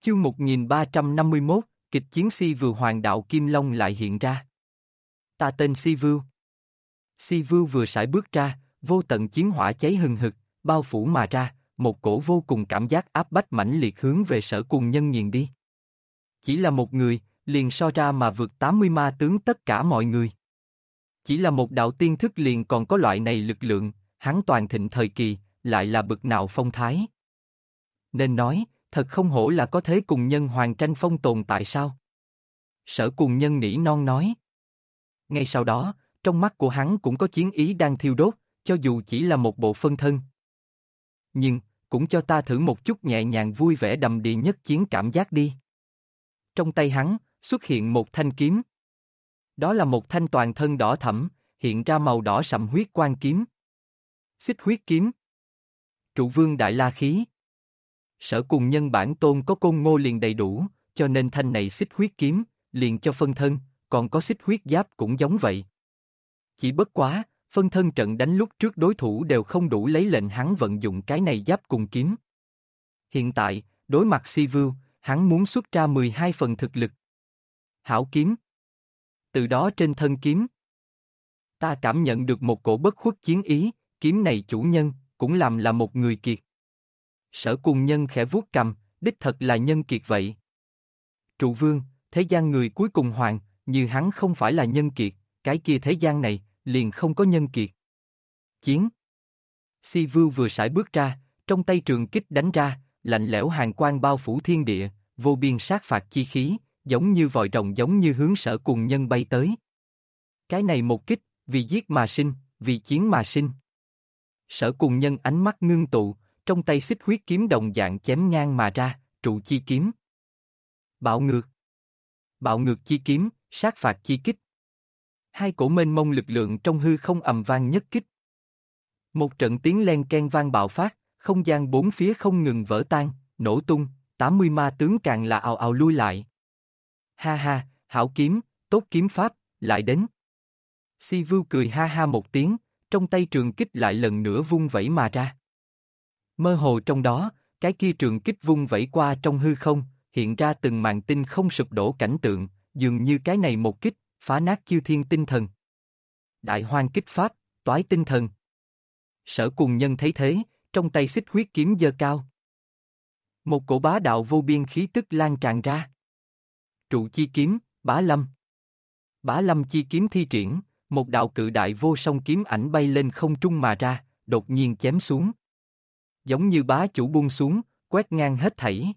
Chương 1351, kịch chiến Si Vưu Hoàng đạo Kim Long lại hiện ra. Ta tên Si Vưu. Si Vưu vừa sải bước ra, vô tận chiến hỏa cháy hừng hực, bao phủ mà ra, một cổ vô cùng cảm giác áp bách mãnh liệt hướng về Sở Cùng Nhân nghiền đi. Chỉ là một người, liền so ra mà vượt 80 ma tướng tất cả mọi người. Chỉ là một đạo tiên thức liền còn có loại này lực lượng, hắn toàn thịnh thời kỳ, lại là bực nào phong thái. Nên nói, thật không hổ là có thế cùng nhân hoàng tranh phong tồn tại sao? Sở Cùng Nhân nỉ non nói. Ngay sau đó, trong mắt của hắn cũng có chiến ý đang thiêu đốt, cho dù chỉ là một bộ phân thân. Nhưng, cũng cho ta thử một chút nhẹ nhàng vui vẻ đầm đìa nhất chiến cảm giác đi. Trong tay hắn, xuất hiện một thanh kiếm. Đó là một thanh toàn thân đỏ thẫm, hiện ra màu đỏ sậm huyết quang kiếm. Xích huyết kiếm. Trụ vương đại la khí. Sở Cùng Nhân bản tôn có côn ngô liền đầy đủ, cho nên thanh này xích huyết kiếm, liền cho phân thân, còn có xích huyết giáp cũng giống vậy. Chỉ bất quá, phân thân trận đánh lúc trước đối thủ đều không đủ lấy lệnh hắn vận dụng cái này giáp cùng kiếm. Hiện tại, đối mặt Si Vưu, hắn muốn xuất ra 12 phần thực lực. Hảo kiếm. Từ đó trên thân kiếm, ta cảm nhận được một cổ bất khuất chiến ý, kiếm này chủ nhân, cũng làm là một người kiệt. Sở Cùng Nhân khẽ vuốt cằm, đích thật là nhân kiệt vậy. Trụ vương, thế gian người cuối cùng hoàng, như hắn không phải là nhân kiệt, cái kia thế gian này, liền không có nhân kiệt. Chiến. Si Vưu vừa sải bước ra, trong tay trường kích đánh ra, lạnh lẽo hàn quang bao phủ thiên địa, vô biên sát phạt chi khí, giống như vòi rồng giống như hướng Sở Cùng Nhân bay tới. Cái này một kích, vì giết mà sinh, vì chiến mà sinh. Sở Cùng Nhân ánh mắt ngưng tụ, trong tay xích huyết kiếm đồng dạng chém ngang mà ra, trụ chi kiếm. Bạo ngược. Bạo ngược chi kiếm, sát phạt chi kích. Hai cổ mênh mông lực lượng trong hư không ầm vang nhất kích. Một trận tiếng len ken vang bạo phát, không gian bốn phía không ngừng vỡ tan, nổ tung, 80 ma tướng càng là ào ào lui lại. Ha ha, hảo kiếm, tốt kiếm pháp, lại đến. Si Vưu cười ha ha một tiếng, trong tay trường kích lại lần nữa vung vẩy mà ra. Mơ hồ trong đó, cái kia trường kích vung vẩy qua trong hư không, hiện ra từng màn tinh không sụp đổ cảnh tượng, dường như cái này một kích, phá nát chư thiên tinh thần. Đại hoang kích pháp, toái tinh thần. Sở Cùng Nhân thấy thế, trong tay xích huyết kiếm giơ cao. Một cổ bá đạo vô biên khí tức lan tràn ra. Trụ chi kiếm, bá lâm. Bá lâm chi kiếm thi triển, một đạo cự đại vô song kiếm ảnh bay lên không trung mà ra, đột nhiên chém xuống. Giống như bá chủ buông xuống, quét ngang hết thảy.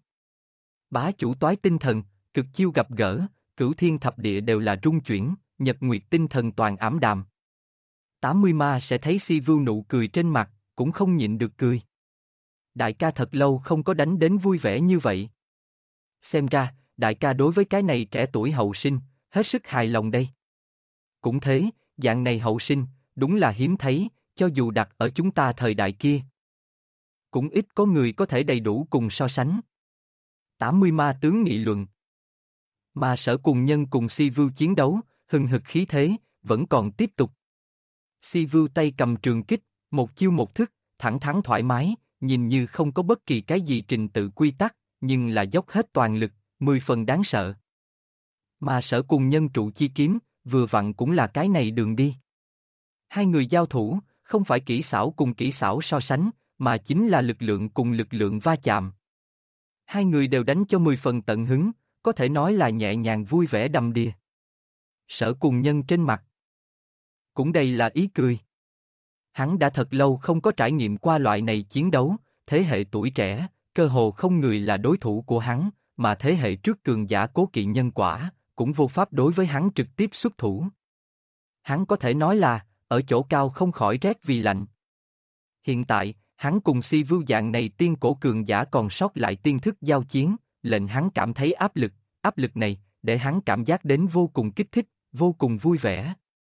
Bá chủ toái tinh thần, cực chiêu gặp gỡ, cửu thiên thập địa đều là rung chuyển, nhật nguyệt tinh thần toàn ảm đạm. 80 ma sẽ thấy Si Vưu nụ cười trên mặt, cũng không nhịn được cười. Đại ca thật lâu không có đánh đến vui vẻ như vậy. Xem ra, đại ca đối với cái này trẻ tuổi hậu sinh, hết sức hài lòng đây. Cũng thế, dạng này hậu sinh, đúng là hiếm thấy, cho dù đặt ở chúng ta thời đại kia. Cũng ít có người có thể đầy đủ cùng so sánh. 80 ma tướng nghị luận. Mà Sở Cùng Nhân cùng Si Vưu chiến đấu, hừng hực khí thế, vẫn còn tiếp tục. Si Vưu tay cầm trường kích, một chiêu một thức, thẳng thắn thoải mái, nhìn như không có bất kỳ cái gì trình tự quy tắc, nhưng là dốc hết toàn lực, 10 phần đáng sợ. Mà Sở Cùng Nhân trụ chi kiếm, vừa vặn cũng là cái này đường đi. Hai người giao thủ, không phải kỹ xảo cùng kỹ xảo so sánh, mà chính là lực lượng cùng lực lượng va chạm. Hai người đều đánh cho 10 phần tận hứng, có thể nói là nhẹ nhàng vui vẻ đầm đìa. Sở Cùng Nhân trên mặt cũng đầy là ý cười. Hắn đã thật lâu không có trải nghiệm qua loại này chiến đấu, thế hệ tuổi trẻ, cơ hồ không người là đối thủ của hắn, mà thế hệ trước cường giả cố kỵ nhân quả, cũng vô pháp đối với hắn trực tiếp xuất thủ. Hắn có thể nói là, ở chỗ cao không khỏi rét vì lạnh. Hiện tại, hắn cùng Si Vưu dạng này tiên cổ cường giả còn sót lại tiên thức giao chiến, lệnh hắn cảm thấy áp lực này, để hắn cảm giác đến vô cùng kích thích, vô cùng vui vẻ.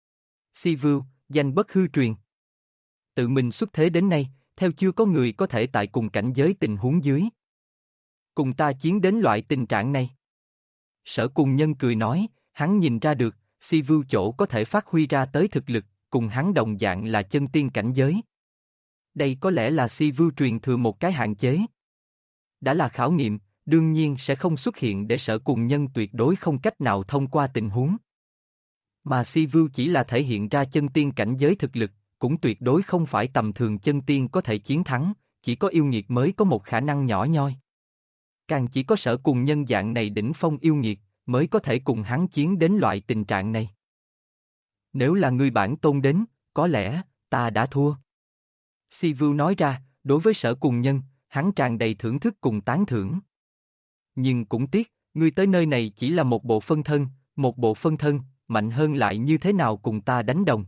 Si Vưu, danh bất hư truyền. Tự mình xuất thế đến nay, theo chưa có người có thể tại cùng cảnh giới tình huống dưới. Cùng ta chiến đến loại tình trạng này. Sở Cùng Nhân cười nói, hắn nhìn ra được, Si Vưu chỗ có thể phát huy ra tới thực lực, cùng hắn đồng dạng là chân tiên cảnh giới. Đây có lẽ là Si Vưu truyền thừa một cái hạn chế. Đã là khảo nghiệm, đương nhiên sẽ không xuất hiện để Sở Cùng Nhân tuyệt đối không cách nào thông qua tình huống. Mà Si Vưu chỉ là thể hiện ra chân tiên cảnh giới thực lực, cũng tuyệt đối không phải tầm thường chân tiên có thể chiến thắng, chỉ có yêu nghiệt mới có một khả năng nhỏ nhoi. Càng chỉ có Sở Cùng Nhân dạng này đỉnh phong yêu nghiệt, mới có thể cùng hắn chiến đến loại tình trạng này. Nếu là người bản tôn đến, có lẽ, ta đã thua. Si Vưu nói ra, đối với Sở Cùng Nhân, hắn tràn đầy thưởng thức cùng tán thưởng. Nhưng cũng tiếc, ngươi tới nơi này chỉ là một bộ phân thân, mạnh hơn lại như thế nào cùng ta đánh đồng.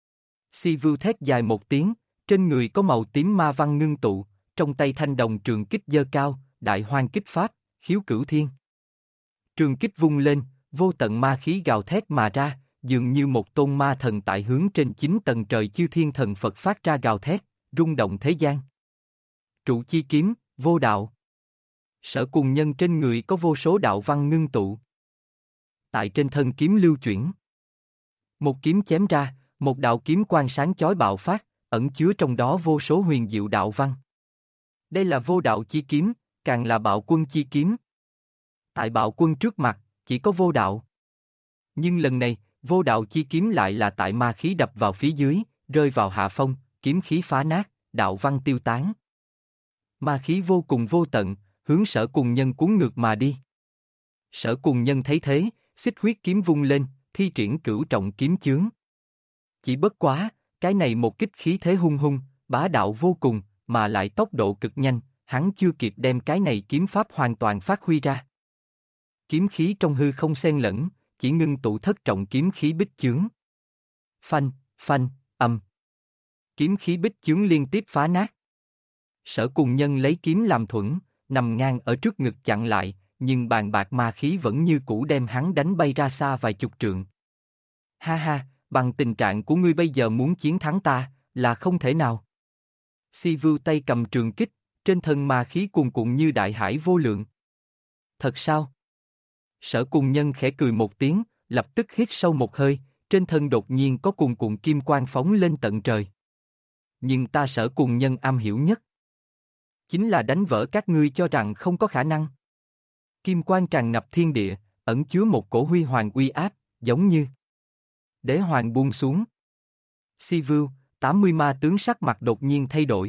Si Vưu thét dài một tiếng, trên người có màu tím ma văn ngưng tụ, trong tay thanh đồng trường kích giơ cao, đại hoang kích pháp, khiếu cửu thiên. Trường kích vung lên, vô tận ma khí gào thét mà ra, dường như một tôn ma thần tại hướng trên 9 tầng trời chư thiên thần Phật phát ra gào thét, rung động thế gian. Trụ chi kiếm, vô đạo. Sở Cùng Nhân trên người có vô số đạo văn ngưng tụ. Tại trên thân kiếm lưu chuyển. Một kiếm chém ra, một đạo kiếm quang sáng chói bạo phát, ẩn chứa trong đó vô số huyền diệu đạo văn. Đây là vô đạo chi kiếm, càng là bạo quân chi kiếm. Tại bạo quân trước mặt, chỉ có vô đạo. Nhưng lần này, vô đạo chi kiếm lại là tại ma khí đập vào phía dưới, rơi vào hạ phong, kiếm khí phá nát, đạo văn tiêu tán. Ma khí vô cùng vô tận, hướng Sở Cùng Nhân cuốn ngược mà đi. Sở Cùng Nhân thấy thế, xích huyết kiếm vung lên, thi triển cửu trọng kiếm chướng. Chỉ bất quá, cái này một kích khí thế hung hung, bá đạo vô cùng, mà lại tốc độ cực nhanh, hắn chưa kịp đem cái này kiếm pháp hoàn toàn phát huy ra. Kiếm khí trong hư không xen lẫn, chỉ ngưng tụ thất trọng kiếm khí bích chướng. Phanh, phanh, âm. Kiếm khí bích chướng liên tiếp phá nát. Sở Cùng Nhân lấy kiếm làm thuẫn, nằm ngang ở trước ngực chặn lại, nhưng bàn bạc ma khí vẫn như cũ đem hắn đánh bay ra xa vài chục trượng. Ha ha, bằng tình trạng của ngươi bây giờ muốn chiến thắng ta, là không thể nào. Si Vưu tay cầm trường kích, trên thân ma khí cuồn cuộn như đại hải vô lượng. Thật sao? Sở Cùng Nhân khẽ cười một tiếng, lập tức hít sâu một hơi, trên thân đột nhiên có cuồn cuộn kim quang phóng lên tận trời. Nhưng ta Sở Cùng Nhân am hiểu nhất. Chính là đánh vỡ các ngươi cho rằng không có khả năng. Kim quang tràn ngập thiên địa, ẩn chứa một cổ huy hoàng uy áp, giống như đế hoàng buông xuống. Si Vưu, 80 ma tướng sắc mặt đột nhiên thay đổi.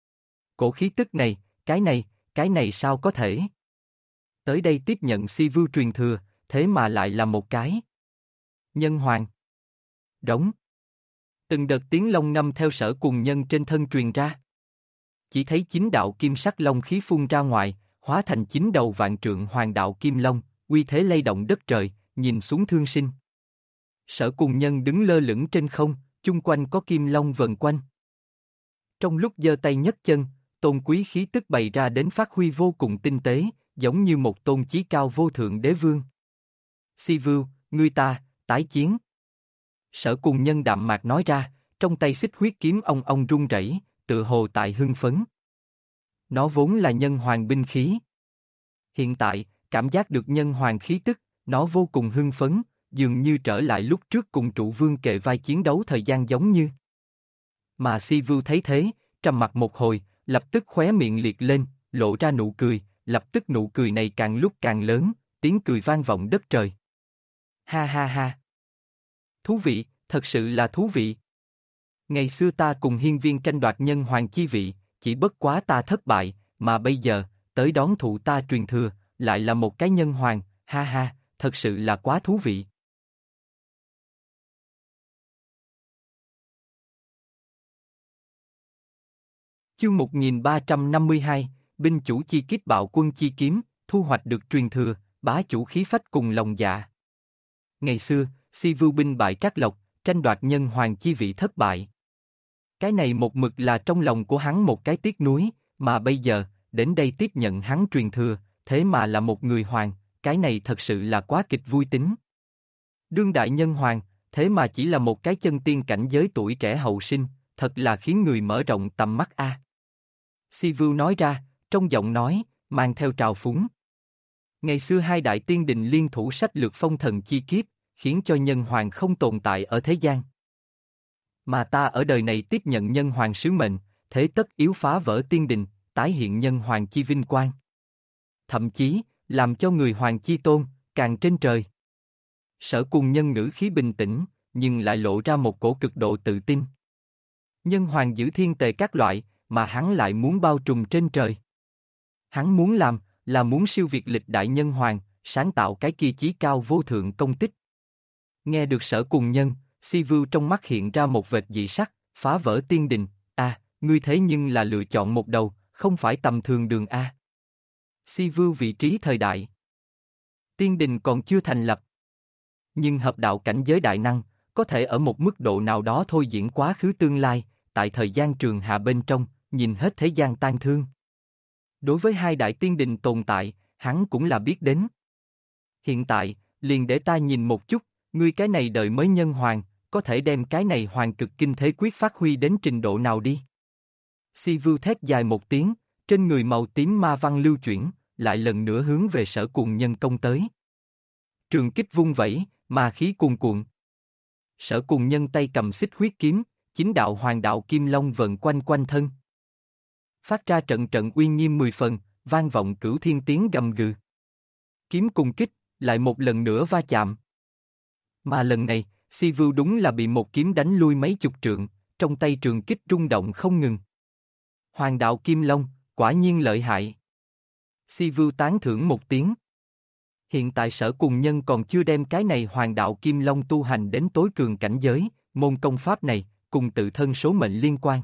Cổ khí tức này, cái này sao có thể? Tới đây tiếp nhận Si Vưu truyền thừa, thế mà lại là một cái nhân hoàng. Đống. Từng đợt tiếng long ngâm theo Sở Cùng Nhân trên thân truyền ra. Chỉ thấy 9 đạo kim sắc long khí phun ra ngoài, hóa thành 9 đầu vạn trượng hoàng đạo kim long, uy thế lay động đất trời, nhìn xuống thương sinh. Sở Cùng Nhân đứng lơ lửng trên không, chung quanh có kim long vần quanh. Trong lúc giơ tay nhấc chân, tôn quý khí tức bày ra đến phát huy vô cùng tinh tế, giống như một tôn chí cao vô thượng đế vương. Si Vưu, ngươi ta, tái chiến. Sở Cùng Nhân đạm mạc nói ra, trong tay xích huyết kiếm ong ong rung rẩy, tựa hồ tại hưng phấn. Nó vốn là nhân hoàng binh khí. Hiện tại, cảm giác được nhân hoàng khí tức, nó vô cùng hưng phấn, dường như trở lại lúc trước cùng trụ vương kề vai chiến đấu thời gian giống như. Mà Si Vưu thấy thế, trầm mặt một hồi, lập tức khóe miệng liệt lên, lộ ra nụ cười, lập tức nụ cười này càng lúc càng lớn, tiếng cười vang vọng đất trời. Ha ha ha. Thú vị, thật sự là thú vị. Ngày xưa ta cùng hiên viên tranh đoạt nhân hoàng chi vị, chỉ bất quá ta thất bại, mà bây giờ, tới đón thụ ta truyền thừa, lại là một cái nhân hoàng, ha ha, thật sự là quá thú vị. Chương 1352, binh chủ chi kiếp bạo quân chi kiếm, thu hoạch được truyền thừa, bá chủ khí phách cùng lòng dạ. Ngày xưa, Si Vưu binh bại Trác Lộc, tranh đoạt nhân hoàng chi vị thất bại. Cái này một mực là trong lòng của hắn một cái tiếc nuối, mà bây giờ, đến đây tiếp nhận hắn truyền thừa, thế mà là một người hoàng, cái này thật sự là quá kịch vui tính. Đương đại nhân hoàng, thế mà chỉ là một cái chân tiên cảnh giới tuổi trẻ hậu sinh, thật là khiến người mở rộng tầm mắt a. Si Vưu nói ra, trong giọng nói, mang theo trào phúng. Ngày xưa hai đại tiên đình liên thủ sách lược phong thần chi kiếp, khiến cho nhân hoàng không tồn tại ở thế gian. Mà ta ở đời này tiếp nhận nhân hoàng sứ mệnh, thế tất yếu phá vỡ tiên đình, tái hiện nhân hoàng chi vinh quang. thậm chí, làm cho người hoàng chi tôn, càng trên trời. Sở Cùng Nhân ngữ khí bình tĩnh, nhưng lại lộ ra một cổ cực độ tự tin. Nhân hoàng giữ thiên tề các loại, mà hắn lại muốn bao trùm trên trời. Hắn muốn làm, là muốn siêu việt lịch đại nhân hoàng, sáng tạo cái kia chí cao vô thượng công tích. Nghe được Sở Cùng Nhân, Si Vưu trong mắt hiện ra một vệt dị sắc, phá vỡ tiên đình, ngươi thế nhưng là lựa chọn một đầu, không phải tầm thường đường a. Si Vưu vị trí thời đại. Tiên đình còn chưa thành lập. Nhưng hợp đạo cảnh giới đại năng, có thể ở một mức độ nào đó thôi diễn quá khứ tương lai, tại thời gian trường hạ bên trong, nhìn hết thế gian tan thương. Đối với hai đại tiên đình tồn tại, hắn cũng là biết đến. Hiện tại, liền để ta nhìn một chút, ngươi cái này đời mới nhân hoàng, có thể đem cái này hoàng cực kinh thế quyết phát huy đến trình độ nào đi. Si Vưu thét dài một tiếng, trên người màu tím ma văn lưu chuyển, lại lần nữa hướng về Sở Cùng Nhân công tới. Trường kích vung vẩy, ma khí cuồn cuộn. Sở Cùng Nhân tay cầm xích huyết kiếm, chính đạo hoàng đạo kim long vần quanh quanh thân. Phát ra trận trận uy nghiêm 10 phần, vang vọng cửu thiên tiếng gầm gừ. Kiếm cùng kích, lại một lần nữa va chạm. Mà lần này, Si Vưu đúng là bị một kiếm đánh lui mấy chục trượng, trong tay trường kích rung động không ngừng. Hoàng đạo kim long, quả nhiên lợi hại. Si Vưu tán thưởng một tiếng. Hiện tại Sở Cùng Nhân còn chưa đem cái này hoàng đạo kim long tu hành đến tối cường cảnh giới, môn công pháp này, cùng tự thân số mệnh liên quan.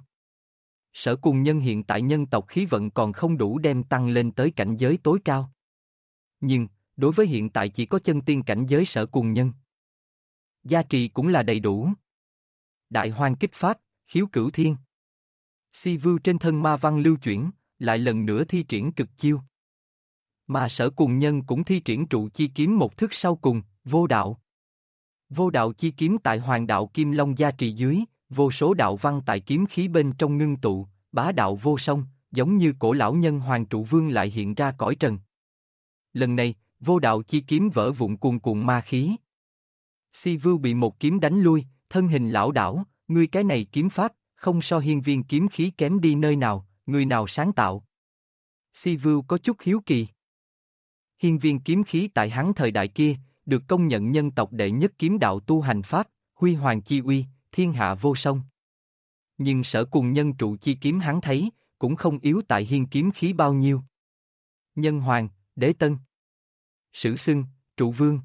Sở Cùng Nhân hiện tại nhân tộc khí vận còn không đủ đem tăng lên tới cảnh giới tối cao. Nhưng, đối với hiện tại chỉ có chân tiên cảnh giới Sở Cùng Nhân, gia trì cũng là đầy đủ. Đại hoang kích pháp, khiếu cửu thiên. Si Vưu trên thân ma văn lưu chuyển, lại lần nữa thi triển cực chiêu. Mà Sở Cùng Nhân cũng thi triển trụ chi kiếm một thức sau cùng, vô đạo. Vô đạo chi kiếm tại hoàng đạo kim long gia trì dưới, vô số đạo văn tại kiếm khí bên trong ngưng tụ, bá đạo vô song, giống như cổ lão nhân hoàng trụ vương lại hiện ra cõi trần. Lần này, vô đạo chi kiếm vỡ vụn cuồn cuộn ma khí. Si Vưu bị một kiếm đánh lui, thân hình lão đảo, ngươi cái này kiếm pháp, không so hiên viên kiếm khí kém đi nơi nào, người nào sáng tạo. Si Vưu có chút hiếu kỳ. Hiên viên kiếm khí tại hắn thời đại kia, được công nhận nhân tộc đệ nhất kiếm đạo tu hành pháp, huy hoàng chi uy, thiên hạ vô song. Nhưng Sở Cùng Nhân trụ chi kiếm hắn thấy, cũng không yếu tại hiên kiếm khí bao nhiêu. Nhân hoàng, đế tân. Sử xưng, trụ vương.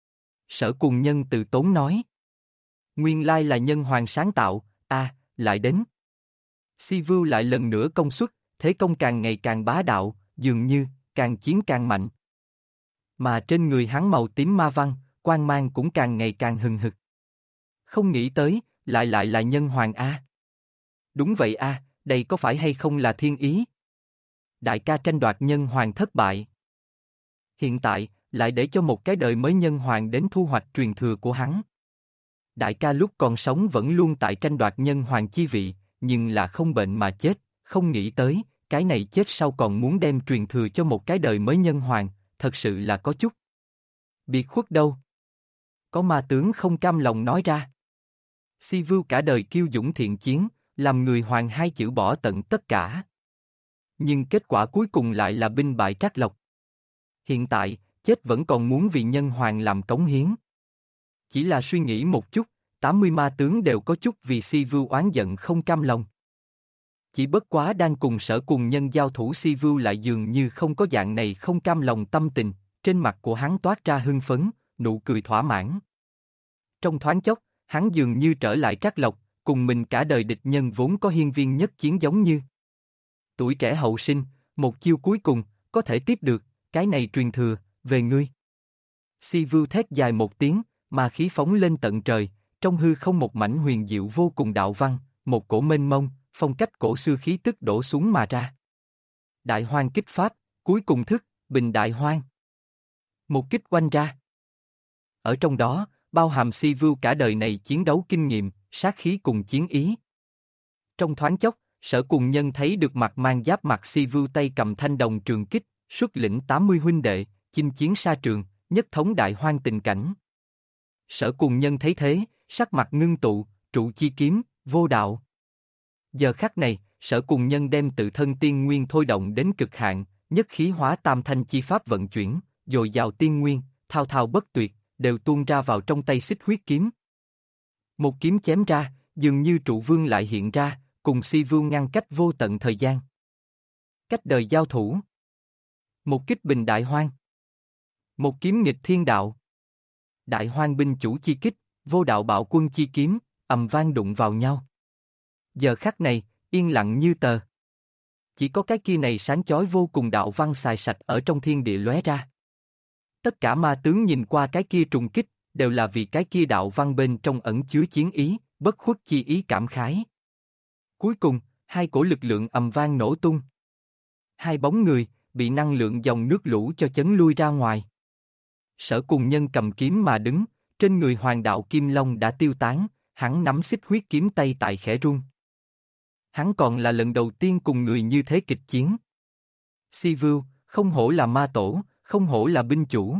Sở Cùng Nhân từ tốn nói. Nguyên lai là nhân hoàng sáng tạo, lại đến. Si Vưu lại lần nữa công suất, thế công càng ngày càng bá đạo, dường như, càng chiến càng mạnh. Mà trên người hắn màu tím ma văn, quang mang cũng càng ngày càng hừng hực. Không nghĩ tới, lại là nhân hoàng a. Đúng vậy a, đây có phải hay không là thiên ý? Đại ca tranh đoạt nhân hoàng thất bại. Hiện tại, lại để cho một cái đời mới nhân hoàng đến thu hoạch truyền thừa của hắn. Đại ca lúc còn sống vẫn luôn tại tranh đoạt nhân hoàng chi vị, nhưng là không bệnh mà chết, không nghĩ tới, cái này chết sau còn muốn đem truyền thừa cho một cái đời mới nhân hoàng, thật sự là có chút biệt khuất đâu. Có ma tướng không cam lòng nói ra. Si Vưu cả đời kiêu dũng thiện chiến, làm người hoàng hai chữ bỏ tận tất cả. Nhưng kết quả cuối cùng lại là binh bại trắc lộc. Hiện tại, chết vẫn còn muốn vì nhân hoàng làm cống hiến. Chỉ là suy nghĩ một chút, 80 ma tướng đều có chút vì Si Vưu oán giận không cam lòng. Chỉ bất quá đang cùng Sở Cùng Nhân giao thủ Si Vưu lại dường như không có dạng này không cam lòng tâm tình, trên mặt của hắn toát ra hưng phấn, nụ cười thỏa mãn. Trong thoáng chốc, hắn dường như trở lại trắc lộc, cùng mình cả đời địch nhân vốn có hiên viên nhất chiến giống như. Tuổi trẻ hậu sinh, một chiêu cuối cùng, có thể tiếp được, cái này truyền thừa, về ngươi. Si Vưu thét dài một tiếng, mà khí phóng lên tận trời, trong hư không một mảnh huyền diệu vô cùng đạo văn, một cổ mênh mông, phong cách cổ xưa khí tức đổ xuống mà ra. Đại hoang kích pháp, cuối cùng thức, bình đại hoang. Một kích oanh ra. Ở trong đó, bao hàm Si Vưu cả đời này chiến đấu kinh nghiệm, sát khí cùng chiến ý. Trong thoáng chốc, Sở Cùng Nhân thấy được mặt mang giáp mặt Si Vưu tay cầm thanh đồng trường kích, xuất lĩnh 80 huynh đệ, chinh chiến xa trường, nhất thống đại hoang tình cảnh. Sở Cùng Nhân thấy thế, sắc mặt ngưng tụ, trụ chi kiếm, vô đạo. Giờ khắc này, Sở Cùng Nhân đem tự thân tiên nguyên thôi động đến cực hạn, nhất khí hóa tam thanh chi pháp vận chuyển, dồi dào tiên nguyên, thao thao bất tuyệt, đều tuôn ra vào trong tay xích huyết kiếm. Một kiếm chém ra, dường như trụ vương lại hiện ra, cùng si vương ngăn cách vô tận thời gian. Cách đời giao thủ. Một kích bình đại hoang. Một kiếm nghịch thiên đạo. Đại hoang binh chủ chi kích, vô đạo bạo quân chi kiếm, ầm vang đụng vào nhau. Giờ khắc này, yên lặng như tờ. Chỉ có cái kia này sáng chói vô cùng đạo văn xài sạch ở trong thiên địa lóe ra. Tất cả ma tướng nhìn qua cái kia trùng kích, đều là vì cái kia đạo văn bên trong ẩn chứa chiến ý, bất khuất chi ý cảm khái. Cuối cùng, hai cổ lực lượng ầm vang nổ tung. Hai bóng người, bị năng lượng dòng nước lũ cho chấn lui ra ngoài. Sở Cùng Nhân cầm kiếm mà đứng, trên người Hoàng đạo Kim Long đã tiêu tán, hắn nắm xích huyết kiếm tay tại khẽ run. Hắn còn là lần đầu tiên cùng người như thế kịch chiến. Si Vưu, không hổ là ma tổ, không hổ là binh chủ.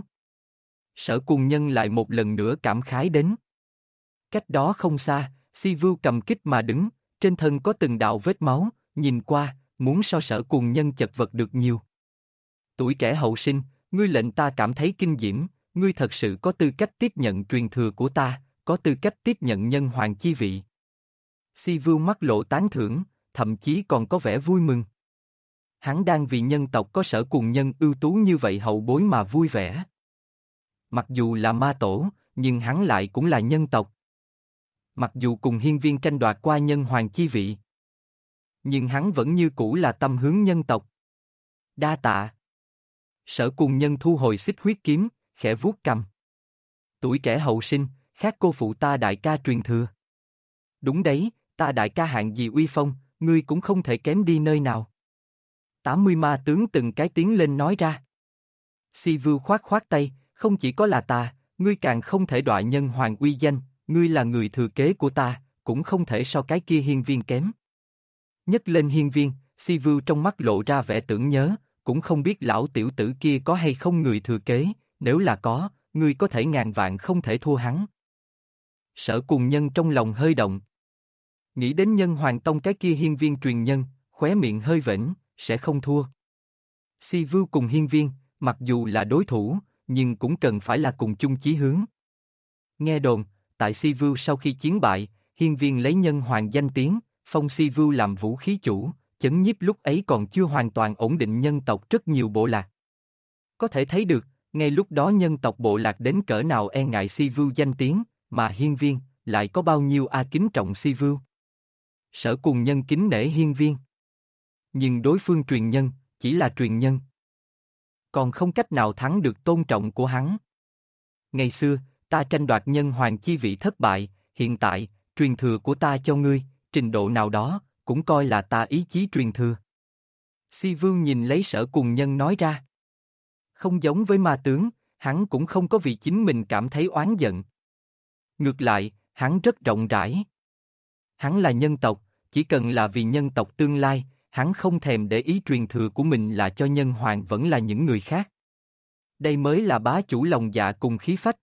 Sở Cùng Nhân lại một lần nữa cảm khái đến. Cách đó không xa, Si Vưu cầm kích mà đứng, trên thân có từng đạo vết máu, nhìn qua, muốn so Sở Cùng Nhân chật vật được nhiều. Tuổi trẻ hậu sinh, ngươi lệnh ta cảm thấy kinh diễm, ngươi thật sự có tư cách tiếp nhận truyền thừa của ta, có tư cách tiếp nhận nhân hoàng chi vị. Si Vưu mắt lộ tán thưởng, thậm chí còn có vẻ vui mừng. Hắn đang vì nhân tộc có Sở Cùng Nhân ưu tú như vậy hậu bối mà vui vẻ. Mặc dù là ma tổ, nhưng hắn lại cũng là nhân tộc. Mặc dù cùng hiên viên tranh đoạt qua nhân hoàng chi vị, nhưng hắn vẫn như cũ là tâm hướng nhân tộc. Đa tạ. Sở Cùng Nhân thu hồi xích huyết kiếm, khẽ vuốt cằm. Tuổi trẻ hậu sinh, khác cô phụ ta đại ca truyền thừa. Đúng đấy, ta đại ca hạng gì uy phong, ngươi cũng không thể kém đi nơi nào. 80 ma tướng từng cái tiếng lên nói ra. Si Vưu khoát khoát tay, không chỉ có là ta, ngươi càng không thể đọa nhân hoàng uy danh, ngươi là người thừa kế của ta, cũng không thể so cái kia hiên viên kém. Nhấc lên hiên viên, Si Vưu trong mắt lộ ra vẻ tưởng nhớ, cũng không biết lão tiểu tử kia có hay không người thừa kế, nếu là có, ngươi có thể ngàn vạn không thể thua hắn. Sở Cùng Nhân trong lòng hơi động. Nghĩ đến nhân hoàng tông cái kia hiên viên truyền nhân, khóe miệng hơi vểnh, sẽ không thua. Si Vưu cùng hiên viên, mặc dù là đối thủ, nhưng cũng cần phải là cùng chung chí hướng. Nghe đồn, tại Si Vưu sau khi chiến bại, hiên viên lấy nhân hoàng danh tiếng, phong Si Vưu làm vũ khí chủ, chấn nhiếp lúc ấy còn chưa hoàn toàn ổn định nhân tộc rất nhiều bộ lạc. Có thể thấy được, ngay lúc đó nhân tộc bộ lạc đến cỡ nào e ngại Si Vưu danh tiếng, mà hiên viên, lại có bao nhiêu kính trọng Si Vưu. Sở Cùng Nhân kính nể hiên viên. Nhưng đối phương truyền nhân, chỉ là truyền nhân. Còn không cách nào thắng được tôn trọng của hắn. Ngày xưa, ta tranh đoạt nhân hoàng chi vị thất bại, hiện tại, truyền thừa của ta cho ngươi, trình độ nào đó, cũng coi là ta ý chí truyền thừa. Si Vưu nhìn lấy Sở Cùng Nhân nói ra. Không giống với ma tướng, hắn cũng không có vì chính mình cảm thấy oán giận. Ngược lại, hắn rất rộng rãi. Hắn là nhân tộc, chỉ cần là vì nhân tộc tương lai, hắn không thèm để ý truyền thừa của mình là cho nhân hoàng vẫn là những người khác. Đây mới là bá chủ lòng dạ cùng khí phách.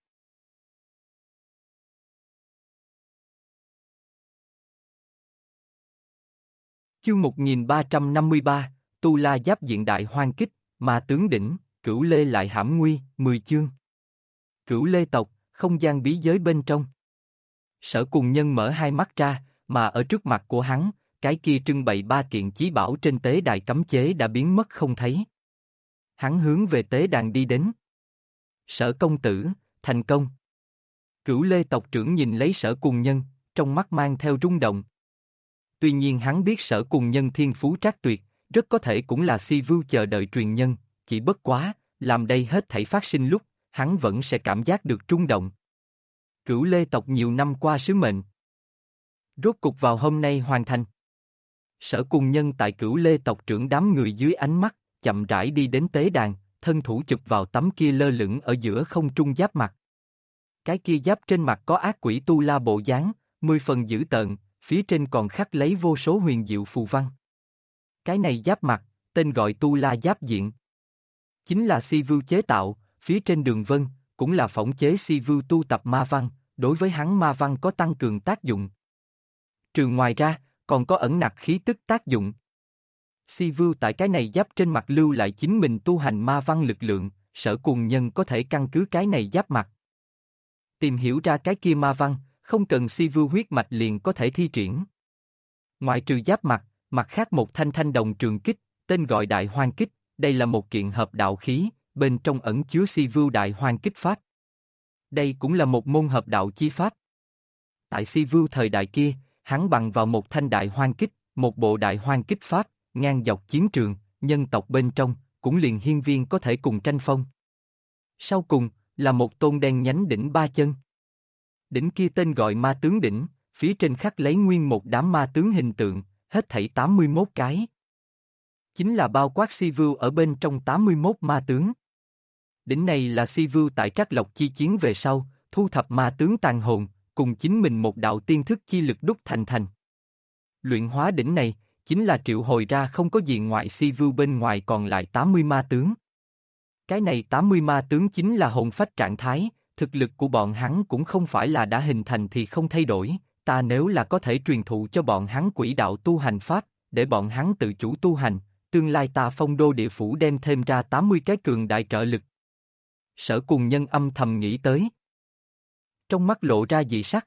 Chương 1353, Tu La Giáp Diện Đại Hoang Kích, Ma Tướng Đỉnh, Cửu Lê lại hãm nguy, 10 chương. Cửu Lê tộc, không gian bí giới bên trong. Sở Cùng Nhân mở hai mắt ra, mà ở trước mặt của hắn, cái kia trưng bày 3 kiện chí bảo trên tế đài cấm chế đã biến mất không thấy. Hắn hướng về tế đàn đi đến. Sở công tử, thành công. Cửu Lê tộc trưởng nhìn lấy Sở Cùng Nhân, trong mắt mang theo rung động. Tuy nhiên hắn biết Sở Cùng Nhân thiên phú trác tuyệt, rất có thể cũng là Si Vưu chờ đợi truyền nhân, chỉ bất quá, làm đây hết thảy phát sinh lúc, hắn vẫn sẽ cảm giác được rung động. Cửu Lê tộc nhiều năm qua sứ mệnh. Rốt cục vào hôm nay hoàn thành. Sở Cùng Nhân tại Cửu Lê tộc trưởng đám người dưới ánh mắt, chậm rãi đi đến tế đàn, thân thủ chụp vào tấm kia lơ lửng ở giữa không trung giáp mặt. Cái kia giáp trên mặt có ác quỷ tu la bộ dáng, 10 phần dữ tợn, phía trên còn khắc lấy vô số huyền diệu phù văn. Cái này giáp mặt, tên gọi tu la giáp diện. Chính là Si Vưu chế tạo, phía trên đường vân, cũng là phỏng chế Si Vưu tu tập ma văn, đối với hắn ma văn có tăng cường tác dụng. Trừ ngoài ra, còn có ẩn nặc khí tức tác dụng. Si Vưu tại cái này giáp trên mặt lưu lại chính mình tu hành ma văn lực lượng, Sở Cùng Nhân có thể căn cứ cái này giáp mặt. Tìm hiểu ra cái kia ma văn, không cần Si Vưu huyết mạch liền có thể thi triển. Ngoại trừ giáp mặt, mặt khác một thanh thanh đồng trường kích, tên gọi Đại Hoang Kích, đây là một kiện hợp đạo khí, bên trong ẩn chứa Si Vưu Đại Hoang Kích pháp. Đây cũng là một môn hợp đạo chi pháp. Tại Si Vưu thời đại kia, hắn bằng vào một thanh Đại Hoang Kích, một bộ Đại Hoang Kích pháp, ngang dọc chiến trường, nhân tộc bên trong, cũng liền hiên viên có thể cùng tranh phong. Sau cùng, là một tôn đen nhánh đỉnh ba chân. Đỉnh kia tên gọi Ma Tướng Đỉnh, phía trên khắc lấy nguyên một đám ma tướng hình tượng, hết thảy 81 cái. Chính là bao quát Si Vưu ở bên trong 81 ma tướng. Đỉnh này là Si Vưu tại Trác Lộc chi chiến về sau, thu thập ma tướng tàn hồn, cùng chính mình một đạo tiên thức chi lực đúc thành. Luyện hóa đỉnh này, chính là triệu hồi ra không có gì ngoại Si Vưu bên ngoài còn lại 80 ma tướng. Cái này 80 ma tướng chính là hồn phách trạng thái, thực lực của bọn hắn cũng không phải là đã hình thành thì không thay đổi, ta nếu là có thể truyền thụ cho bọn hắn quỹ đạo tu hành pháp, để bọn hắn tự chủ tu hành, tương lai ta Phong Đô địa phủ đem thêm ra 80 cái cường đại trợ lực. Sở Cùng Nhân âm thầm nghĩ tới. Trong mắt lộ ra dị sắc.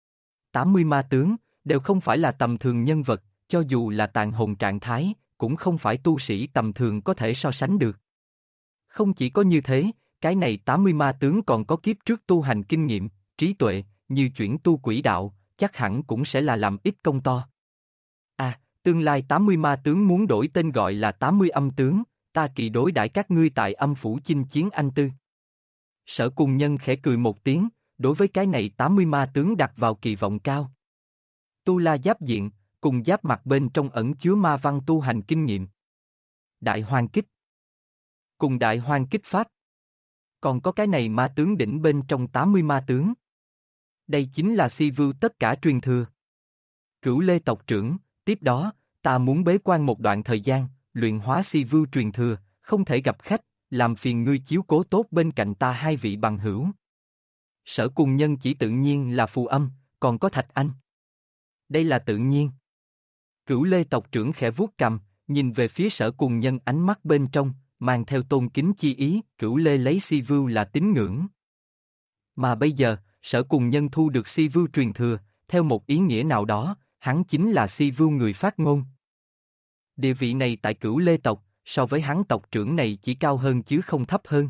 80 ma tướng, đều không phải là tầm thường nhân vật, cho dù là tàn hồn trạng thái, cũng không phải tu sĩ tầm thường có thể so sánh được. Không chỉ có như thế, cái này 80 ma tướng còn có kiếp trước tu hành kinh nghiệm, trí tuệ, như chuyển tu quỹ đạo, chắc hẳn cũng sẽ là làm ít công to. À, tương lai 80 ma tướng muốn đổi tên gọi là 80 âm tướng, ta kỳ đối đãi các ngươi tại âm phủ chinh chiến anh tư. Sở Cùng Nhân khẽ cười một tiếng, đối với cái này 80 ma tướng đặt vào kỳ vọng cao. Tu La giáp diện, cùng giáp mặt bên trong ẩn chứa ma văn tu hành kinh nghiệm. Đại Hoang Kích. Cùng Đại Hoang Kích pháp. Còn có cái này ma tướng đỉnh bên trong 80 ma tướng. Đây chính là Si Vưu tất cả truyền thừa. Cửu Lê tộc trưởng, tiếp đó, ta muốn bế quan một đoạn thời gian, luyện hóa Si Vưu truyền thừa, không thể gặp khách, làm phiền ngươi chiếu cố tốt bên cạnh ta hai vị bằng hữu. Sở Cùng Nhân chỉ tự nhiên là Phù Âm, còn có Thạch Anh. Đây là tự nhiên. Cửu Lê tộc trưởng khẽ vuốt cằm, nhìn về phía Sở Cùng Nhân ánh mắt bên trong, mang theo tôn kính chi ý, Cửu Lê lấy Si Vưu là tín ngưỡng. Mà bây giờ, Sở Cùng Nhân thu được Si Vưu truyền thừa, theo một ý nghĩa nào đó, hắn chính là Si Vưu người phát ngôn. Địa vị này tại Cửu Lê tộc, so với hắn tộc trưởng này chỉ cao hơn chứ không thấp hơn.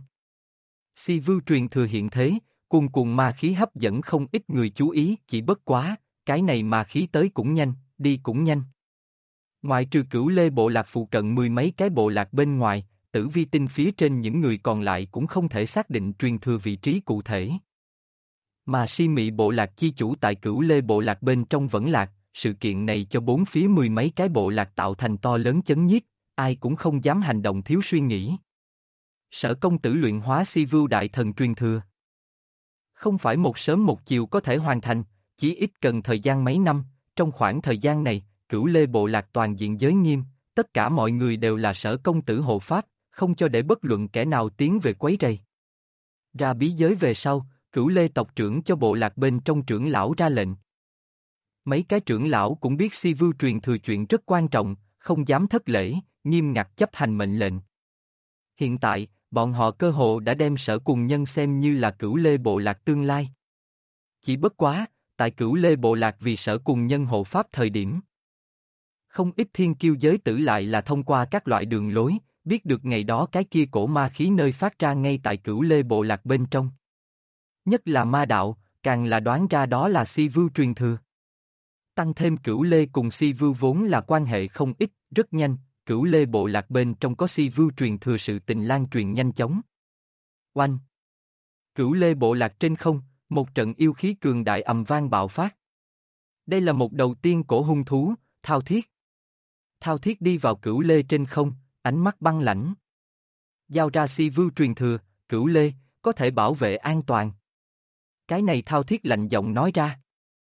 Si Vưu truyền thừa hiện thế, cuồn cuộn ma khí hấp dẫn không ít người chú ý, chỉ bất quá, cái này ma khí tới cũng nhanh, đi cũng nhanh. Ngoài trừ Cửu Lê bộ lạc phụ cận mười mấy cái bộ lạc bên ngoài, Tử Vi tinh phía trên những người còn lại cũng không thể xác định truyền thừa vị trí cụ thể. Mà Si Mị bộ lạc chi chủ tại Cửu Lê bộ lạc bên trong vẫn lạc, sự kiện này cho bốn phía mười mấy cái bộ lạc tạo thành to lớn chấn nhiếp, ai cũng không dám hành động thiếu suy nghĩ. Sở công tử luyện hóa Si Vưu đại thần truyền thừa. Không phải một sớm một chiều có thể hoàn thành, chỉ ít cần thời gian mấy năm, trong khoảng thời gian này, Cửu Lê bộ lạc toàn diện giới nghiêm, tất cả mọi người đều là Sở công tử hộ pháp, không cho để bất luận kẻ nào tiến về quấy rầy. Ra bí giới về sau, Cửu Lê tộc trưởng cho bộ lạc bên trong trưởng lão ra lệnh. Mấy cái trưởng lão cũng biết Si Vưu truyền thừa chuyện rất quan trọng, không dám thất lễ, nghiêm ngặt chấp hành mệnh lệnh. Hiện tại, bọn họ cơ hồ đã đem Sở Cùng Nhân xem như là Cửu Lê bộ lạc tương lai. Chỉ bất quá, tại Cửu Lê bộ lạc vì Sở Cùng Nhân hộ pháp thời điểm. Không ít thiên kiêu giới tử lại là thông qua các loại đường lối, biết được ngày đó cái kia cổ ma khí nơi phát ra ngay tại Cửu Lê bộ lạc bên trong. Nhất là ma đạo, càng là đoán ra đó là Si Vưu truyền thừa. Tăng thêm Cửu Lê cùng Si Vưu vốn là quan hệ không ít, rất nhanh, Cửu Lê bộ lạc bên trong có Si Vưu truyền thừa sự tình lan truyền nhanh chóng. Oanh! Cửu Lê bộ lạc trên không, một trận yêu khí cường đại ầm vang bạo phát. Đây là một đầu tiên cổ hung thú, Thao Thiết. Thao Thiết đi vào Cửu Lê trên không, ánh mắt băng lãnh. Giao ra Si Vưu truyền thừa, Cửu Lê, có thể bảo vệ an toàn. Cái này Thao Thiết lạnh giọng nói ra.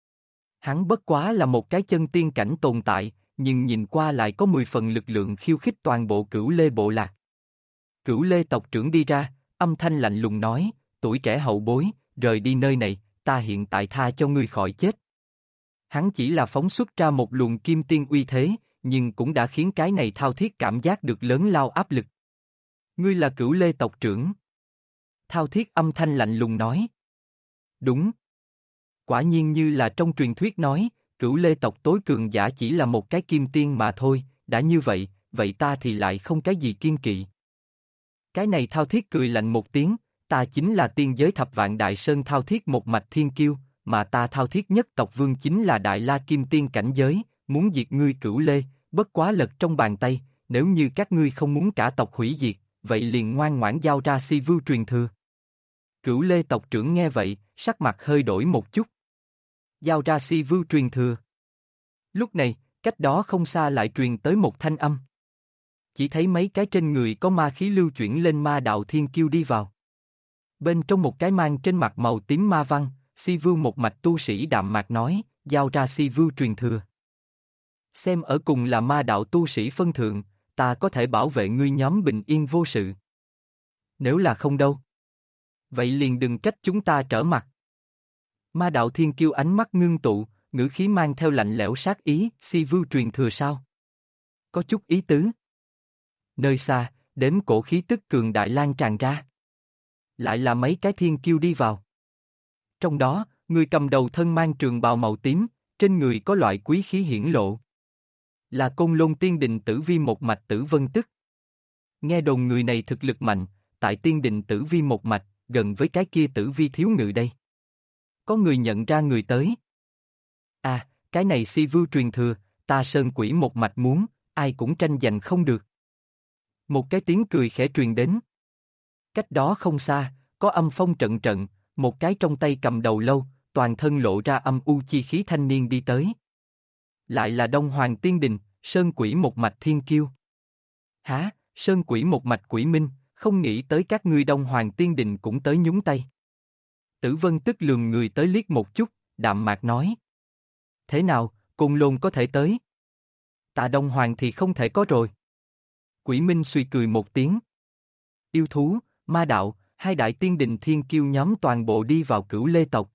Hắn bất quá là một cái chân tiên cảnh tồn tại, nhưng nhìn qua lại có 10 phần lực lượng khiêu khích toàn bộ Cửu Lê bộ lạc. Cửu Lê tộc trưởng đi ra, âm thanh lạnh lùng nói, tuổi trẻ hậu bối, rời đi nơi này, ta hiện tại tha cho ngươi khỏi chết. Hắn chỉ là phóng xuất ra một luồng kim tiên uy thế, nhưng cũng đã khiến cái này thao thiết cảm giác được lớn lao áp lực. Ngươi là Cửu Lê tộc trưởng. Thao thiết âm thanh lạnh lùng nói. Đúng. Quả nhiên như là trong truyền thuyết nói, Cửu Lê tộc tối cường giả chỉ là một cái kim tiên mà thôi, đã như vậy, vậy ta thì lại không cái gì kiên kỵ. Cái này thao thiết cười lạnh một tiếng, ta chính là tiên giới thập vạn đại sơn thao thiết một mạch thiên kiêu, mà ta thao thiết nhất tộc vương chính là đại la kim tiên cảnh giới, muốn diệt ngươi Cửu Lê, bất quá lật trong bàn tay, nếu như các ngươi không muốn cả tộc hủy diệt, vậy liền ngoan ngoãn giao ra Si Vưu truyền thừa. Cửu Lê tộc trưởng nghe vậy, sắc mặt hơi đổi một chút. Giao ra Si Vưu truyền thừa. Lúc này, cách đó không xa lại truyền tới một thanh âm. Chỉ thấy mấy cái trên người có ma khí lưu chuyển lên ma đạo thiên kiêu đi vào. Bên trong một cái mang trên mặt màu tím ma văn, Si Vưu một mạch tu sĩ đạm mạc nói, giao ra Si Vưu truyền thừa. Xem ở cùng là ma đạo tu sĩ phân thượng, ta có thể bảo vệ ngươi nhóm bình yên vô sự. Nếu là không đâu. Vậy liền đừng trách chúng ta trở mặt. Ma đạo thiên kiêu ánh mắt ngưng tụ, ngữ khí mang theo lạnh lẽo sát ý, Si Vưu truyền thừa sao? Có chút ý tứ. Nơi xa, đếm cổ khí tức cường đại lan tràn ra. Lại là mấy cái thiên kiêu đi vào. Trong đó, người cầm đầu thân mang trường bào màu tím, trên người có loại quý khí hiển lộ. Là Côn Lôn Tiên Đình Tử Vi một mạch Tử Vân Tức. Nghe đồn người này thực lực mạnh, tại Tiên Đình Tử Vi một mạch, gần với cái kia Tử Vi thiếu ngự đây. Có người nhận ra người tới. À, cái này Si Vưu truyền thừa, ta Sơn Quỷ một mạch muốn, ai cũng tranh giành không được. Một cái tiếng cười khẽ truyền đến. Cách đó không xa, có âm phong trận trận, một cái trong tay cầm đầu lâu, toàn thân lộ ra âm u chi khí thanh niên đi tới. Lại là Đông Hoàng Tiên Đình, Sơn Quỷ một mạch thiên kiêu. Hả, Sơn Quỷ một mạch quỷ minh, không nghĩ tới các ngươi Đông Hoàng Tiên Đình cũng tới nhúng tay. Tử Vân tức lườm người tới liếc một chút, đạm mạc nói. Thế nào, Côn Lôn có thể tới? Ta Đông Hoàng thì không thể có rồi. Quỷ Minh suy cười một tiếng. Yêu thú, ma đạo, hai đại tiên đình thiên kiêu nhóm toàn bộ đi vào Cửu Lê tộc.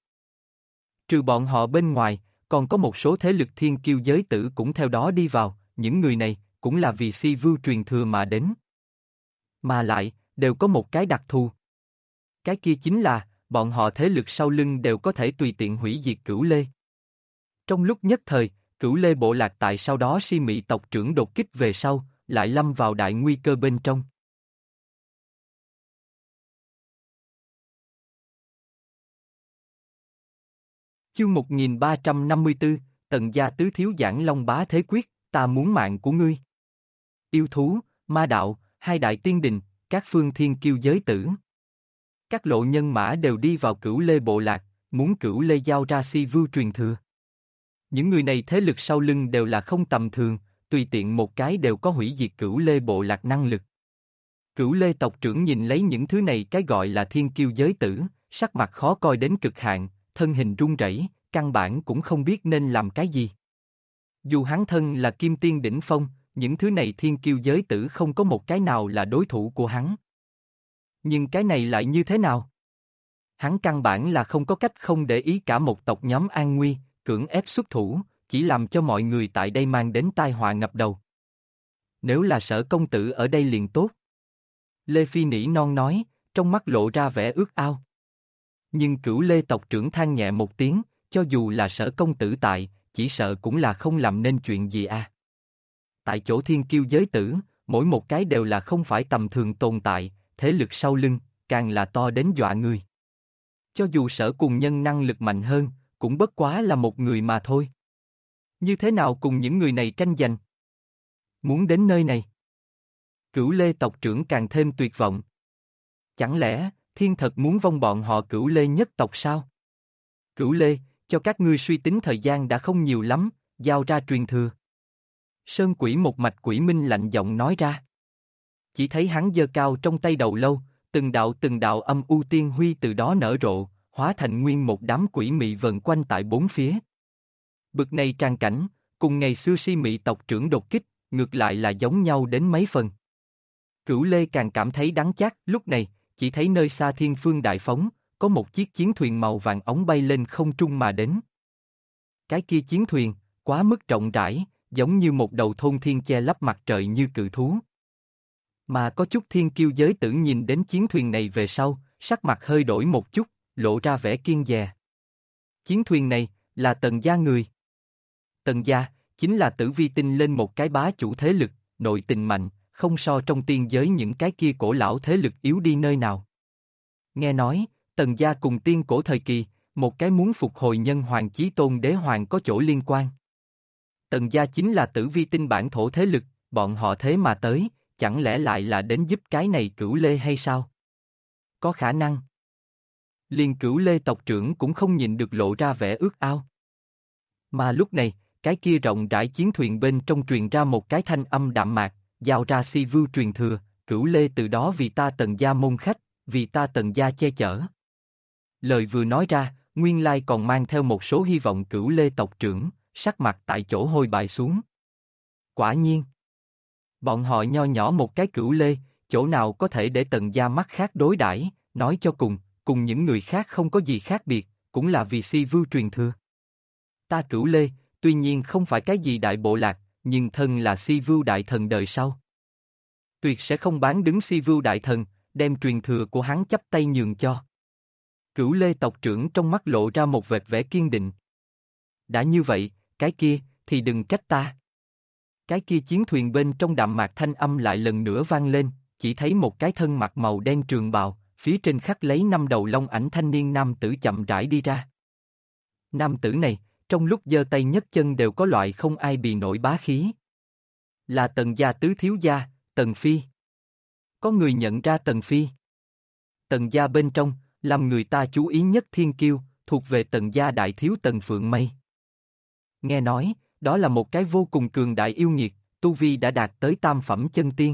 Trừ bọn họ bên ngoài, còn có một số thế lực thiên kiêu giới tử cũng theo đó đi vào, những người này cũng là vì Si Vưu truyền thừa mà đến. Mà lại, đều có một cái đặc thù. Cái kia chính là, bọn họ thế lực sau lưng đều có thể tùy tiện hủy diệt Cửu Lê. Trong lúc nhất thời, Cửu Lê bộ lạc tại sau đó Si Mị tộc trưởng đột kích về sau, lại lâm vào đại nguy cơ bên trong. Chương 1354, Tần gia tứ thiếu giảng Long Bá Thế Quyết, ta muốn mạng của ngươi. Yêu thú, ma đạo, hai đại tiên đình, các phương thiên kiêu giới tử. Các lộ nhân mã đều đi vào Cửu Lê bộ lạc, muốn Cửu Lê giao ra Si Vưu truyền thừa. Những người này thế lực sau lưng đều là không tầm thường, tùy tiện một cái đều có hủy diệt Cửu Lê bộ lạc năng lực. Cửu Lê tộc trưởng nhìn lấy những thứ này cái gọi là thiên kiêu giới tử, sắc mặt khó coi đến cực hạn, thân hình run rẩy, căn bản cũng không biết nên làm cái gì. Dù hắn thân là kim tiên đỉnh phong, những thứ này thiên kiêu giới tử không có một cái nào là đối thủ của hắn. Nhưng cái này lại như thế nào? Hắn căn bản là không có cách không để ý cả một tộc nhóm an nguy, cưỡng ép xuất thủ, chỉ làm cho mọi người tại đây mang đến tai họa ngập đầu. Nếu là Sở công tử ở đây liền tốt. Lê Phi nỉ non nói, trong mắt lộ ra vẻ ước ao. Nhưng Cửu Lê tộc trưởng than nhẹ một tiếng, cho dù là Sở công tử tại, chỉ sợ cũng là không làm nên chuyện gì à. Tại chỗ thiên kiêu giới tử, mỗi một cái đều là không phải tầm thường tồn tại, thế lực sau lưng, càng là to đến dọa người. Cho dù Sở cùng nhân năng lực mạnh hơn, cũng bất quá là một người mà thôi. Như thế nào cùng những người này tranh giành? Muốn đến nơi này? Cửu Lê tộc trưởng càng thêm tuyệt vọng. Chẳng lẽ, thiên thật muốn vong bọn họ Cửu Lê nhất tộc sao? Cửu Lê, cho các ngươi suy tính thời gian đã không nhiều lắm, giao ra truyền thừa. Sơn Quỷ một mạch Quỷ Minh lạnh giọng nói ra. Chỉ thấy hắn giơ cao trong tay đầu lâu, từng đạo âm u tiên huy từ đó nở rộ, hóa thành nguyên một đám quỷ mị vần quanh tại bốn phía. Bực này tràn cảnh, cùng ngày xưa Si Mị tộc trưởng đột kích, ngược lại là giống nhau đến mấy phần. Cửu Lê càng cảm thấy đắng chát, lúc này, chỉ thấy nơi xa thiên phương đại phóng, có một chiếc chiến thuyền màu vàng óng bay lên không trung mà đến. Cái kia chiến thuyền, quá mức rộng rãi, giống như một đầu thôn thiên che lấp mặt trời như cự thú. Mà có chút thiên kiêu giới tử nhìn đến chiến thuyền này về sau, sắc mặt hơi đổi một chút, lộ ra vẻ kiêng dè. Chiến thuyền này, là Tần gia người. Tần gia, chính là Tử Vi Tinh lên một cái bá chủ thế lực, nội tình mạnh, không so trong tiên giới những cái kia cổ lão thế lực yếu đi nơi nào. Nghe nói, Tần gia cùng tiên cổ thời kỳ, một cái muốn phục hồi nhân hoàng chí tôn đế hoàng có chỗ liên quan. Tần gia chính là Tử Vi Tinh bản thổ thế lực, bọn họ thế mà tới, chẳng lẽ lại là đến giúp cái này Cửu Lê hay sao? Có khả năng. Liền Cửu Lê tộc trưởng cũng không nhịn được lộ ra vẻ ước ao. Mà lúc này, cái kia rộng rãi chiến thuyền bên trong truyền ra một cái thanh âm đạm mạc, giao ra Si Vưu truyền thừa, Cửu Lê từ đó vì ta Tần gia môn khách, vì ta Tần gia che chở. Lời vừa nói ra, nguyên lai còn mang theo một số hy vọng Cửu Lê tộc trưởng, sắc mặt tại chỗ hôi bại xuống. Quả nhiên. Bọn họ nho nhỏ một cái Cửu Lê, chỗ nào có thể để Tần gia mắt khác đối đãi, nói cho cùng những người khác không có gì khác biệt, cũng là vì Si Vưu truyền thừa. Ta Cửu Lê, tuy nhiên không phải cái gì đại bộ lạc, nhưng thân là Si Vưu đại thần đời sau. Tuyệt sẽ không bán đứng Si Vưu đại thần, đem truyền thừa của hắn chắp tay nhường cho. Cửu Lê tộc trưởng trong mắt lộ ra một vệt vẻ kiên định. Đã như vậy, cái kia, thì đừng trách ta. Cái kia chiến thuyền bên trong đạm mạc thanh âm lại lần nữa vang lên, chỉ thấy một cái thân mặc màu đen trường bào, phía trên khắc lấy 5 đầu long ảnh thanh niên nam tử chậm rãi đi ra. Nam tử này, trong lúc giơ tay nhấc chân đều có loại không ai bì nổi bá khí. Là Tần gia tứ thiếu gia, Tần Phi. Có người nhận ra Tần Phi. Tần gia bên trong, làm người ta chú ý nhất thiên kiêu, thuộc về Tần gia đại thiếu Tần Phượng Mây. Nghe nói, đó là một cái vô cùng cường đại yêu nghiệt, tu vi đã đạt tới tam phẩm chân tiên.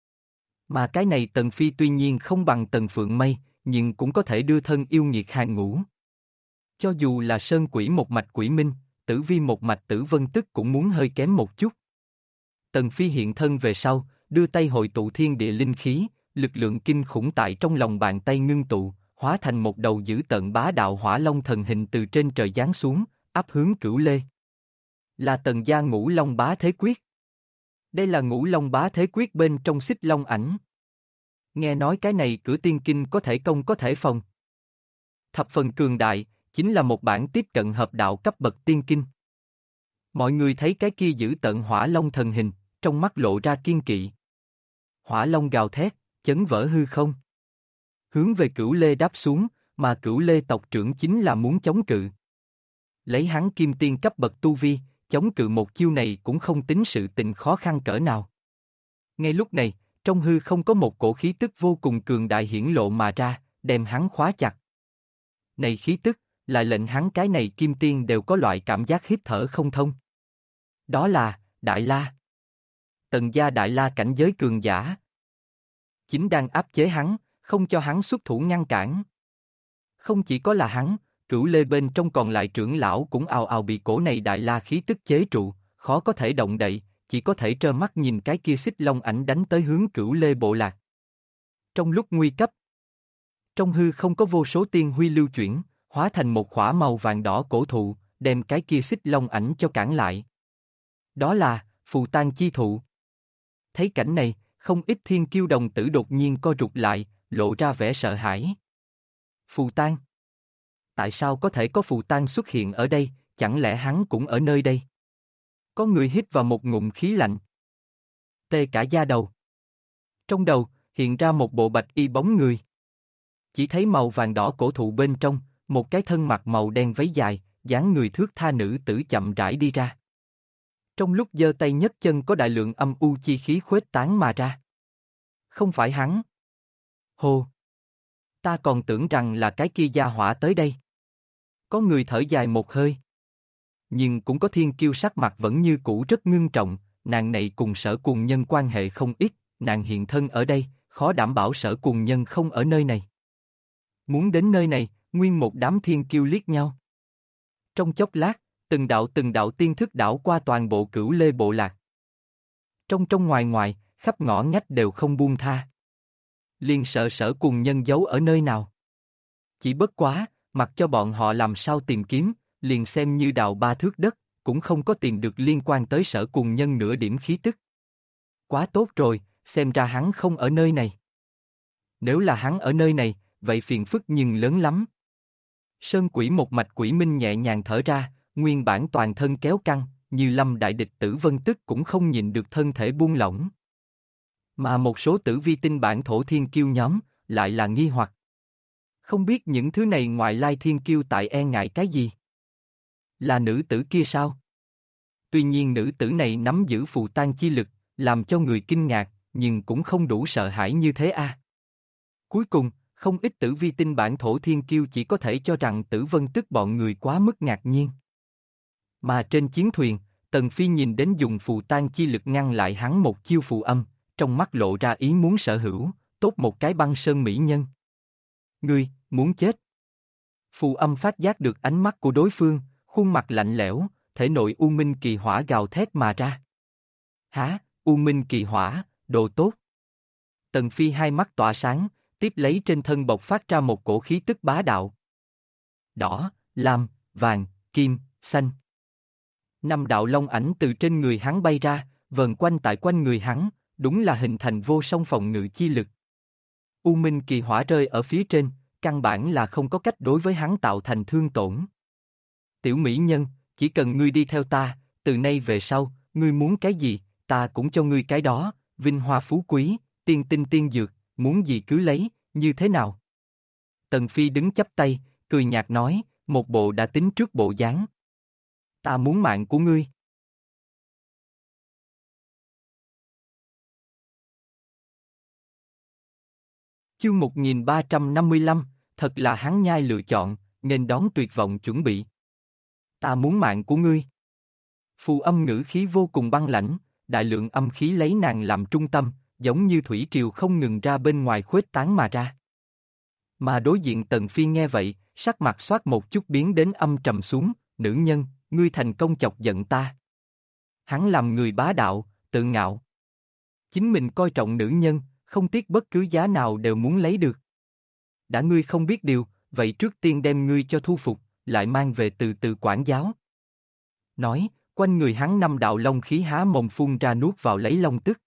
Mà cái này Tần Phi tuy nhiên không bằng Tần Phượng Mây, nhưng cũng có thể đưa thân yêu nghiệt hàng ngũ. Cho dù là Sơn Quỷ một mạch Quỷ Minh, Tử Vi một mạch Tử Vân Tức cũng muốn hơi kém một chút. Tần Phi hiện thân về sau, đưa tay hội tụ thiên địa linh khí, lực lượng kinh khủng tại trong lòng bàn tay ngưng tụ, hóa thành một đầu dữ tợn bá đạo hỏa long thần hình từ trên trời giáng xuống, áp hướng Cửu Lê. Là Tần gia Ngũ Long Bá Thế Quyết. Đây là Ngũ Long Bá Thế Quyết bên trong Xích Long ảnh. Nghe nói cái này cửa tiên kinh có thể công có thể phòng. Thập phần cường đại, chính là một bản tiếp cận hợp đạo cấp bậc tiên kinh. Mọi người thấy cái kia giữ tận hỏa long thần hình, trong mắt lộ ra kiên kỵ. Hỏa long gào thét, chấn vỡ hư không. Hướng về Cửu Lê đáp xuống, mà Cửu Lê tộc trưởng chính là muốn chống cự. Lấy hắn kim tiên cấp bậc tu vi, chống cự một chiêu này cũng không tính sự tình khó khăn cỡ nào. Ngay lúc này, trong hư không có một cổ khí tức vô cùng cường đại hiển lộ mà ra, đem hắn khóa chặt. Này khí tức, lại lệnh hắn cái này kim tiên đều có loại cảm giác hít thở không thông. Đó là, Đại La. Tần gia Đại La cảnh giới cường giả. Chính đang áp chế hắn, không cho hắn xuất thủ ngăn cản. Không chỉ có là hắn, Cửu Lê bên trong còn lại trưởng lão cũng ào ào bị cổ này Đại La khí tức chế trụ, khó có thể động đậy, chỉ có thể trơ mắt nhìn cái kia xích long ảnh đánh tới hướng Cửu Lê bộ lạc. Trong lúc nguy cấp, trong hư không có vô số tiên huy lưu chuyển, hóa thành một khỏa màu vàng đỏ cổ thụ, đem cái kia xích long ảnh cho cản lại. Đó là, phù tang chi thụ. Thấy cảnh này, không ít thiên kiêu đồng tử đột nhiên co rụt lại, lộ ra vẻ sợ hãi. Phù tang? Tại sao có thể có phù tang xuất hiện ở đây, chẳng lẽ hắn cũng ở nơi đây? Có người hít vào một ngụm khí lạnh. Tê cả da đầu. Trong đầu, hiện ra một bộ bạch y bóng người. Chỉ thấy màu vàng đỏ cổ thụ bên trong, một cái thân mặc màu đen váy dài, dáng người thước tha nữ tử chậm rãi đi ra. Trong lúc giơ tay nhấc chân có đại lượng âm u chi khí khuếch tán mà ra. Không phải hắn. Hồ. Ta còn tưởng rằng là cái kia gia hỏa tới đây. Có người thở dài một hơi. Nhưng cũng có thiên kiêu sắc mặt vẫn như cũ rất ngưng trọng, nàng này cùng Sở Cuồng Nhân quan hệ không ít, nàng hiện thân ở đây, khó đảm bảo Sở Cuồng Nhân không ở nơi này. Muốn đến nơi này, nguyên một đám thiên kiêu liếc nhau. Trong chốc lát, từng đạo tiên thức đảo qua toàn bộ Cửu Lê bộ lạc. Trong ngoài ngoài, khắp ngõ ngách đều không buông tha. Liền sợ Sở Cuồng Nhân giấu ở nơi nào. Chỉ bất quá, mặc cho bọn họ làm sao tìm kiếm, liền xem như đào 3 thước đất, cũng không có tìm được liên quan tới Sở Cùng Nhân nửa điểm khí tức. Quá tốt rồi, xem ra hắn không ở nơi này. Nếu là hắn ở nơi này, vậy phiền phức nhưng lớn lắm. Sơn Quỷ một mạch Quỷ Minh nhẹ nhàng thở ra, nguyên bản toàn thân kéo căng, như lâm đại địch Tử Vân Tức cũng không nhịn được thân thể buông lỏng. Mà một số tử vi tinh bản thổ thiên kiêu nhóm, lại là nghi hoặc. Không biết những thứ này ngoại lai thiên kiêu tại e ngại cái gì? Là nữ tử kia sao? Tuy nhiên nữ tử này nắm giữ phù tang chi lực, làm cho người kinh ngạc, nhưng cũng không đủ sợ hãi như thế a. Cuối cùng, không ít tử vi tinh bản thổ thiên kiêu chỉ có thể cho rằng Tử Vân Tức bọn người quá mức ngạc nhiên. Mà trên chiến thuyền, Tần Phi nhìn đến dùng phù tang chi lực ngăn lại hắn một chiêu phù âm, trong mắt lộ ra ý muốn sở hữu, tốt một cái băng sơn mỹ nhân. Ngươi, muốn chết. Phù âm phát giác được ánh mắt của đối phương, khuôn mặt lạnh lẽo, thể nội U Minh Kỳ Hỏa gào thét mà ra. Hả, U Minh Kỳ Hỏa, đồ tốt. Tần Phi hai mắt tỏa sáng, tiếp lấy trên thân bộc phát ra một cổ khí tức bá đạo. Đỏ, lam, vàng, kim, xanh. Năm đạo long ảnh từ trên người hắn bay ra, vờn quanh tại quanh người hắn, đúng là hình thành vô song phòng ngự chi lực. U Minh Kỳ Hỏa rơi ở phía trên, căn bản là không có cách đối với hắn tạo thành thương tổn. Tiểu mỹ nhân, chỉ cần ngươi đi theo ta, từ nay về sau, ngươi muốn cái gì, ta cũng cho ngươi cái đó, vinh hoa phú quý, tiên tinh tiên dược, muốn gì cứ lấy, như thế nào? Tần Phi đứng chắp tay, cười nhạt nói, một bộ đã tính trước bộ dáng. Ta muốn mạng của ngươi. Chương 1355, thật là hắn nhai lựa chọn, nên đón tuyệt vọng chuẩn bị. Ta muốn mạng của ngươi. Phù âm ngữ khí vô cùng băng lãnh, đại lượng âm khí lấy nàng làm trung tâm, giống như thủy triều không ngừng ra bên ngoài khuếch tán mà ra. Mà đối diện Tần Phi nghe vậy, sắc mặt xoát một chút biến đến âm trầm xuống, nữ nhân, ngươi thành công chọc giận ta. Hắn làm người bá đạo, tự ngạo. Chính mình coi trọng nữ nhân, không tiếc bất cứ giá nào đều muốn lấy được. Đã ngươi không biết điều, vậy trước tiên đem ngươi cho thu phục, lại mang về từ từ quản giáo. Nói, quanh người hắn năm đạo long khí há mồm phun ra nuốt vào lấy long tức.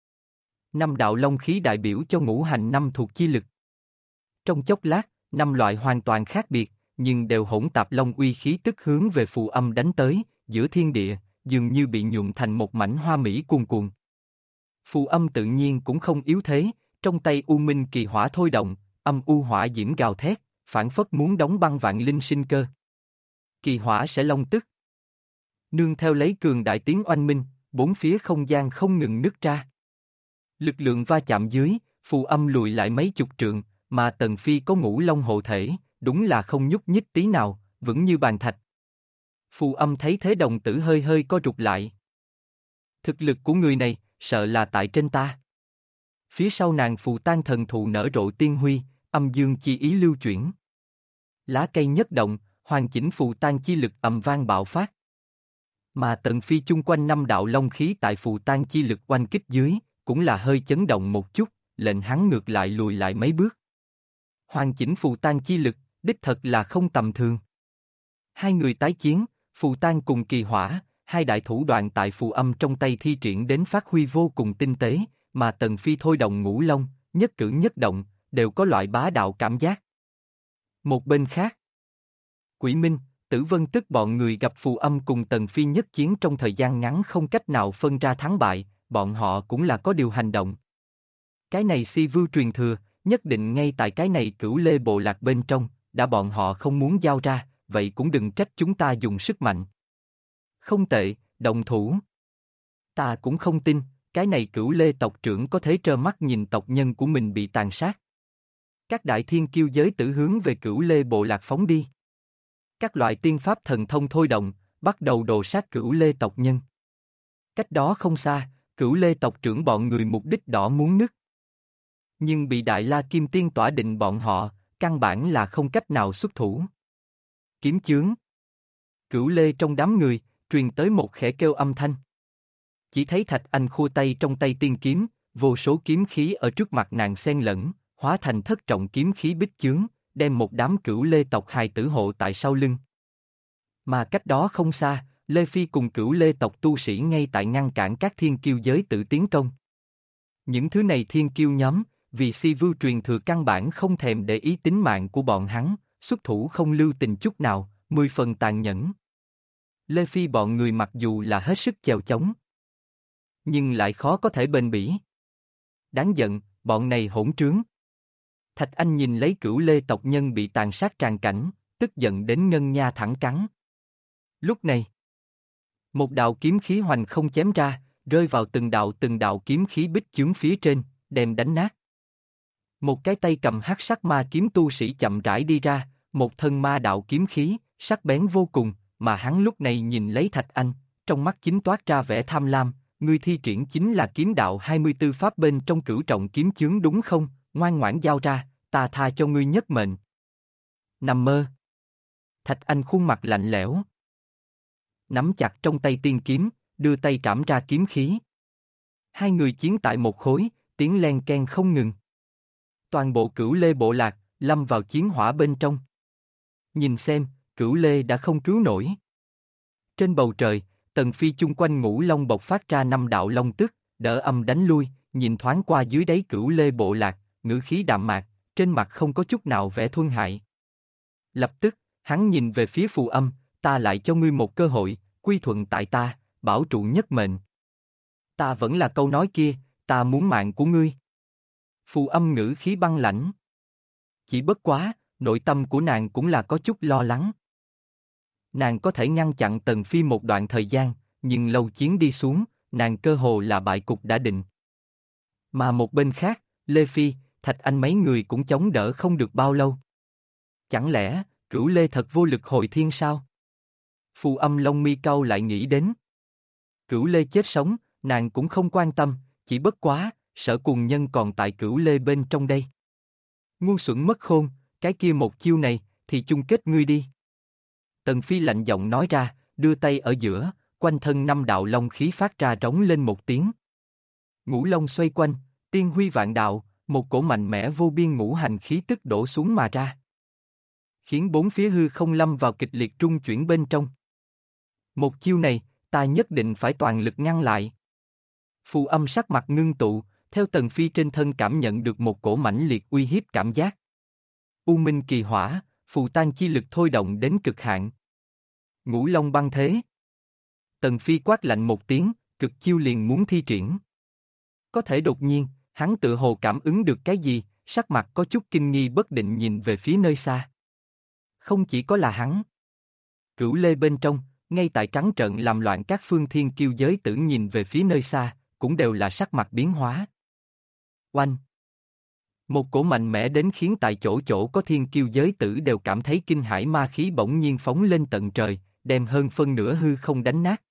Năm đạo long khí đại biểu cho ngũ hành năm thuộc chi lực. Trong chốc lát, năm loại hoàn toàn khác biệt, nhưng đều hỗn tạp long uy khí tức hướng về phù âm đánh tới, giữa thiên địa, dường như bị nhuộm thành một mảnh hoa mỹ cuồn cuộn. Phù âm tự nhiên cũng không yếu thế, trong tay U Minh Kỳ Hỏa thôi động, âm u hỏa diễm gào thét, phản phất muốn đóng băng vạn linh sinh cơ. Kỳ hỏa sẽ long tức. Nương theo lấy cường đại tiếng oanh minh, bốn phía không gian không ngừng nứt ra. Lực lượng va chạm dưới, phù âm lùi lại mấy chục trượng, mà Tần Phi có ngũ long hộ thể, đúng là không nhúc nhích tí nào, vững như bàn thạch. Phù âm thấy thế đồng tử hơi hơi co rụt lại. Thực lực của người này, sợ là tại trên ta. Phía sau nàng phù tang thần thụ nở rộ tiên huy, âm dương chi ý lưu chuyển. Lá cây nhất động, hoàn chỉnh phù tang chi lực ầm vang bạo phát. Mà Tần Phi chung quanh năm đạo long khí tại phù tang chi lực oanh kích dưới, cũng là hơi chấn động một chút, lệnh hắn ngược lại lùi lại mấy bước. Hoàn chỉnh phù tang chi lực, đích thật là không tầm thường. Hai người tái chiến, phù tang cùng kỳ hỏa, hai đại thủ đoạn tại phù âm trong tay thi triển đến phát huy vô cùng tinh tế, mà Tần Phi thôi động ngũ long, nhất cử nhất động, đều có loại bá đạo cảm giác. Một bên khác, Quỷ Minh, Tử Vân Tức bọn người gặp phù âm cùng Tần Phi nhất chiến trong thời gian ngắn không cách nào phân ra thắng bại, bọn họ cũng là có điều hành động. Cái này si vưu truyền thừa, nhất định ngay tại cái này Cửu Lê bộ lạc bên trong, đã bọn họ không muốn giao ra, vậy cũng đừng trách chúng ta dùng sức mạnh. Không tệ, động thủ. Ta cũng không tin, cái này Cửu Lê tộc trưởng có thể trơ mắt nhìn tộc nhân của mình bị tàn sát. Các đại thiên kiêu giới tử hướng về Cửu Lê bộ lạc phóng đi. Các loại tiên pháp thần thông thôi động, bắt đầu đồ sát Cửu Lê tộc nhân. Cách đó không xa, Cửu Lê tộc trưởng bọn người mục đích đỏ muốn nứt. Nhưng bị Đại La Kim Tiên tỏa định bọn họ, căn bản là không cách nào xuất thủ. Kiếm chướng. Cửu Lê trong đám người, truyền tới một khẽ kêu âm thanh. Chỉ thấy Thạch Anh khua tay trong tay tiên kiếm, vô số kiếm khí ở trước mặt nàng xen lẫn, hóa thành thất trọng kiếm khí bích chướng, đem một đám Cửu Lê tộc hài tử hộ tại sau lưng. Mà cách đó không xa, Lê Phi cùng Cửu Lê tộc tu sĩ ngay tại ngăn cản các thiên kiêu giới tự tiến công. Những thứ này thiên kiêu nhóm, vì Si Vưu truyền thừa căn bản không thèm để ý tính mạng của bọn hắn, xuất thủ không lưu tình chút nào, 10 phần tàn nhẫn. Lê Phi bọn người mặc dù là hết sức chèo chống, nhưng lại khó có thể bền bỉ. Đáng giận, bọn này hỗn trướng. Thạch Anh nhìn lấy Cửu Lê tộc nhân bị tàn sát tràn cảnh, tức giận đến ngân nha thẳng cắn. Lúc này, một đạo kiếm khí hoành không chém ra, rơi vào từng đạo kiếm khí bích chướng phía trên, đem đánh nát. Một cái tay cầm hắc sắc ma kiếm tu sĩ chậm rãi đi ra, một thân ma đạo kiếm khí, sắc bén vô cùng, mà hắn lúc này nhìn lấy Thạch Anh, trong mắt chính toát ra vẻ tham lam, ngươi thi triển chính là kiếm đạo 24 pháp bên trong cửu trọng kiếm chướng đúng không, ngoan ngoãn giao ra, ta tha cho ngươi nhất mệnh. Nằm mơ. Thạch Anh khuôn mặt lạnh lẽo, nắm chặt trong tay tiên kiếm, đưa tay trảm ra kiếm khí. Hai người chiến tại một khối, tiếng len ken không ngừng. Toàn bộ Cửu Lê bộ lạc, lâm vào chiến hỏa bên trong. Nhìn xem, Cửu Lê đã không cứu nổi. Trên bầu trời, Tần Phi chung quanh Ngũ Long bộc phát ra 5 đạo long tức, đỡ âm đánh lui, nhìn thoáng qua dưới đáy Cửu Lê bộ lạc, ngữ khí đạm mạc, trên mặt không có chút nào vẻ thương hại. Lập tức, hắn nhìn về phía Phù Âm, ta lại cho ngươi một cơ hội, quy thuận tại ta, bảo trụ nhất mệnh. Ta vẫn là câu nói kia, ta muốn mạng của ngươi. Phù Âm ngữ khí băng lãnh. Chỉ bất quá, nội tâm của nàng cũng là có chút lo lắng. Nàng có thể ngăn chặn Tần Phi một đoạn thời gian, nhưng lâu chiến đi xuống, nàng cơ hồ là bại cục đã định. Mà một bên khác, Lê Phi, Thạch Anh mấy người cũng chống đỡ không được bao lâu. Chẳng lẽ, Cửu Lê thật vô lực hồi thiên sao? Phù Âm lông mi cau lại nghĩ đến. Cửu Lê chết sống, nàng cũng không quan tâm, chỉ bất quá, Sở Cùng Nhân còn tại Cửu Lê bên trong đây. Ngu xuẩn mất khôn, cái kia một chiêu này, thì chung kết ngươi đi. Tần Phi lạnh giọng nói ra, đưa tay ở giữa, quanh thân 5 đạo long khí phát ra rống lên một tiếng. Ngũ long xoay quanh, tiên huy vạn đạo, một cổ mạnh mẽ vô biên ngũ hành khí tức đổ xuống mà ra. Khiến bốn phía hư không lâm vào kịch liệt trung chuyển bên trong. Một chiêu này, ta nhất định phải toàn lực ngăn lại. Phù Âm sắc mặt ngưng tụ, theo Tần Phi trên thân cảm nhận được một cổ mãnh liệt uy hiếp cảm giác. U Minh kỳ hỏa, phù tan chi lực thôi động đến cực hạn. Ngũ long băng thế. Tần Phi quát lạnh một tiếng, cực chiêu liền muốn thi triển. Có thể đột nhiên, hắn tự hồ cảm ứng được cái gì, sắc mặt có chút kinh nghi bất định nhìn về phía nơi xa. Không chỉ có là hắn. Cửu Lê bên trong, ngay tại trắng trợn làm loạn các phương thiên kiêu giới tử nhìn về phía nơi xa, cũng đều là sắc mặt biến hóa. Oanh! Một cổ mạnh mẽ đến khiến tại chỗ chỗ có thiên kiêu giới tử đều cảm thấy kinh hãi ma khí bỗng nhiên phóng lên tận trời, đem hơn phân nửa hư không đánh nát.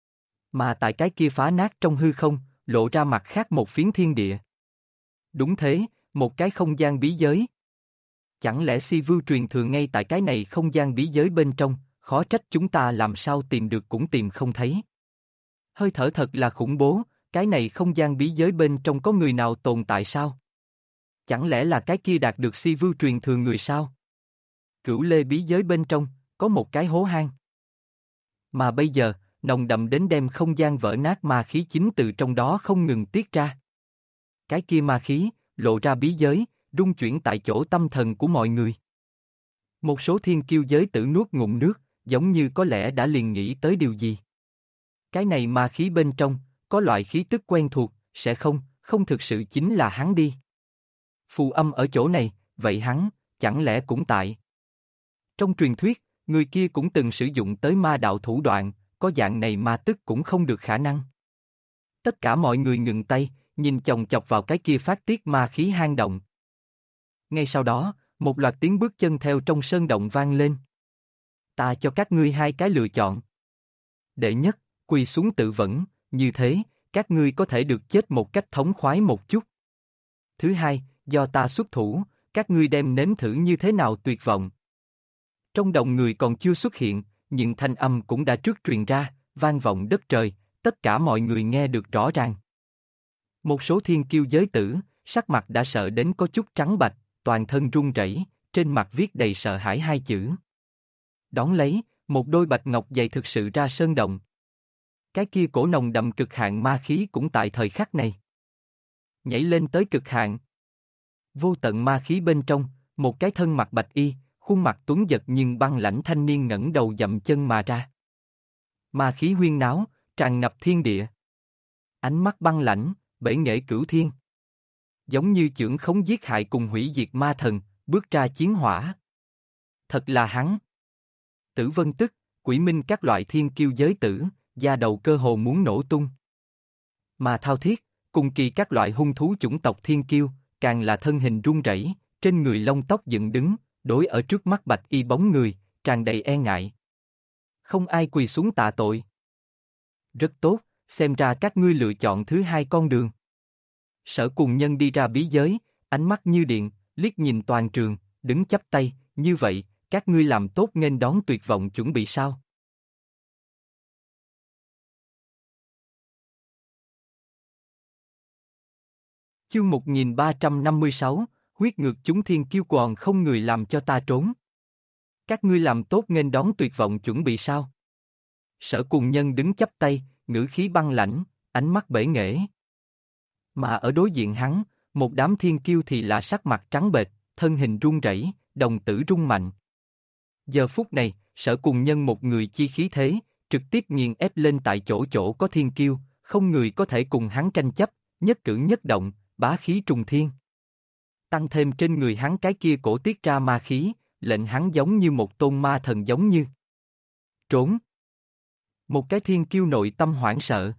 Mà tại cái kia phá nát trong hư không, lộ ra mặt khác một phiến thiên địa. Đúng thế, một cái không gian bí giới. Chẳng lẽ Si Vưu truyền thừa ngay tại cái này không gian bí giới bên trong, khó trách chúng ta làm sao tìm được cũng tìm không thấy. Hơi thở thật là khủng bố, cái này không gian bí giới bên trong có người nào tồn tại sao? Chẳng lẽ là cái kia đạt được Si Vưu truyền thừa người sao? Cửu Lê bí giới bên trong, có một cái hố hang. Mà bây giờ, nồng đậm đến đem không gian vỡ nát ma khí chính từ trong đó không ngừng tiết ra. Cái kia ma khí, lộ ra bí giới, rung chuyển tại chỗ tâm thần của mọi người. Một số thiên kiêu giới tử nuốt ngụm nước, giống như có lẽ đã liền nghĩ tới điều gì. Cái này ma khí bên trong, có loại khí tức quen thuộc, sẽ không thực sự chính là hắn đi. Phù Âm ở chỗ này, vậy hắn, chẳng lẽ cũng tại. Trong truyền thuyết, người kia cũng từng sử dụng tới ma đạo thủ đoạn, có dạng này ma tức cũng không được khả năng. Tất cả mọi người ngừng tay, nhìn chòng chọc vào cái kia phát tiết ma khí hang động. Ngay sau đó, một loạt tiếng bước chân theo trong sơn động vang lên. Ta cho các ngươi hai cái lựa chọn. Đệ nhất, quỳ xuống tự vẫn, như thế, các ngươi có thể được chết một cách thống khoái một chút. Thứ hai, do ta xuất thủ, các ngươi đem nếm thử như thế nào tuyệt vọng. Trong động người còn chưa xuất hiện, nhưng thanh âm cũng đã trước truyền ra, vang vọng đất trời, tất cả mọi người nghe được rõ ràng. Một số thiên kiêu giới tử, sắc mặt đã sợ đến có chút trắng bạch, toàn thân run rẩy, trên mặt viết đầy sợ hãi hai chữ. Đón lấy, Một đôi bạch ngọc dày thực sự ra sơn động. Cái kia cổ nồng đậm cực hạn ma khí cũng tại thời khắc này nhảy lên tới cực hạn. Vô tận ma khí bên trong, một cái thân mặc bạch y, khuôn mặt tuấn giật nhưng băng lãnh thanh niên ngẩng đầu dậm chân mà ra. Ma khí huyên náo, tràn ngập thiên địa. Ánh mắt băng lãnh, bể nghệ cửu thiên. Giống như chưởng khống giết hại cùng hủy diệt ma thần, bước ra chiến hỏa. Thật là hắn. Tử Vân Tức, Quỷ Minh các loại thiên kiêu giới tử, da đầu cơ hồ muốn nổ tung. Mà Thao Thiết, cùng kỳ các loại hung thú chủng tộc thiên kiêu, càng là thân hình run rẩy, trên người lông tóc dựng đứng, đối ở trước mắt bạch y bóng người, tràn đầy e ngại. Không ai quỳ xuống tạ tội. Rất tốt, xem ra các ngươi lựa chọn thứ hai con đường. Sở Cùng Nhân đi ra bí giới, ánh mắt như điện, liếc nhìn toàn trường, đứng chắp tay, như vậy, các ngươi làm tốt nghênh đón tuyệt vọng chuẩn bị sao? Chương 1356, huyết ngược chúng thiên kiêu quòn không người làm cho ta trốn. Các ngươi làm tốt nghênh đón tuyệt vọng chuẩn bị sao? Sở Cùng Nhân đứng chắp tay, ngữ khí băng lãnh, ánh mắt bể nghễ. Mà ở đối diện hắn, một đám thiên kiêu thì là sắc mặt trắng bệch, thân hình run rẩy, đồng tử rung mạnh. Giờ phút này, Sở Cùng Nhân một người chi khí thế, trực tiếp nghiền ép lên tại chỗ chỗ có thiên kiêu, không người có thể cùng hắn tranh chấp, nhất cử nhất động, bá khí trùng thiên. Tăng thêm trên người hắn cái kia cổ tiết ra ma khí, lệnh hắn giống như một tôn ma thần giống như trốn. Một cái thiên kiêu nội tâm hoảng sợ.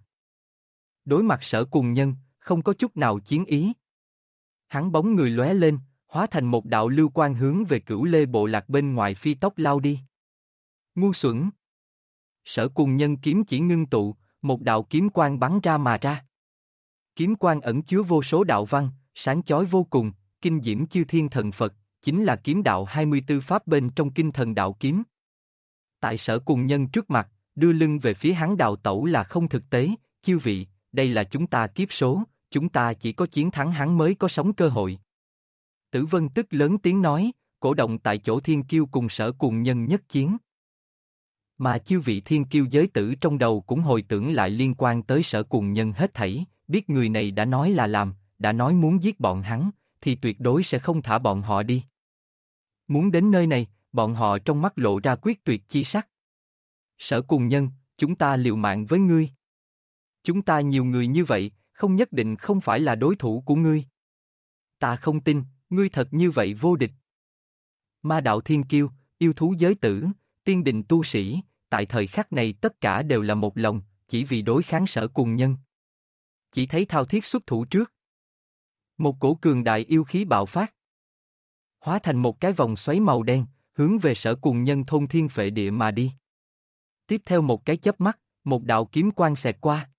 Đối mặt Sở Cùng Nhân, không có chút nào chiến ý. Hắn bóng người lóe lên, hóa thành một đạo lưu quang hướng về Cửu Lê bộ lạc bên ngoài phi tốc lao đi. Ngu xuẩn. Sở Cùng Nhân kiếm chỉ ngưng tụ, một đạo kiếm quang bắn ra mà ra. Kiếm quang ẩn chứa vô số đạo văn, sáng chói vô cùng, kinh diễm chư thiên thần Phật, chính là kiếm đạo 24 pháp bên trong kinh thần đạo kiếm. Tại Sở Cùng Nhân trước mặt, đưa lưng về phía hắn đào tẩu là không thực tế, chư vị, đây là chúng ta kiếp số, chúng ta chỉ có chiến thắng hắn mới có sống cơ hội. Tử Vân Tức lớn tiếng nói, cổ động tại chỗ thiên kiêu cùng Sở Cùng Nhân nhất chiến. Mà chư vị thiên kiêu giới tử trong đầu cũng hồi tưởng lại liên quan tới Sở Cùng Nhân hết thảy, biết người này đã nói là làm, đã nói muốn giết bọn hắn, thì tuyệt đối sẽ không thả bọn họ đi. Muốn đến nơi này, bọn họ trong mắt lộ ra quyết tuyệt chi sắc. Sở Cùng Nhân, chúng ta liều mạng với ngươi. Chúng ta nhiều người như vậy, không nhất định không phải là đối thủ của ngươi. Ta không tin, ngươi thật như vậy vô địch. Ma đạo thiên kiêu, yêu thú giới tử, tiên đình tu sĩ, tại thời khắc này tất cả đều là một lòng, chỉ vì đối kháng Sở Cùng Nhân. Chỉ thấy Thao Thiết xuất thủ trước. Một cổ cường đại yêu khí bạo phát. Hóa thành một cái vòng xoáy màu đen, hướng về Sở Cùng Nhân thôn thiên phệ địa mà đi. Tiếp theo một cái chớp mắt, một đạo kiếm quang xẹt qua.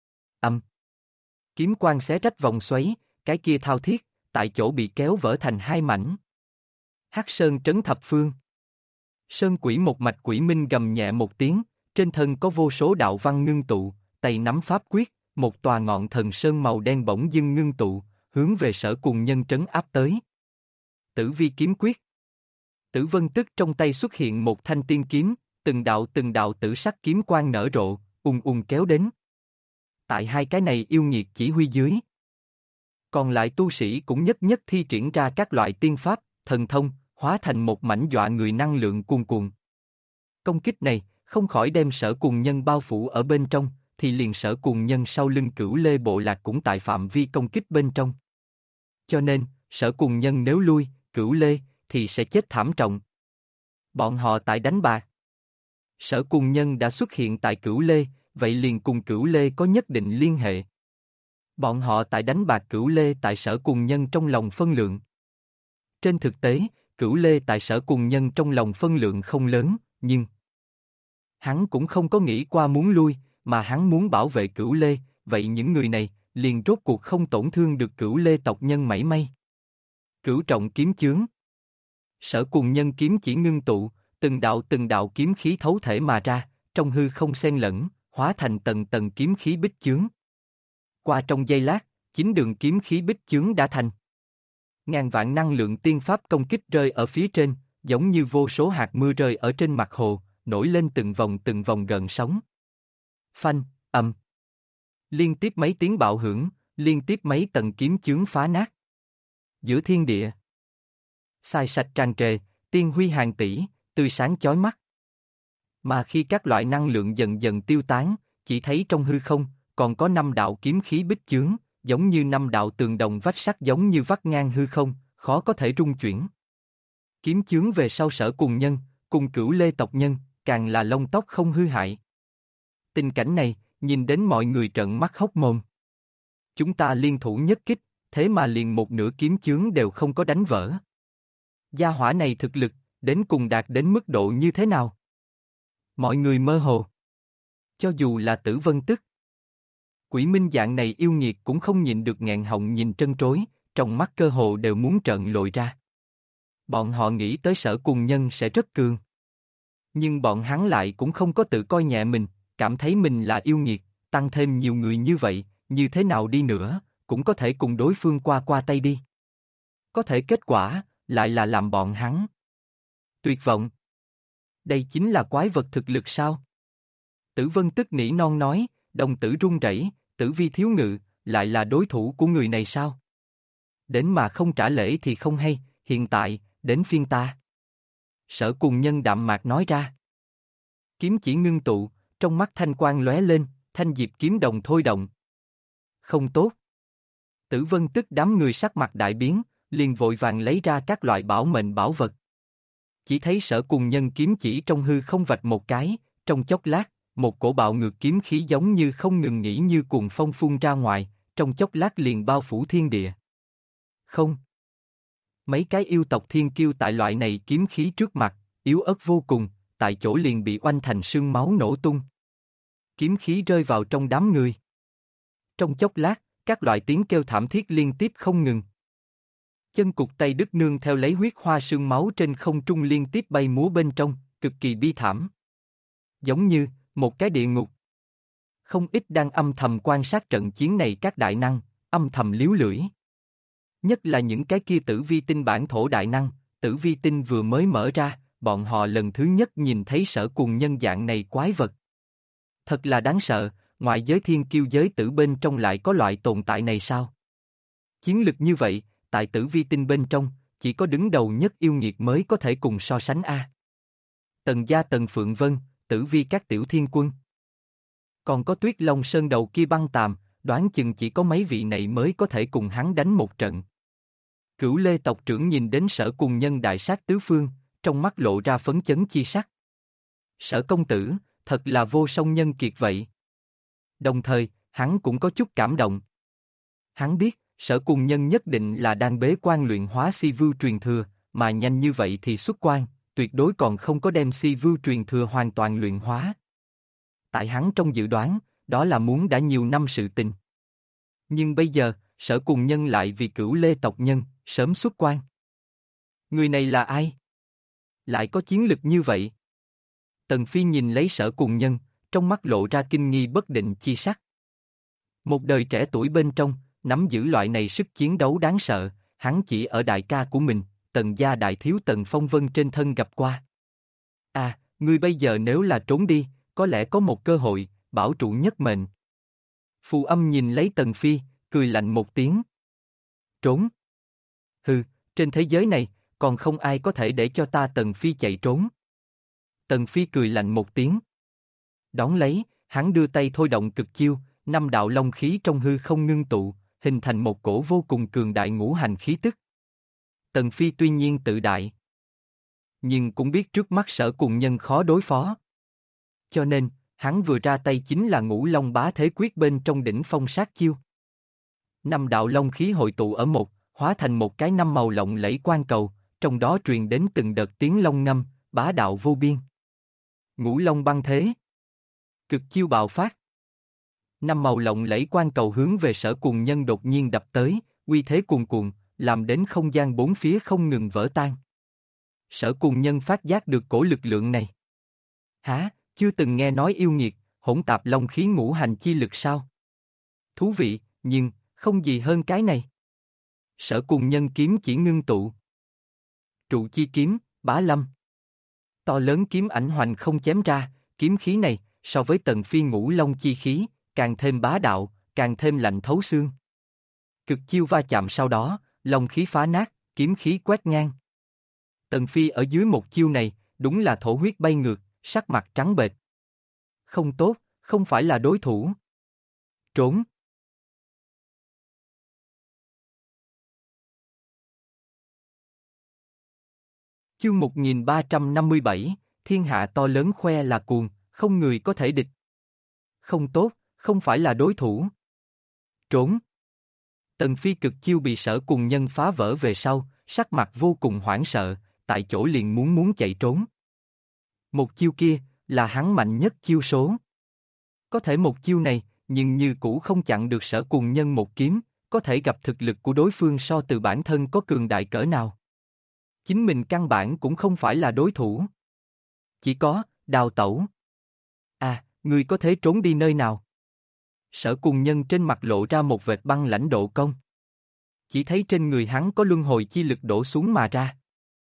Kiếm quang xé rách vòng xoáy, cái kia Thao Thiết, tại chỗ bị kéo vỡ thành hai mảnh. Hắc Sơn trấn thập phương. Sơn quỷ một mạch quỷ minh gầm nhẹ một tiếng, trên thân có vô số đạo văn ngưng tụ, tay nắm pháp quyết, một tòa ngọn thần sơn màu đen bỗng dưng ngưng tụ, hướng về Sở Cùng Nhân trấn áp tới. Tử vi kiếm quyết. Tử Vân Tức trong tay xuất hiện một thanh tiên kiếm, từng đạo tử sắc kiếm quang nở rộ, kéo đến. Tại hai cái này yêu nghiệt chỉ huy dưới. Còn lại tu sĩ cũng nhất nhất thi triển ra các loại tiên pháp, thần thông, hóa thành một mảnh dọa người năng lượng cuồn cuộn. Công kích này, không khỏi đem Sở Cùng Nhân bao phủ ở bên trong, thì liền Sở Cùng Nhân sau lưng Cửu Lê bộ lạc cũng tại phạm vi công kích bên trong. Cho nên, Sở Cùng Nhân nếu lui, Cửu Lê, thì sẽ chết thảm trọng. Bọn họ tại đánh bạc. Sở Cùng Nhân đã xuất hiện tại Cửu Lê, vậy liền cùng Cửu Lê có nhất định liên hệ. Bọn họ tại đánh bạc Cửu Lê tại Sở Cùng Nhân trong lòng phân lượng. Trên thực tế, Cửu Lê tại Sở Cùng Nhân trong lòng phân lượng không lớn, nhưng hắn cũng không có nghĩ qua muốn lui, mà hắn muốn bảo vệ Cửu Lê, vậy những người này, liền rốt cuộc không tổn thương được Cửu Lê tộc nhân mảy may. Cửu trọng kiếm chướng. Sở Cùng Nhân kiếm chỉ ngưng tụ, từng đạo kiếm khí thấu thể mà ra, trong hư không xen lẫn, hóa thành tầng tầng kiếm khí bích chướng. Qua trong giây lát, 9 đường kiếm khí bích chướng đã thành. Ngàn vạn năng lượng tiên pháp công kích rơi ở phía trên, giống như vô số hạt mưa rơi ở trên mặt hồ, nổi lên từng vòng gợn sóng. Phanh, ầm. Liên tiếp mấy tiếng bạo hưởng, liên tiếp mấy tầng kiếm chướng phá nát. Giữa thiên địa, xài sạch tràn trề, tiên huy hàng tỷ, tươi sáng chói mắt. Mà khi các loại năng lượng dần dần tiêu tán, chỉ thấy trong hư không, còn có 5 đạo kiếm khí bích chướng, giống như 5 đạo tường đồng vách sắt giống như vắt ngang hư không, khó có thể rung chuyển. Kiếm chướng về sau Sở Cùng Nhân, cùng Cửu Lê tộc nhân, càng là lông tóc không hư hại. Tình cảnh này, nhìn đến mọi người trợn mắt hốc mồm. Chúng ta liên thủ nhất kích, thế mà liền một nửa kiếm chướng đều không có đánh vỡ. Gia hỏa này thực lực, đến cùng đạt đến mức độ như thế nào? Mọi người mơ hồ. Cho dù là Tử Vân Tức, Quỷ Minh dạng này yêu nghiệt cũng không nhịn được nghẹn họng nhìn trân trối, trong mắt cơ hồ đều muốn trợn lồi ra. Bọn họ nghĩ tới Sở Cùng Nhân sẽ rất cường. Nhưng bọn hắn lại cũng không có tự coi nhẹ mình, cảm thấy mình là yêu nghiệt, tăng thêm nhiều người như vậy, như thế nào đi nữa, cũng có thể cùng đối phương qua qua tay đi. Có thể kết quả, lại là làm bọn hắn tuyệt vọng. Đây chính là quái vật thực lực sao? Tử Vân Tức nỉ non nói, đồng tử run rẩy, Tử Vi thiếu ngự, lại là đối thủ của người này sao? Đến mà không trả lễ thì không hay, hiện tại, đến phiên ta. Sở Cùng Nhân đạm mạc nói ra. Kiếm chỉ ngưng tụ, trong mắt thanh quang lóe lên, thanh diệp kiếm đồng thôi động. Không tốt. Tử Vân Tức đám người sắc mặt đại biến, liền vội vàng lấy ra các loại bảo mệnh bảo vật. Chỉ thấy Sở Cùng Nhân kiếm chỉ trong hư không vạch một cái, trong chốc lát, một cổ bạo ngược kiếm khí giống như không ngừng nghỉ như cuồng phong phun ra ngoài, trong chốc lát liền bao phủ thiên địa. Không. Mấy cái yêu tộc thiên kiêu tại loại này kiếm khí trước mặt, yếu ớt vô cùng, tại chỗ liền bị oanh thành sương máu nổ tung. Kiếm khí rơi vào trong đám người. Trong chốc lát, các loại tiếng kêu thảm thiết liên tiếp không ngừng. Chân cụt tay đứt nương theo lấy huyết hoa sương máu trên không trung liên tiếp bay múa bên trong, cực kỳ bi thảm. Giống như một cái địa ngục. Không ít đang âm thầm quan sát trận chiến này các đại năng, âm thầm líu lưỡi. Nhất là những cái kia tử vi tinh bản thổ đại năng, tử vi tinh vừa mới mở ra, bọn họ lần thứ nhất nhìn thấy Sở Cùng Nhân dạng này quái vật. Thật là đáng sợ, ngoại giới thiên kiêu giới tử bên trong lại có loại tồn tại này sao? Chiến lực như vậy, tại tử vi tinh bên trong, chỉ có đứng đầu nhất yêu nghiệt mới có thể cùng so sánh a. Tần Gia Tần Phượng Vân, tử vi các tiểu thiên quân. Còn có Tuyết Long Sơn đầu kia băng tàm, đoán chừng chỉ có mấy vị này mới có thể cùng hắn đánh một trận. Cửu Lê tộc trưởng nhìn đến Sở Cùng Nhân đại sát tứ phương, trong mắt lộ ra phấn chấn chi sắc. Sở công tử, thật là vô song nhân kiệt vậy. Đồng thời, hắn cũng có chút cảm động. Hắn biết, Sở Cùng Nhân nhất định là đang bế quan luyện hóa si vưu truyền thừa, mà nhanh như vậy thì xuất quan, tuyệt đối còn không có đem si vưu truyền thừa hoàn toàn luyện hóa. Tại hắn trong dự đoán, đó là muốn đã nhiều năm sự tình. Nhưng bây giờ, Sở Cùng Nhân lại vì Cửu Lê tộc nhân, sớm xuất quan. Người này là ai? Lại có chiến lực như vậy? Tần Phi nhìn lấy Sở Cùng Nhân, trong mắt lộ ra kinh nghi bất định chi sắc. Một đời trẻ tuổi bên trong, nắm giữ loại này sức chiến đấu đáng sợ, hắn chỉ ở đại ca của mình, Tần gia đại thiếu Tần Phong Vân trên thân gặp qua. À, ngươi bây giờ nếu là trốn đi, có lẽ có một cơ hội, bảo trụ nhất mệnh. Phù Âm nhìn lấy Tần Phi, cười lạnh một tiếng. Trốn? Hừ, trên thế giới này, còn không ai có thể để cho ta Tần Phi chạy trốn. Tần Phi cười lạnh một tiếng. Đón lấy, hắn đưa tay thôi động cực chiêu, 5 đạo long khí trong hư không ngưng tụ, hình thành một cổ vô cùng cường đại ngũ hành khí tức. Tần Phi tuy nhiên tự đại, nhưng cũng biết trước mắt Sở Cùng Nhân khó đối phó. Cho nên, hắn vừa ra tay chính là Ngũ Long Bá Thế Quyết bên trong đỉnh phong sát chiêu. 5 đạo long khí hội tụ ở một, hóa thành một cái 5 màu lộng lẫy quang cầu, trong đó truyền đến từng đợt tiếng long ngâm, bá đạo vô biên. Ngũ Long Băng Thế. Cực chiêu bạo phát. 5 màu lộng lẫy quang cầu hướng về Sở Cùng Nhân đột nhiên đập tới, uy thế cuồn cuộn, làm đến không gian bốn phía không ngừng vỡ tan. Sở Cùng Nhân phát giác được cổ lực lượng này. Hả, chưa từng nghe nói yêu nghiệt, hỗn tạp long khí ngũ hành chi lực sao? Thú vị, nhưng, không gì hơn cái này. Sở Cùng Nhân kiếm chỉ ngưng tụ. Trụ chi kiếm, bá lâm. To lớn kiếm ảnh hoành không chém ra, kiếm khí này, so với Tần Phi ngũ long chi khí, càng thêm bá đạo, càng thêm lạnh thấu xương. Cực chiêu va chạm sau đó, long khí phá nát, kiếm khí quét ngang. Tần Phi ở dưới một chiêu này, đúng là thổ huyết bay ngược, sắc mặt trắng bệch. Không tốt, không phải là đối thủ. Trốn. Chương 1357, thiên hạ to lớn khoe là cuồng, không người có thể địch. Không tốt, không phải là đối thủ. Trốn. Tần Phi cực chiêu bị Sở Cùng Nhân phá vỡ về sau, sắc mặt vô cùng hoảng sợ, tại chỗ liền muốn chạy trốn. Một chiêu kia, là hắn mạnh nhất chiêu số. Có thể một chiêu này, nhưng như cũ không chặn được Sở Cùng Nhân một kiếm, có thể gặp thực lực của đối phương so từ bản thân có cường đại cỡ nào. Chính mình căn bản cũng không phải là đối thủ. Chỉ có, đào tẩu. À, ngươi có thể trốn đi nơi nào? Sở Cùng Nhân trên mặt lộ ra một vệt băng lãnh độ công. Chỉ thấy trên người hắn có luân hồi chi lực đổ xuống mà ra.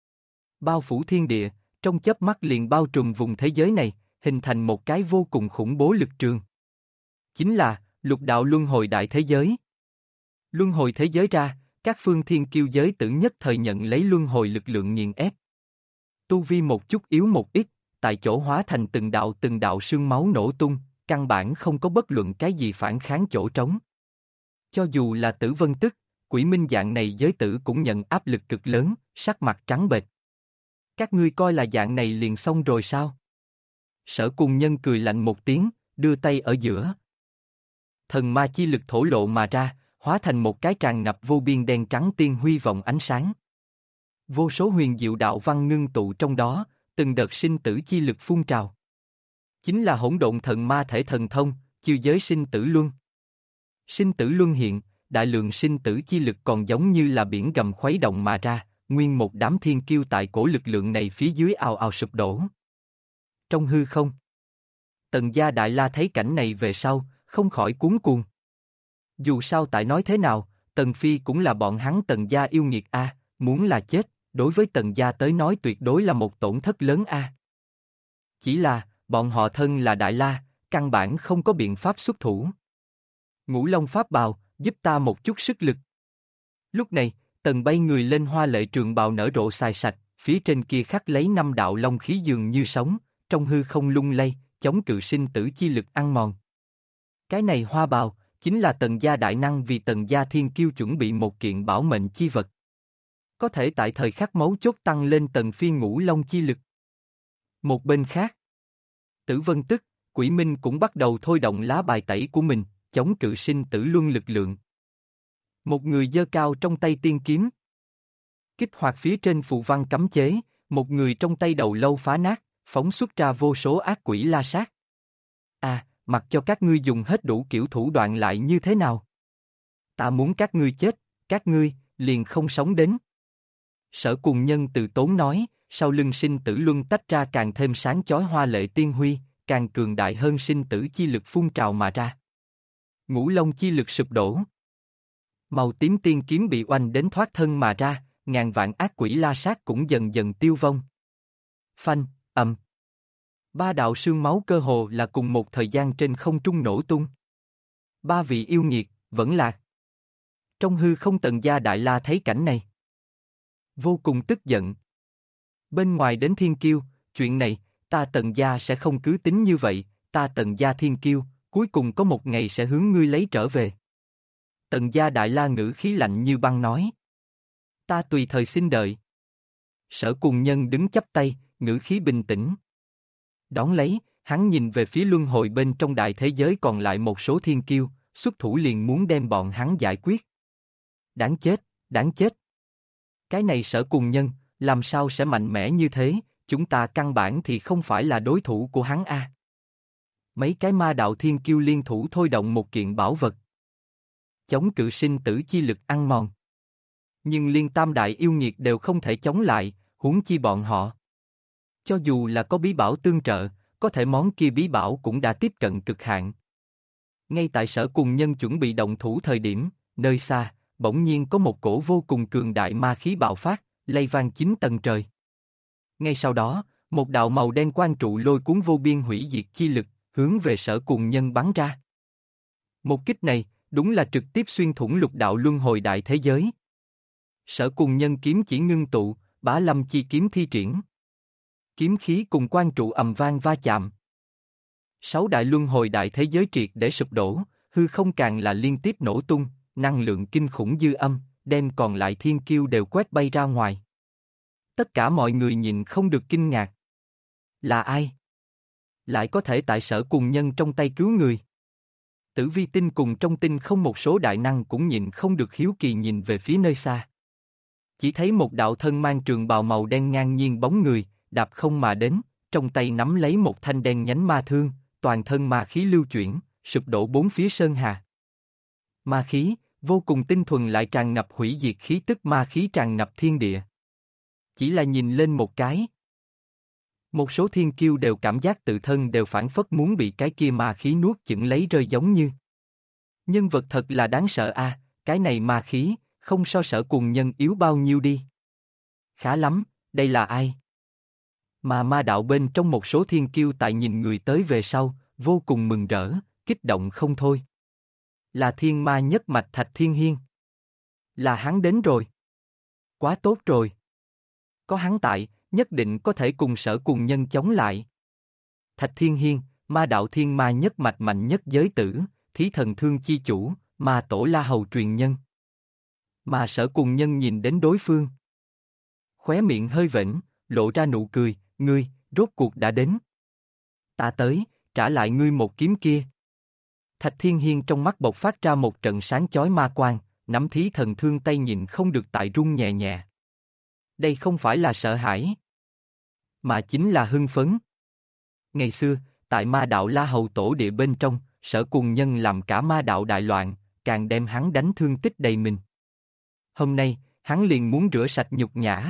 Bao phủ thiên địa, trong chớp mắt liền bao trùm vùng thế giới này, hình thành một cái vô cùng khủng bố lực trường. Chính là, lục đạo luân hồi đại thế giới. Luân hồi thế giới ra, các phương thiên kiêu giới tử nhất thời nhận lấy luân hồi lực lượng nghiền ép. Tu vi một chút yếu một ít, tại chỗ hóa thành từng đạo sương máu nổ tung, căn bản không có bất luận cái gì phản kháng chỗ trống. Cho dù là Tử Vân Tức, Quỷ Minh dạng này giới tử cũng nhận áp lực cực lớn, sắc mặt trắng bệch. Các ngươi coi là dạng này liền xong rồi sao? Sở Cùng Nhân cười lạnh một tiếng, đưa tay ở giữa. Thần ma chi lực thổ lộ mà ra, hóa thành một cái tràn ngập vô biên đen trắng tiên huy vọng ánh sáng. Vô số huyền diệu đạo văn ngưng tụ trong đó, từng đợt sinh tử chi lực phun trào. Chính là hỗn độn thần ma thể thần thông, chiêu giới sinh tử luân. Sinh tử luân hiện, đại lượng sinh tử chi lực còn giống như là biển gầm khuấy động mà ra, nguyên một đám thiên kiêu tại cổ lực lượng này phía dưới ào ào sụp đổ. Trong hư không, Tần gia Đại La thấy cảnh này về sau, không khỏi cuống cuồng. Dù sao tại nói thế nào, Tần Phi cũng là bọn hắn Tần gia yêu nghiệt a, muốn là chết, đối với Tần gia tới nói tuyệt đối là một tổn thất lớn a. Chỉ là, bọn họ thân là Đại La, căn bản không có biện pháp xuất thủ. Ngũ Long Pháp bào, giúp ta một chút sức lực. Lúc này, Tần bay người lên hoa lệ trường bào nở rộ xài sạch, phía trên kia khắc lấy 5 đạo long khí dường như sống, trong hư không lung lay, chống cự sinh tử chi lực ăn mòn. Cái này hoa bào, chính là Tần gia đại năng vì Tần gia thiên kiêu chuẩn bị một kiện bảo mệnh chi vật. Có thể tại thời khắc mấu chốt tăng lên Tần Phi ngũ long chi lực. Một bên khác, Tử Vân Tức, Quỷ Minh cũng bắt đầu thôi động lá bài tẩy của mình, chống cự sinh tử luân lực lượng. Một người giơ cao trong tay tiên kiếm. Kích hoạt phía trên phù văn cấm chế, một người trong tay đầu lâu phá nát, phóng xuất ra vô số ác quỷ la sát. À, mặc cho các ngươi dùng hết đủ kiểu thủ đoạn lại như thế nào? Ta muốn các ngươi chết, các ngươi, liền không sống đến. Sở Cùng Nhân từ tốn nói, sau lưng sinh tử luân tách ra càng thêm sáng chói hoa lệ tiên huy, càng cường đại hơn sinh tử chi lực phun trào mà ra. Ngũ long chi lực sụp đổ. Màu tím tiên kiếm bị oanh đến thoát thân mà ra, ngàn vạn ác quỷ la sát cũng dần dần tiêu vong. Phanh, ầm. Ba đạo sương máu cơ hồ là cùng một thời gian trên không trung nổ tung. Ba vị yêu nghiệt, vẫn lạc. Trong hư không Tần gia Đại La thấy cảnh này, vô cùng tức giận. Bên ngoài đến thiên kiêu, chuyện này, ta Tần gia sẽ không cứ tính như vậy, ta Tần gia thiên kiêu, cuối cùng có một ngày sẽ hướng ngươi lấy trở về. Tần gia Đại La ngữ khí lạnh như băng nói. Ta tùy thời xin đợi. Sở Cùng Nhân đứng chắp tay, ngữ khí bình tĩnh. Đón lấy, hắn nhìn về phía luân hồi bên trong đại thế giới còn lại một số thiên kiêu, xuất thủ liền muốn đem bọn hắn giải quyết. Đáng chết, đáng chết. Cái này Sở Cùng Nhân, làm sao sẽ mạnh mẽ như thế, chúng ta căn bản thì không phải là đối thủ của hắn a. Mấy cái ma đạo thiên kiêu liên thủ thôi động một kiện bảo vật. Chống cự sinh tử chi lực ăn mòn. Nhưng liên tam đại yêu nghiệt đều không thể chống lại, huống chi bọn họ. Cho dù là có bí bảo tương trợ, có thể món kia bí bảo cũng đã tiếp cận cực hạn. Ngay tại Sở Cùng Nhân chuẩn bị động thủ thời điểm, nơi xa, bỗng nhiên có một cổ vô cùng cường đại ma khí bạo phát, lay vang 9 tầng trời. Ngay sau đó, Một đạo màu đen quang trụ lôi cuốn vô biên hủy diệt chi lực, hướng về Sở Cùng Nhân bắn ra. Một kích này, đúng là trực tiếp xuyên thủng lục đạo luân hồi đại thế giới. Sở Cùng Nhân kiếm chỉ ngưng tụ, Bá Lâm chi kiếm thi triển. Kiếm khí cùng quang trụ ầm vang va chạm. Sáu đại luân hồi đại thế giới triệt để sụp đổ, hư không càng là liên tiếp nổ tung, năng lượng kinh khủng dư âm, đem còn lại thiên kiêu đều quét bay ra ngoài. Tất cả mọi người nhìn không được kinh ngạc. Là ai? Lại có thể tại Sở Cùng Nhân trong tay cứu người? Tử Vi Tinh cùng trong tinh không một số đại năng cũng nhìn không được hiếu kỳ nhìn về phía nơi xa. Chỉ thấy một đạo thân mang trường bào màu đen ngang nhiên bóng người, đạp không mà đến, trong tay nắm lấy một thanh đen nhánh ma thương, toàn thân ma khí lưu chuyển, sụp đổ bốn phía sơn hà. Ma khí, vô cùng tinh thuần lại tràn ngập hủy diệt khí tức ma khí tràn ngập thiên địa. Chỉ là nhìn lên một cái. Một số thiên kiêu đều cảm giác tự thân đều phảng phất muốn bị cái kia ma khí nuốt chửng lấy rơi giống như. Nhân vật thật là đáng sợ a, cái này ma khí, không so Sở Cùng Nhân yếu bao nhiêu đi. Khá lắm, đây là ai? Mà ma đạo bên trong một số thiên kiêu tại nhìn người tới về sau, vô cùng mừng rỡ, kích động không thôi. Là thiên ma nhất mạch Thạch Thiên Hiên. Là hắn đến rồi. Quá tốt rồi. Có hắn tại, nhất định có thể cùng Sở Cùng Nhân chống lại. Thạch Thiên Hiên, ma đạo thiên ma nhất mạch mạnh nhất giới tử, thí thần thương chi chủ, ma tổ La Hầu truyền nhân. Mà Sở Cùng Nhân nhìn đến đối phương. Khóe miệng hơi vểnh, lộ ra nụ cười, ngươi, rốt cuộc đã đến. Ta tới, trả lại ngươi một kiếm kia. Thạch Thiên Hiên trong mắt bộc phát ra một trận sáng chói ma quang, nắm thí thần thương tay nhìn không được tại run nhẹ nhẹ. Đây không phải là sợ hãi, mà chính là hưng phấn. Ngày xưa, tại ma đạo La Hầu tổ địa bên trong, Sở Cùng Nhân làm cả ma đạo đại loạn, càng đem hắn đánh thương tích đầy mình. Hôm nay, hắn liền muốn rửa sạch nhục nhã.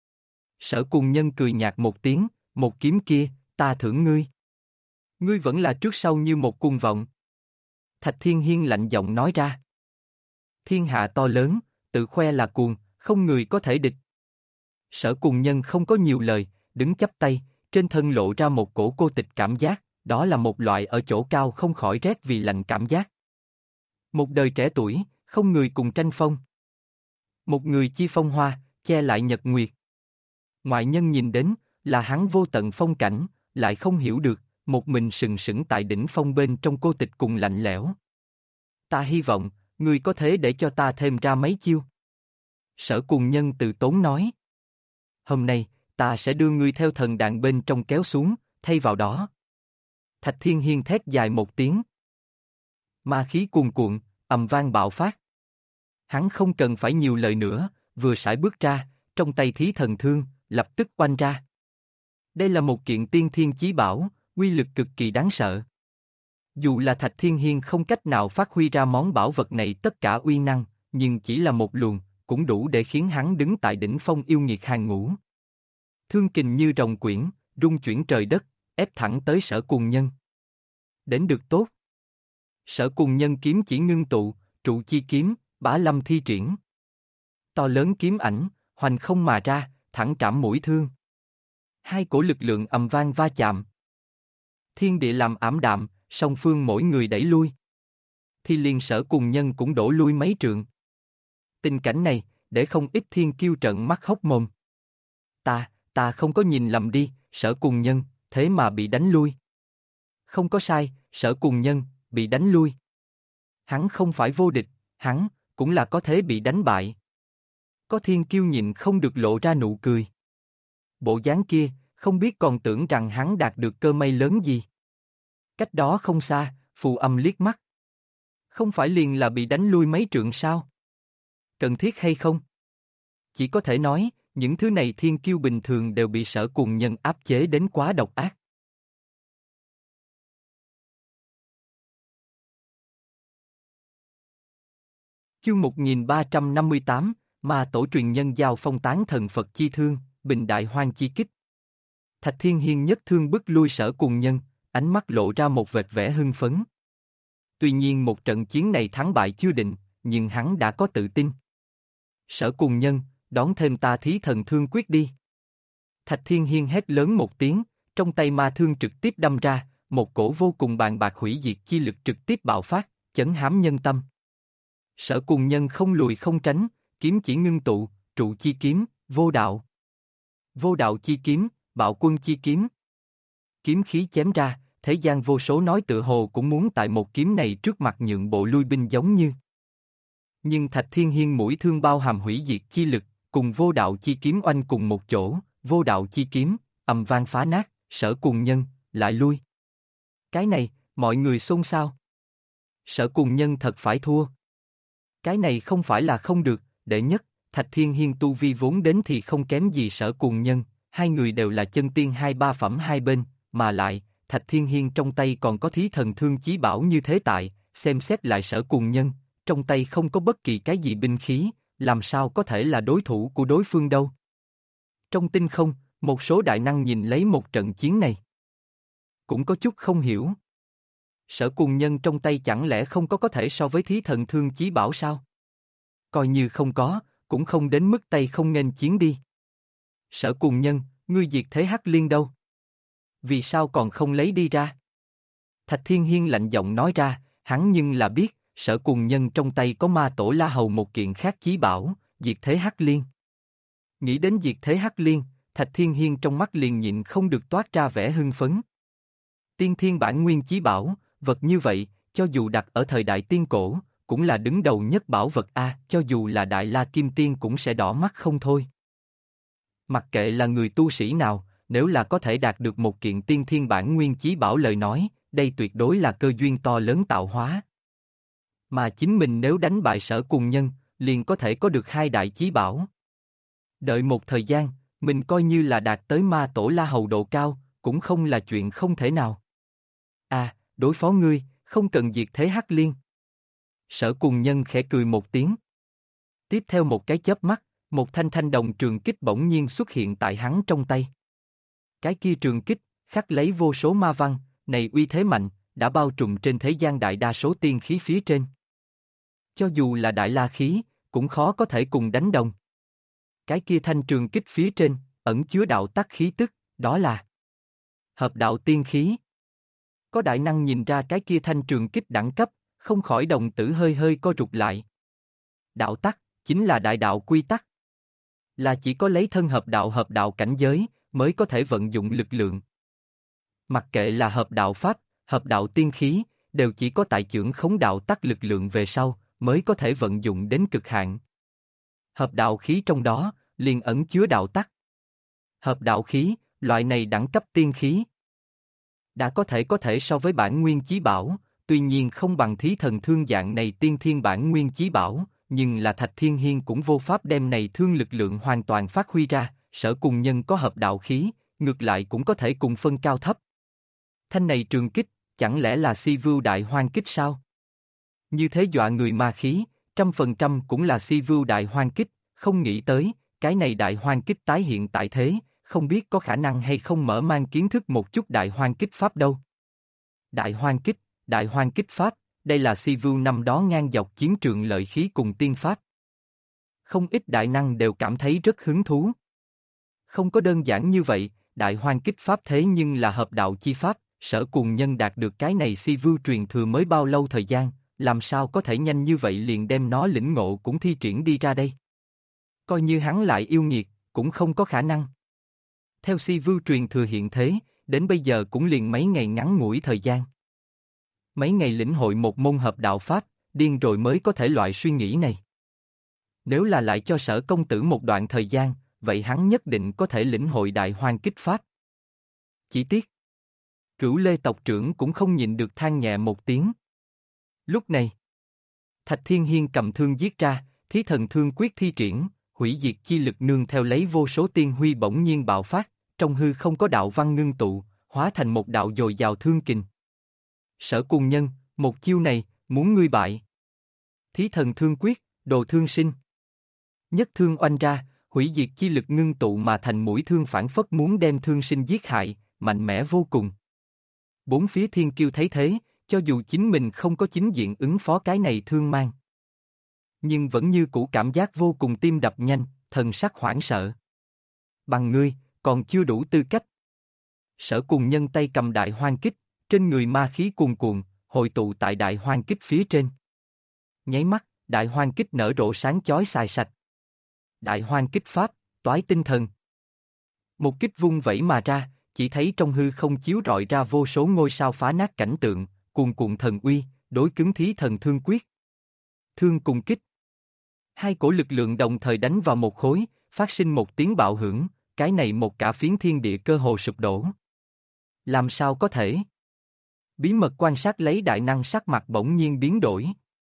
Sở Cùng Nhân cười nhạt một tiếng, một kiếm kia, ta thưởng ngươi. Ngươi vẫn là trước sau như một cung vọng. Thạch Thiên Hiên lạnh giọng nói ra. Thiên hạ to lớn, tự khoe là cuồng, không người có thể địch. Sở Cùng Nhân không có nhiều lời, đứng chắp tay, trên thân lộ ra một cổ cô tịch cảm giác, đó là một loại ở chỗ cao không khỏi rét vì lạnh cảm giác. Một đời trẻ tuổi, không người cùng tranh phong. Một người chi phong hoa, che lại nhật nguyệt. Ngoại nhân nhìn đến, là hắn vô tận phong cảnh, lại không hiểu được, một mình sừng sững tại đỉnh phong bên trong cô tịch cùng lạnh lẽo. Ta hy vọng, ngươi có thể để cho ta thêm ra mấy chiêu. Sở Cùng Nhân từ tốn nói. Hôm nay, ta sẽ đưa ngươi theo thần đàn bên trong kéo xuống, thay vào đó. Thạch Thiên Hiên thét dài một tiếng. Ma khí cuồn cuộn, ầm vang bạo phát. Hắn không cần phải nhiều lời nữa, vừa sải bước ra, trong tay thí thần thương, lập tức oanh ra. Đây là một kiện tiên thiên chí bảo, uy lực cực kỳ đáng sợ. Dù là Thạch Thiên Hiên không cách nào phát huy ra món bảo vật này tất cả uy năng, nhưng chỉ là một luồng, cũng đủ để khiến hắn đứng tại đỉnh phong yêu nghiệt hàng ngũ. Thương kình như rồng quyển, rung chuyển trời đất, ép thẳng tới Sở Cùng Nhân. Đến được tốt. Sở Cùng Nhân kiếm chỉ ngưng tụ, trụ chi kiếm, Bá Lâm thi triển. To lớn kiếm ảnh, hoành không mà ra, thẳng trảm mũi thương. Hai cổ lực lượng ầm vang va chạm. Thiên địa làm ảm đạm, song phương mỗi người đẩy lui. Thì liền Sở Cùng Nhân cũng đổ lui mấy trượng. Tình cảnh này, để không ít thiên kiêu trợn mắt hốc mồm. Ta không có nhìn lầm đi, Sở Cùng Nhân, thế mà bị đánh lui. Không có sai, Sở Cùng Nhân, bị đánh lui. Hắn không phải vô địch, hắn, cũng là có thể bị đánh bại. Có thiên kiêu nhịn không được lộ ra nụ cười. Bộ dáng kia, không biết còn tưởng rằng hắn đạt được cơ may lớn gì. Cách đó không xa, Phù Âm liếc mắt. Không phải liền là bị đánh lui mấy trượng sao? Cần thiết hay không? Chỉ có thể nói, những thứ này thiên kiêu bình thường đều bị Sở Cùng Nhân áp chế đến quá độc ác. Chương 1358, Ma Tổ truyền nhân giao phong tán thần Phật chi thương, bình đại hoang chi kích. Thạch Thiên Hiên nhất thương bức lui Sở Cùng Nhân, ánh mắt lộ ra một vệt vẻ hưng phấn. Tuy nhiên một trận chiến này thắng bại chưa định, nhưng hắn đã có tự tin. Sở Cùng Nhân, đón thêm ta thí thần thương quyết đi. Thạch Thiên Hiên hét lớn một tiếng, trong tay ma thương trực tiếp đâm ra, một cổ vô cùng bàng bạc hủy diệt chi lực trực tiếp bạo phát, chấn hám nhân tâm. Sở Cùng Nhân không lùi không tránh, kiếm chỉ ngưng tụ, trụ chi kiếm, vô đạo. Vô đạo chi kiếm, bạo quân chi kiếm. Kiếm khí chém ra, thế gian vô số nói tựa hồ cũng muốn tại một kiếm này trước mặt nhượng bộ lui binh giống như. Nhưng Thạch Thiên Hiên mũi thương bao hàm hủy diệt chi lực, cùng vô đạo chi kiếm oanh cùng một chỗ, vô đạo chi kiếm, ầm vang phá nát, Sở Cùng Nhân, lại lui. Cái này, mọi người xôn xao. Sở Cùng Nhân thật phải thua. Cái này không phải là không được, đệ nhất, Thạch Thiên Hiên tu vi vốn đến thì không kém gì Sở Cùng Nhân, hai người đều là chân tiên 2-3 phẩm hai bên, mà lại, Thạch Thiên Hiên trong tay còn có thí thần thương chí bảo như thế tại, xem xét lại Sở Cùng Nhân, trong tay không có bất kỳ cái gì binh khí, làm sao có thể là đối thủ của đối phương đâu. Trong tinh không, một số đại năng nhìn lấy một trận chiến này. Cũng có chút không hiểu. Sở Cùng Nhân trong tay chẳng lẽ không có thể so với thí thần thương chí bảo sao? Coi như không có, cũng không đến mức tay không nghênh chiến đi. Sở Cùng Nhân, ngươi diệt thế hắc liên đâu? Vì sao còn không lấy đi ra? Thạch Thiên Hiên lạnh giọng nói ra, hắn nhưng là biết, Sở Cùng Nhân trong tay có ma tổ La Hầu một kiện khác chí bảo, diệt thế hắc liên. Nghĩ đến diệt thế hắc liên, Thạch Thiên Hiên trong mắt liền nhịn không được toát ra vẻ hưng phấn. Tiên thiên bản nguyên chí bảo, vật như vậy, cho dù đặt ở thời đại tiên cổ, cũng là đứng đầu nhất bảo vật a, cho dù là Đại La Kim Tiên cũng sẽ đỏ mắt không thôi. Mặc kệ là người tu sĩ nào, nếu là có thể đạt được một kiện tiên thiên bản nguyên chí bảo lời nói, đây tuyệt đối là cơ duyên to lớn tạo hóa. Mà chính mình nếu đánh bại Sở Cùng Nhân, liền có thể có được hai đại chí bảo. Đợi một thời gian, mình coi như là đạt tới ma tổ La Hầu độ cao, cũng không là chuyện không thể nào. À, đối phó ngươi, không cần diệt thế hắc liên. Sở Cùng Nhân khẽ cười một tiếng. Tiếp theo một cái chớp mắt, một thanh thanh đồng trường kích bỗng nhiên xuất hiện tại hắn trong tay. Cái kia trường kích, khắc lấy vô số ma văn, này uy thế mạnh, đã bao trùm trên thế gian đại đa số tiên khí phía trên. Cho dù là đại la khí, cũng khó có thể cùng đánh đồng. Cái kia thanh trường kích phía trên, ẩn chứa đạo tắc khí tức, đó là hợp đạo tiên khí. Có đại năng nhìn ra cái kia thanh trường kích đẳng cấp, không khỏi đồng tử hơi hơi co rụt lại. Đạo tắc, chính là đại đạo quy tắc. Là chỉ có lấy thân hợp đạo cảnh giới, mới có thể vận dụng lực lượng. Mặc kệ là hợp đạo pháp, hợp đạo tiên khí, đều chỉ có tại chưởng khống đạo tắc lực lượng về sau, mới có thể vận dụng đến cực hạn. Hợp đạo khí trong đó, liền ẩn chứa đạo tắc. Hợp đạo khí, loại này đẳng cấp tiên khí. Đã có thể so với bản nguyên chí bảo, tuy nhiên không bằng thí thần thương dạng này tiên thiên bản nguyên chí bảo, nhưng là Thạch Thiên Hiên cũng vô pháp đem này thương lực lượng hoàn toàn phát huy ra, Sở Cùng Nhân có hợp đạo khí, ngược lại cũng có thể cùng phân cao thấp. Thanh này trường kích, chẳng lẽ là Si Vưu Đại Hoang Kích sao? Như thế dọa người ma khí, 100% cũng là Si Vưu Đại Hoang Kích, không nghĩ tới, cái này Đại Hoang Kích tái hiện tại thế, không biết có khả năng hay không mở mang kiến thức một chút Đại Hoang Kích Pháp đâu. Đại Hoang Kích Pháp, đây là Si Vưu năm đó ngang dọc chiến trường lợi khí cùng tiên Pháp. Không ít đại năng đều cảm thấy rất hứng thú. Không có đơn giản như vậy, Đại Hoang Kích Pháp thế nhưng là hợp đạo chi Pháp, Sở Cùng Nhân đạt được cái này Si Vưu truyền thừa mới bao lâu thời gian, làm sao có thể nhanh như vậy liền đem nó lĩnh ngộ cũng thi triển đi ra đây. Coi như hắn lại yêu nghiệt, cũng không có khả năng. Theo Si Vưu truyền thừa hiện thế, đến bây giờ cũng liền mấy ngày ngắn ngủi thời gian. Mấy ngày lĩnh hội một môn hợp đạo Pháp, điên rồi mới có thể loại suy nghĩ này. Nếu là lại cho Sở công tử một đoạn thời gian, vậy hắn nhất định có thể lĩnh hội Đại Hoang Kích Pháp. Chỉ tiếc, Cửu Lê tộc trưởng cũng không nhịn được than nhẹ một tiếng. Lúc này, Thạch Thiên Hiên cầm thương giết ra, thí thần thương quyết thi triển, hủy diệt chi lực nương theo lấy vô số tiên huy bỗng nhiên bạo phát, trong hư không có đạo văn ngưng tụ, hóa thành một đạo dồi dào thương kình. Sở Cùng Nhân, một chiêu này, muốn ngươi bại. Thí thần thương quyết, đồ thương sinh. Nhất thương oanh ra, hủy diệt chi lực ngưng tụ mà thành mũi thương phản phất muốn đem thương sinh giết hại, mạnh mẽ vô cùng. Bốn phía thiên kiêu thấy thế, cho dù chính mình không có chính diện ứng phó cái này thương mang, nhưng vẫn như cũ cảm giác vô cùng tim đập nhanh, thần sắc hoảng sợ. Bằng ngươi, còn chưa đủ tư cách. Sở Cùng Nhân tay cầm đại hoang kích, trên người ma khí cuồn cuộn, hội tụ tại đại hoang kích phía trên. Nháy mắt, đại hoang kích nở rộ sáng chói xài sạch. Đại hoang kích pháp, toái tinh thần. Một kích vung vẩy mà ra, chỉ thấy trong hư không chiếu rọi ra vô số ngôi sao phá nát cảnh tượng, cuồn cuộn thần uy, đối cứng thí thần thương quyết. Thương cùng kích. Hai cổ lực lượng đồng thời đánh vào một khối, phát sinh một tiếng bạo hưởng, cái này một cả phiến thiên địa cơ hồ sụp đổ. Làm sao có thể? Bí mật quan sát lấy đại năng sắc mặt bỗng nhiên biến đổi.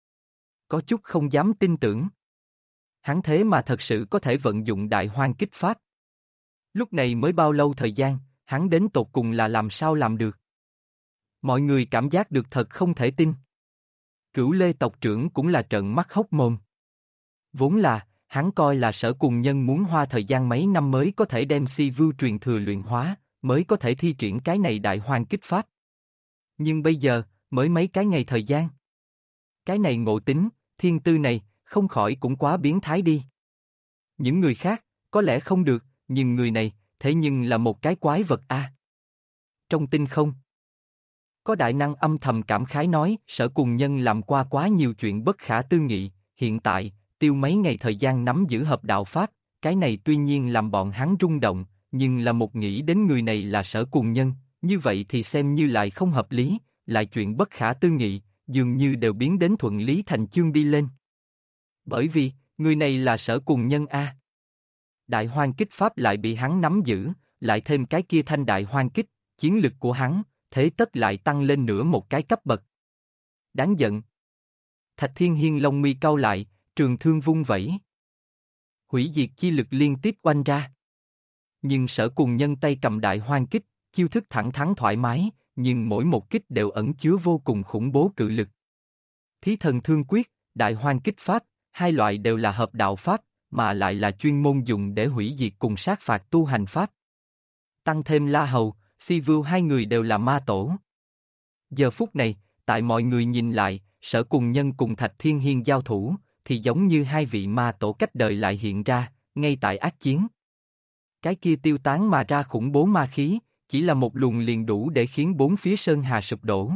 Có chút không dám tin tưởng. Hắn thế mà thật sự có thể vận dụng đại hoang kích pháp. Lúc này mới bao lâu thời gian, hắn đến tột cùng là làm sao làm được? Mọi người cảm giác được thật không thể tin. Cửu Lê tộc trưởng cũng là trợn mắt hốc mồm. Vốn là, hắn coi là Sở Cùng Nhân muốn hoa thời gian mấy năm mới có thể đem si vưu truyền thừa luyện hóa, mới có thể thi triển cái này đại hoang kích pháp. Nhưng bây giờ, mới mấy cái ngày thời gian. Cái này ngộ tính, thiên tư này, không khỏi cũng quá biến thái đi. Những người khác, có lẽ không được, nhưng người này, thế nhưng là một cái quái vật a. Trong tinh không, có đại năng âm thầm cảm khái nói, Sở Cùng Nhân làm qua quá nhiều chuyện bất khả tư nghị, hiện tại, tiêu mấy ngày thời gian nắm giữ hợp đạo pháp, cái này tuy nhiên làm bọn hắn rung động, nhưng là một nghĩ đến người này là Sở Cùng Nhân, như vậy thì xem như lại không hợp lý, lại chuyện bất khả tư nghị, dường như đều biến đến thuận lý thành chương đi lên. Bởi vì, người này là Sở Cùng Nhân a. Đại hoang kích pháp lại bị hắn nắm giữ, lại thêm cái kia thanh đại hoang kích, chiến lực của hắn, thế tất lại tăng lên nữa một cái cấp bậc. Đáng giận. Thạch Thiên Hiên lông mi cau lại, trường thương vung vẩy. Hủy diệt chi lực liên tiếp oanh ra. Nhưng Sở Cùng Nhân tay cầm đại hoang kích, chiêu thức thẳng thắn thoải mái, nhưng mỗi một kích đều ẩn chứa vô cùng khủng bố cự lực. Thí thần thương quyết, đại hoang kích pháp, hai loại đều là hợp đạo pháp, mà lại là chuyên môn dùng để hủy diệt cùng sát phạt tu hành pháp. Tăng thêm La Hầu, Si Vưu hai người đều là ma tổ. Giờ phút này, tại mọi người nhìn lại, Sở Cùng Nhân cùng Thạch Thiên Hiên giao thủ, thì giống như hai vị ma tổ cách đời lại hiện ra, ngay tại ác chiến. Cái kia tiêu tán mà ra khủng bố ma khí, chỉ là một luồng liền đủ để khiến bốn phía sơn hà sụp đổ.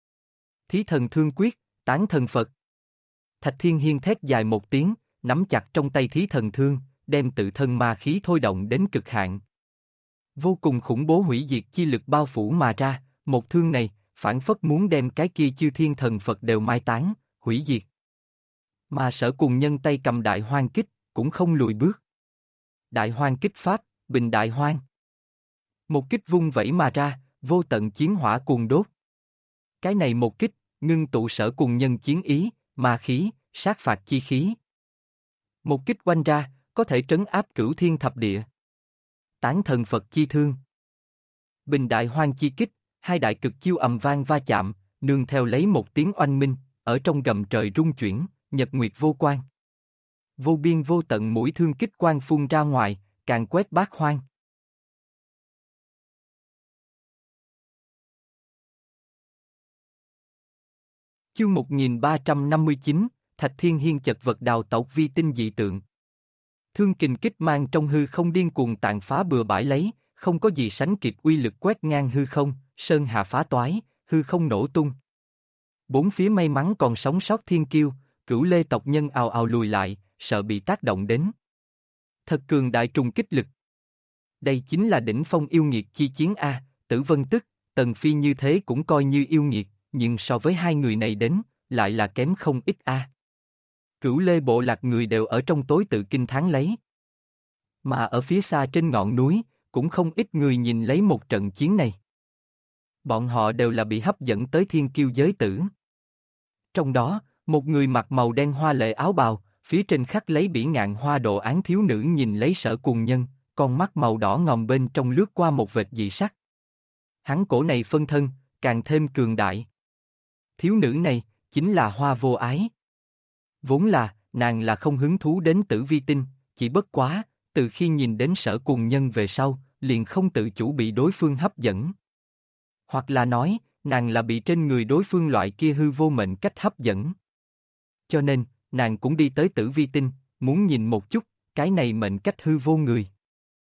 Thí thần thương quyết, tán thần Phật. Thạch Thiên Hiên thét dài một tiếng, nắm chặt trong tay thí thần thương, đem tự thân ma khí thôi động đến cực hạn. Vô cùng khủng bố hủy diệt chi lực bao phủ mà ra, một thương này, phản phất muốn đem cái kia chư thiên thần Phật đều mai táng, hủy diệt. Mà Sở Cùng Nhân tay cầm đại hoang kích, cũng không lùi bước. Đại hoang kích pháp, bình đại hoang. Một kích vung vẩy mà ra, vô tận chiến hỏa cuồng đốt. Cái này một kích, ngưng tụ Sở Cùng Nhân chiến ý, ma khí, sát phạt chi khí. Một kích oanh ra, có thể trấn áp cửu thiên thập địa. Tán thần Phật chi thương. Bình đại hoang chi kích, hai đại cực chiêu ầm vang va chạm, nương theo lấy một tiếng oanh minh, ở trong gầm trời rung chuyển, nhật nguyệt vô quan. Vô biên vô tận mũi thương kích quang phun ra ngoài, càng quét bát hoang. Chương 1359, Thạch Thiên Hiên chật vật đào tẩu vi tinh dị tượng. Thương kình kích mang trong hư không điên cuồng tàn phá bừa bãi lấy, không có gì sánh kịp uy lực quét ngang hư không, sơn hà phá toái, hư không nổ tung. Bốn phía may mắn còn sống sót thiên kiêu, Cửu Lê tộc nhân ào ào lùi lại, sợ bị tác động đến. Thật cường đại trùng kích lực. Đây chính là đỉnh phong yêu nghiệt chi chiến A, Tử Vân Tức, Tần Phi như thế cũng coi như yêu nghiệt, nhưng so với hai người này đến, lại là kém không ít A. Cửu Lê bộ lạc người đều ở trong tối tự kinh thán lấy. Mà ở phía xa trên ngọn núi, cũng không ít người nhìn lấy một trận chiến này. Bọn họ đều là bị hấp dẫn tới thiên kiêu giới tử. Trong đó, một người mặc màu đen hoa lệ áo bào, phía trên khắc lấy bỉ ngạn hoa đồ án thiếu nữ nhìn lấy Sở Cùng Nhân, con mắt màu đỏ ngòm bên trong lướt qua một vệt dị sắc. Hắn cổ này phân thân, càng thêm cường đại. Thiếu nữ này, chính là Hoa Vô Ái. Vốn là, nàng là không hứng thú đến Tử Vi Tinh, chỉ bất quá, từ khi nhìn đến Sở Cùng Nhân về sau, liền không tự chủ bị đối phương hấp dẫn. Hoặc là nói, nàng là bị trên người đối phương loại kia hư vô mệnh cách hấp dẫn. Cho nên, nàng cũng đi tới Tử Vi Tinh, muốn nhìn một chút, cái này mệnh cách hư vô người.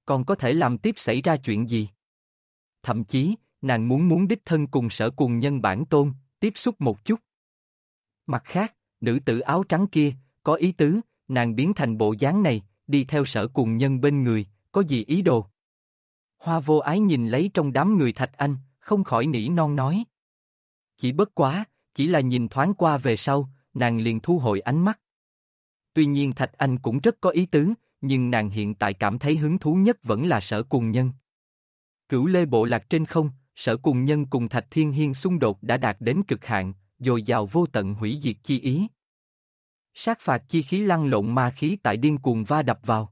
còn có thể làm tiếp xảy ra chuyện gì? Thậm chí, nàng muốn đích thân cùng Sở Cùng Nhân bản tôn, tiếp xúc một chút. Mặt khác, nữ tử áo trắng kia, có ý tứ, nàng biến thành bộ dáng này, đi theo Sở Cùng Nhân bên người, có gì ý đồ? Hoa Vô Ái nhìn lấy trong đám người Thạch Anh, không khỏi nỉ non nói. Chỉ bất quá, chỉ là nhìn thoáng qua về sau, nàng liền thu hồi ánh mắt. Tuy nhiên Thạch Anh cũng rất có ý tứ, nhưng nàng hiện tại cảm thấy hứng thú nhất vẫn là Sở Cùng Nhân. Cửu Lê bộ lạc trên không, Sở Cùng Nhân cùng Thạch Thiên Hiên xung đột đã đạt đến cực hạn, dồi dào vô tận hủy diệt chi ý. Sát phạt chi khí lăn lộn ma khí tại điên cuồng va đập vào.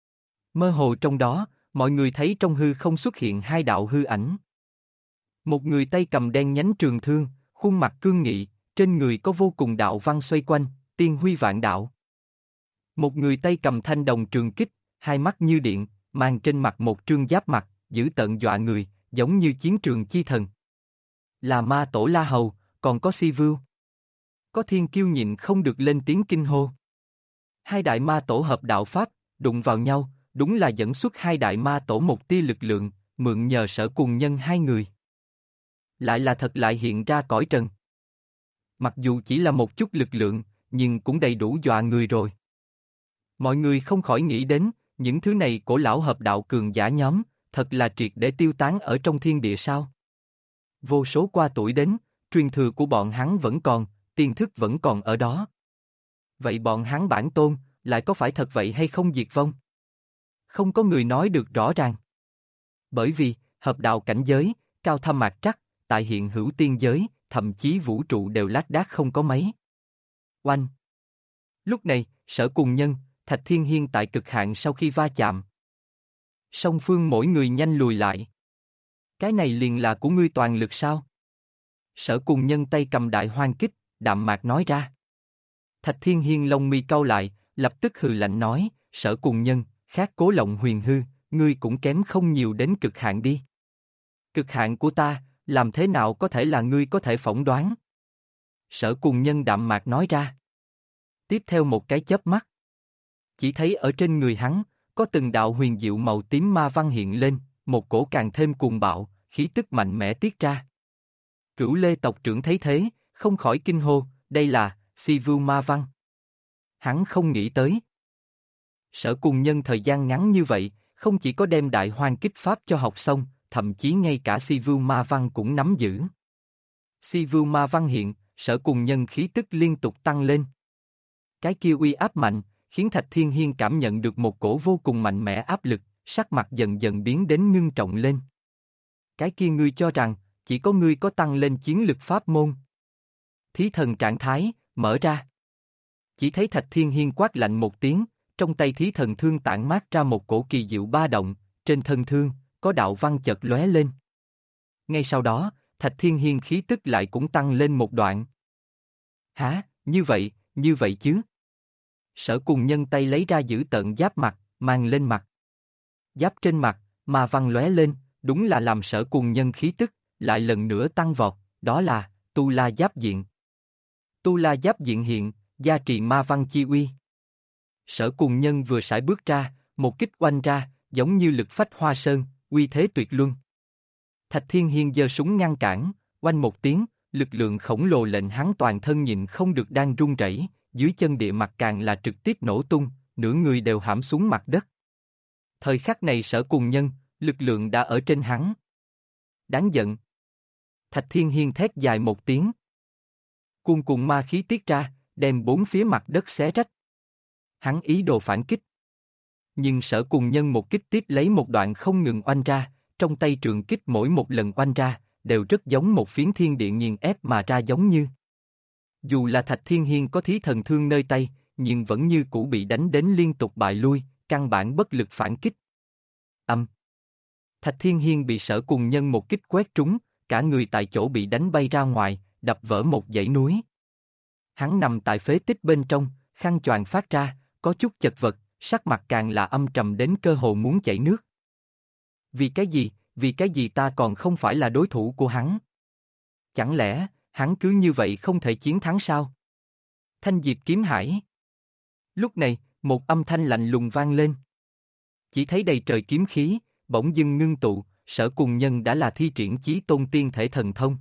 Mơ hồ trong đó, mọi người thấy trong hư không xuất hiện hai đạo hư ảnh. Một người tay cầm đen nhánh trường thương, khuôn mặt cương nghị, trên người có vô cùng đạo văn xoay quanh, tiên huy vạn đạo. Một người tay cầm thanh đồng trường kích, hai mắt như điện, mang trên mặt một trương giáp mặt, dữ tợn dọa người, giống như chiến trường chi thần. Là ma tổ La Hầu, còn có Si Vưu. Có thiên kiêu nhịn không được lên tiếng kinh hô. Hai đại ma tổ hợp đạo pháp, đụng vào nhau, đúng là dẫn xuất hai đại ma tổ một tia lực lượng, mượn nhờ Sở Cùng Nhân hai người. Lại là thật lại hiện ra cõi trần. Mặc dù chỉ là một chút lực lượng, nhưng cũng đầy đủ dọa người rồi. Mọi người không khỏi nghĩ đến, những thứ này cổ lão hợp đạo cường giả nhóm, thật là triệt để tiêu tán ở trong thiên địa sao. Vô số qua tuổi đến, truyền thừa của bọn hắn vẫn còn, tiên thức vẫn còn ở đó. Vậy bọn hắn bản tôn, lại có phải thật vậy hay không diệt vong? Không có người nói được rõ ràng. Bởi vì, hợp đạo cảnh giới, cao thâm mạc trắc, tại hiện hữu tiên giới, thậm chí vũ trụ đều lác đác không có mấy. Oanh! Lúc này, Sở Cùng Nhân, Thạch Thiên Hiên tại cực hạn sau khi va chạm. Song phương mỗi người nhanh lùi lại. Cái này liền là của ngươi toàn lực sao? Sở Cùng Nhân tay cầm đại hoang kích, đạm mạc nói ra. Thạch Thiên Hiên lông mi cau lại, lập tức hừ lạnh nói, Sở Cùng Nhân, khác Cố Lộng Huyền hư, ngươi cũng kém không nhiều đến cực hạn đi. Cực hạn của ta, làm thế nào có thể là ngươi có thể phỏng đoán? Sở Cùng Nhân đạm mạc nói ra. Tiếp theo một cái chớp mắt. Chỉ thấy ở trên người hắn, có từng đạo huyền diệu màu tím ma văn hiện lên, một cổ càng thêm cuồng bạo, khí tức mạnh mẽ tiết ra. Cửu Lê tộc trưởng thấy thế, không khỏi kinh hô, đây là Si Vưu ma văn. Hắn không nghĩ tới. Sở Cùng Nhân thời gian ngắn như vậy, không chỉ có đem đại hoang kích pháp cho học xong, thậm chí ngay cả Si Vưu ma văn cũng nắm giữ. Si Vưu ma văn hiện, Sở Cùng Nhân khí tức liên tục tăng lên. Cái kia uy áp mạnh, khiến Thạch Thiên Hiên cảm nhận được một cổ vô cùng mạnh mẽ áp lực, sắc mặt dần dần biến đến ngưng trọng lên. Cái kia ngươi cho rằng, chỉ có ngươi có tăng lên chiến lực pháp môn. Thí thần trạng thái, mở ra. Chỉ thấy Thạch Thiên Hiên quát lạnh một tiếng, trong tay thí thần thương tản mát ra một cổ kỳ diệu ba động, trên thân thương, có đạo văn chợt lóe lên. Ngay sau đó, Thạch Thiên Hiên khí tức lại cũng tăng lên một đoạn. Hả, như vậy chứ? Sở Cùng Nhân tay lấy ra giữ tợn giáp mặt, mang lên mặt. Giáp trên mặt, ma văn lóe lên, đúng là làm Sở Cùng Nhân khí tức, lại lần nữa tăng vọt, đó là Tu La Giáp Diện. Tu La Giáp Diện hiện, gia trì ma văn chi uy. Sở Cùng Nhân vừa sải bước ra, một kích oanh ra, giống như lực phách hoa sơn, uy thế tuyệt luân. Thạch Thiên Hiên giơ súng ngăn cản, oanh một tiếng, lực lượng khổng lồ lệnh hắn toàn thân nhìn không được đang run rẩy, dưới chân địa mặt càng là trực tiếp nổ tung, nửa người đều hãm xuống mặt đất. Thời khắc này Sở Cùng Nhân, lực lượng đã ở trên hắn. Đáng giận. Thạch Thiên Hiên thét dài một tiếng. Cuồn cuộn ma khí tiết ra, đem bốn phía mặt đất xé rách. Hắn ý đồ phản kích. Nhưng Sở Cùng Nhân một kích tiếp lấy một đoạn không ngừng oanh ra, trong tay trường kích mỗi một lần oanh ra, đều rất giống một phiến thiên địa nghiền ép mà ra giống như. Dù là Thạch Thiên Hiên có thí thần thương nơi tay, nhưng vẫn như cũ bị đánh đến liên tục bại lui, căn bản bất lực phản kích. Thạch Thiên Hiên bị Sở Cùng Nhân một kích quét trúng, cả người tại chỗ bị đánh bay ra ngoài, đập vỡ một dãy núi. Hắn nằm tại phế tích bên trong, khăn choàng phát ra, có chút chật vật, sắc mặt càng là âm trầm đến cơ hồ muốn chảy nước. Vì cái gì ta còn không phải là đối thủ của hắn? Chẳng lẽ, hắn cứ như vậy không thể chiến thắng sao? Thanh Diệp Kiếm Hải. Lúc này, một âm thanh lạnh lùng vang lên. Chỉ thấy đầy trời kiếm khí, bỗng dưng ngưng tụ, Sở Cùng Nhân đã là thi triển chí tôn tiên thể thần thông.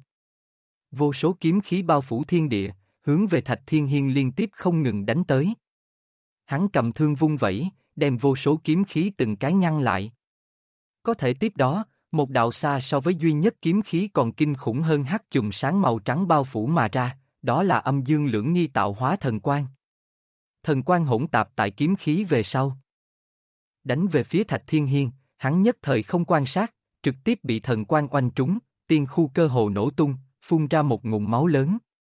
Vô số kiếm khí bao phủ thiên địa, hướng về Thạch Thiên Hiên liên tiếp không ngừng đánh tới. Hắn cầm thương vung vẩy, đem vô số kiếm khí từng cái ngăn lại. Có thể tiếp đó, một đạo xa so với duy nhất kiếm khí còn kinh khủng hơn hắc chùm sáng màu trắng bao phủ mà ra, đó là âm dương lưỡng nghi tạo hóa thần quang. Thần quang hỗn tạp tại kiếm khí về sau. Đánh về phía Thạch Thiên Hiên, hắn nhất thời không quan sát, trực tiếp bị thần quang oanh trúng, tiên khu cơ hồ nổ tung, phun ra một ngụm máu lớn.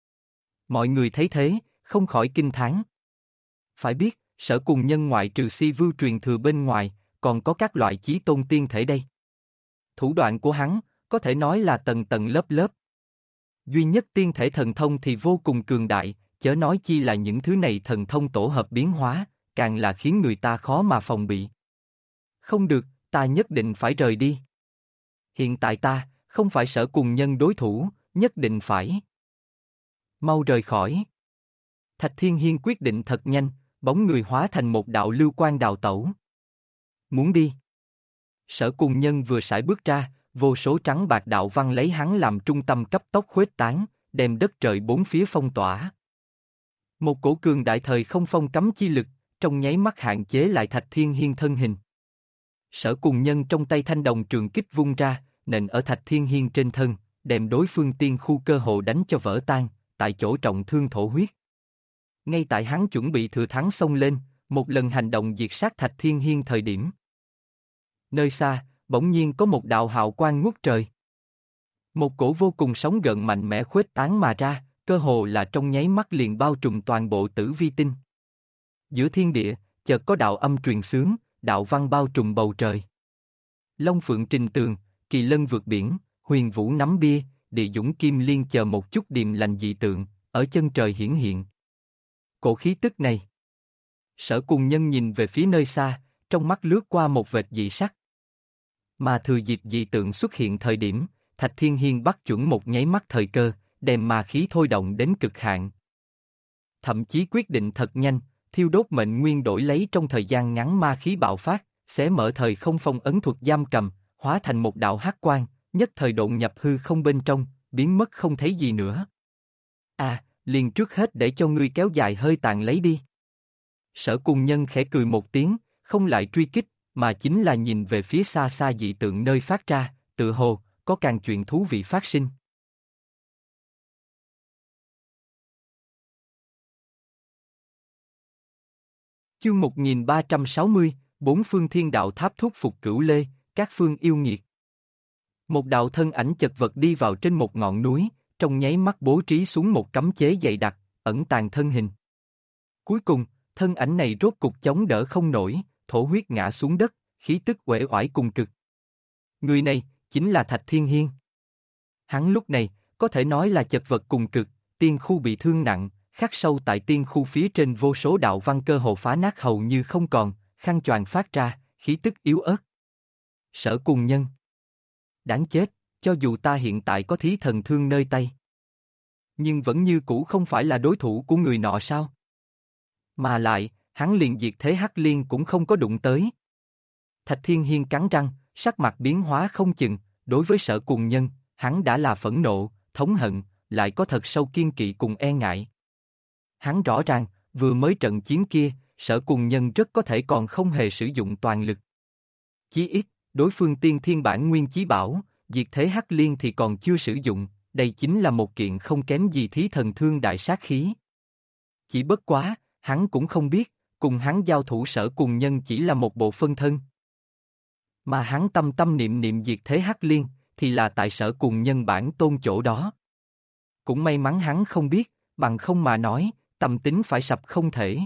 Mọi người thấy thế, không khỏi kinh thán. Phải biết, Sở Cùng Nhân ngoại trừ si vưu truyền thừa bên ngoài, còn có các loại chí tôn tiên thể đây. Thủ đoạn của hắn, có thể nói là tầng tầng lớp lớp. Duy nhất tiên thể thần thông thì vô cùng cường đại, chớ nói chi là những thứ này thần thông tổ hợp biến hóa, càng là khiến người ta khó mà phòng bị. Không được, ta nhất định phải rời đi. Hiện tại ta, không phải Sở Cùng Nhân đối thủ, nhất định phải mau rời khỏi. Thạch Thiên Hiên quyết định thật nhanh, bóng người hóa thành một đạo lưu quang đào tẩu. Muốn đi. Sở Cùng Nhân vừa sải bước ra, vô số trắng bạc đạo văn lấy hắn làm trung tâm cấp tốc khuếch tán, đem đất trời bốn phía phong tỏa. Một cổ cường đại thời không phong cấm chi lực, trong nháy mắt hạn chế lại Thạch Thiên Hiên thân hình. Sở Cùng Nhân trong tay thanh đồng trường kích vung ra, nện ở Thạch Thiên Hiên trên thân, đem đối phương tiên khu cơ hồ đánh cho vỡ tan, tại chỗ trọng thương thổ huyết. Ngay tại hắn chuẩn bị thừa thắng xông lên, một lần hành động diệt sát Thạch Thiên Hiên thời điểm. Nơi xa, bỗng nhiên có một đạo hào quang ngút trời. Một cổ vô cùng sóng gợn mạnh mẽ khuếch tán mà ra, cơ hồ là trong nháy mắt liền bao trùm toàn bộ tử vi tinh. Giữa thiên địa, chợt có đạo âm truyền xướng, đạo văn bao trùm bầu trời. Long phượng trình tường, kỳ lân vượt biển, huyền vũ nắm bia, địa dũng kim liên chờ một chút điềm lành dị tượng, ở chân trời hiển hiện. Cổ khí tức này. Sở Cùng Nhân nhìn về phía nơi xa, trong mắt lướt qua một vệt dị sắc. Mà thừa dịp dị tượng xuất hiện thời điểm, Thạch Thiên Hiên bắt chuẩn một nháy mắt thời cơ, đem ma khí thôi động đến cực hạn. Thậm chí quyết định thật nhanh, thiêu đốt mệnh nguyên đổi lấy trong thời gian ngắn ma khí bạo phát, xé mở thời không phong ấn thuật giam cầm, hóa thành một đạo hắc quang, nhất thời độn nhập hư không bên trong, biến mất không thấy gì nữa. Liền trước hết để cho ngươi kéo dài hơi tàn lấy đi. Sở Cùng Nhân khẽ cười một tiếng, không lại truy kích, mà chính là nhìn về phía xa xa dị tượng nơi phát ra, tự hồ, có càng chuyện thú vị phát sinh. Chương 1360, Bốn phương thiên đạo tháp thúc phục Cửu Lê, các phương yêu nghiệt. Một đạo thân ảnh chật vật đi vào trên một ngọn núi, trong nháy mắt bố trí xuống một cấm chế dày đặc, ẩn tàng thân hình. Cuối cùng, thân ảnh này rốt cục chống đỡ không nổi, thổ huyết ngã xuống đất, khí tức uể oải cùng cực. Người này, chính là Thạch Thiên Hiên. Hắn lúc này, có thể nói là chật vật cùng cực, tiên khu bị thương nặng, khắc sâu tại tiên khu phía trên vô số đạo văn cơ hồ phá nát hầu như không còn, khăn choàng phát ra, khí tức yếu ớt. Sở Cùng Nhân. Đáng chết, cho dù ta hiện tại có thí thần thương nơi tay, nhưng vẫn như cũ không phải là đối thủ của người nọ sao? Mà lại, hắn liền diệt thế hắc liên cũng không có đụng tới. Thạch Thiên Hiên cắn răng, sắc mặt biến hóa không chừng, đối với Sở Cùng Nhân, hắn đã là phẫn nộ, thống hận, lại có thật sâu kiên kỵ cùng e ngại. Hắn rõ ràng, vừa mới trận chiến kia, Sở Cùng Nhân rất có thể còn không hề sử dụng toàn lực. Chí ít, đối phương tiên thiên bản nguyên chí bảo, diệt thế hắc liên thì còn chưa sử dụng, đây chính là một kiện không kém gì thí thần thương đại sát khí. Chỉ bất quá, hắn cũng không biết, cùng hắn giao thủ Sở Cùng Nhân chỉ là một bộ phân thân. Mà hắn tâm tâm niệm niệm diệt thế hắc liên, thì là tại Sở Cùng Nhân bản tôn chỗ đó. Cũng may mắn hắn không biết, bằng không mà nói, tâm tính phải sập không thể.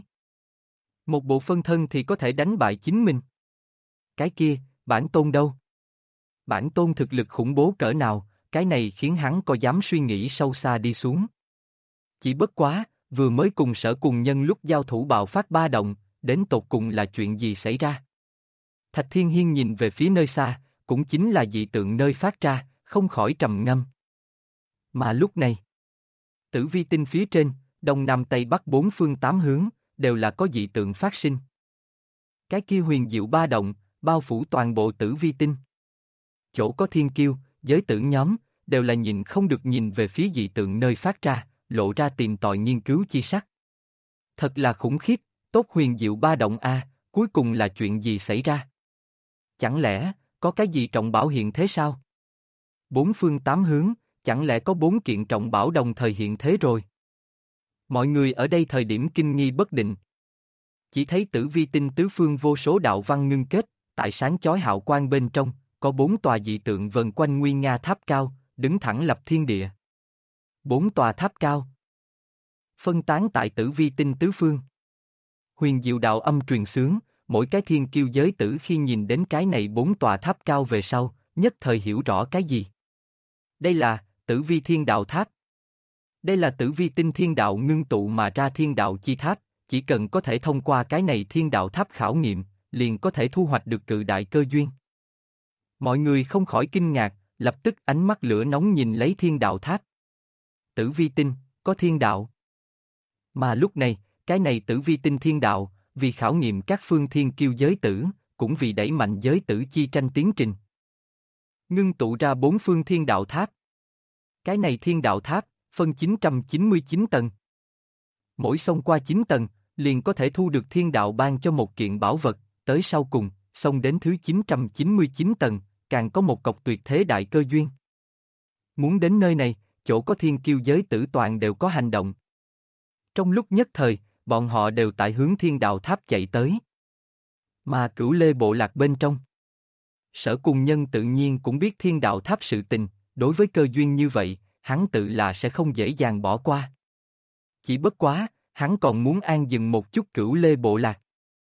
Một bộ phân thân thì có thể đánh bại chính mình. Cái kia, bản tôn đâu? Bản tôn thực lực khủng bố cỡ nào, cái này khiến hắn có dám suy nghĩ sâu xa đi xuống. Chỉ bất quá, vừa mới cùng Sở Cùng Nhân lúc giao thủ bạo phát ba động, đến tột cùng là chuyện gì xảy ra? Thạch Thiên Hiên nhìn về phía nơi xa, cũng chính là dị tượng nơi phát ra, không khỏi trầm ngâm. Mà lúc này, tử vi tinh phía trên, đông nam tây bắc bốn phương tám hướng, đều là có dị tượng phát sinh. Cái kia huyền diệu ba động, bao phủ toàn bộ Tử Vi Tinh. Chỗ có thiên kiêu, giới tử nhóm, đều là nhìn không được nhìn về phía dị tượng nơi phát ra, lộ ra tìm tòi nghiên cứu chi sắc. Thật là khủng khiếp, tốt huyền diệu ba động a, cuối cùng là chuyện gì xảy ra? Chẳng lẽ, có cái gì trọng bảo hiện thế sao? Bốn phương tám hướng, chẳng lẽ có bốn kiện trọng bảo đồng thời hiện thế rồi? Mọi người ở đây thời điểm kinh nghi bất định. Chỉ thấy Tử Vi Tinh tứ phương vô số đạo văn ngưng kết, tại sáng chói hào quang bên trong, có bốn tòa dị tượng vần quanh nguy nga tháp cao, đứng thẳng lập thiên địa. Bốn tòa tháp cao phân tán tại Tử Vi Tinh tứ phương. Huyền diệu đạo âm truyền xướng, mỗi cái thiên kiêu giới tử khi nhìn đến cái này bốn tòa tháp cao về sau, nhất thời hiểu rõ cái gì. Đây là Tử Vi Thiên Đạo Tháp. Đây là Tử Vi Tinh Thiên Đạo ngưng tụ mà ra Thiên Đạo Chi Tháp, chỉ cần có thể thông qua cái này Thiên Đạo Tháp khảo nghiệm, liền có thể thu hoạch được cự đại cơ duyên. Mọi người không khỏi kinh ngạc, lập tức ánh mắt lửa nóng nhìn lấy Thiên Đạo Tháp. Tử Vi Tinh, có thiên đạo. Mà lúc này, cái này Tử Vi Tinh Thiên Đạo, vì khảo nghiệm các phương thiên kiêu giới tử, cũng vì đẩy mạnh giới tử chi tranh tiến trình. Ngưng tụ ra bốn phương Thiên Đạo Tháp. Cái này Thiên Đạo Tháp, phân 999 tầng. Mỗi xông qua 9 tầng, liền có thể thu được thiên đạo ban cho một kiện bảo vật, tới sau cùng, xông đến thứ 999 tầng, càng có một cọc tuyệt thế đại cơ duyên. Muốn đến nơi này, chỗ có thiên kiêu giới tử toàn đều có hành động. Trong lúc nhất thời, bọn họ đều tại hướng Thiên Đạo Tháp chạy tới. Mà Cửu Lê bộ lạc bên trong. Sở Cùng Nhân tự nhiên cũng biết Thiên Đạo Tháp sự tình, đối với cơ duyên như vậy, hắn tự là sẽ không dễ dàng bỏ qua. Chỉ bất quá, hắn còn muốn an dừng một chút Cửu Lê bộ lạc.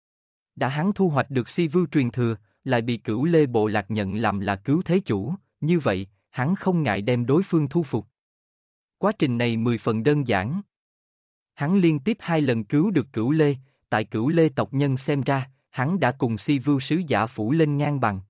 Đã hắn thu hoạch được Si Vưu truyền thừa, lại bị Cửu Lê bộ lạc nhận làm là cứu thế chủ, như vậy, hắn không ngại đem đối phương thu phục. Quá trình này 10 phần đơn giản. Hắn liên tiếp 2 lần cứu được Cửu Lê, tại Cửu Lê tộc nhân xem ra, hắn đã cùng Si Vưu sứ giả phủ lên ngang bằng.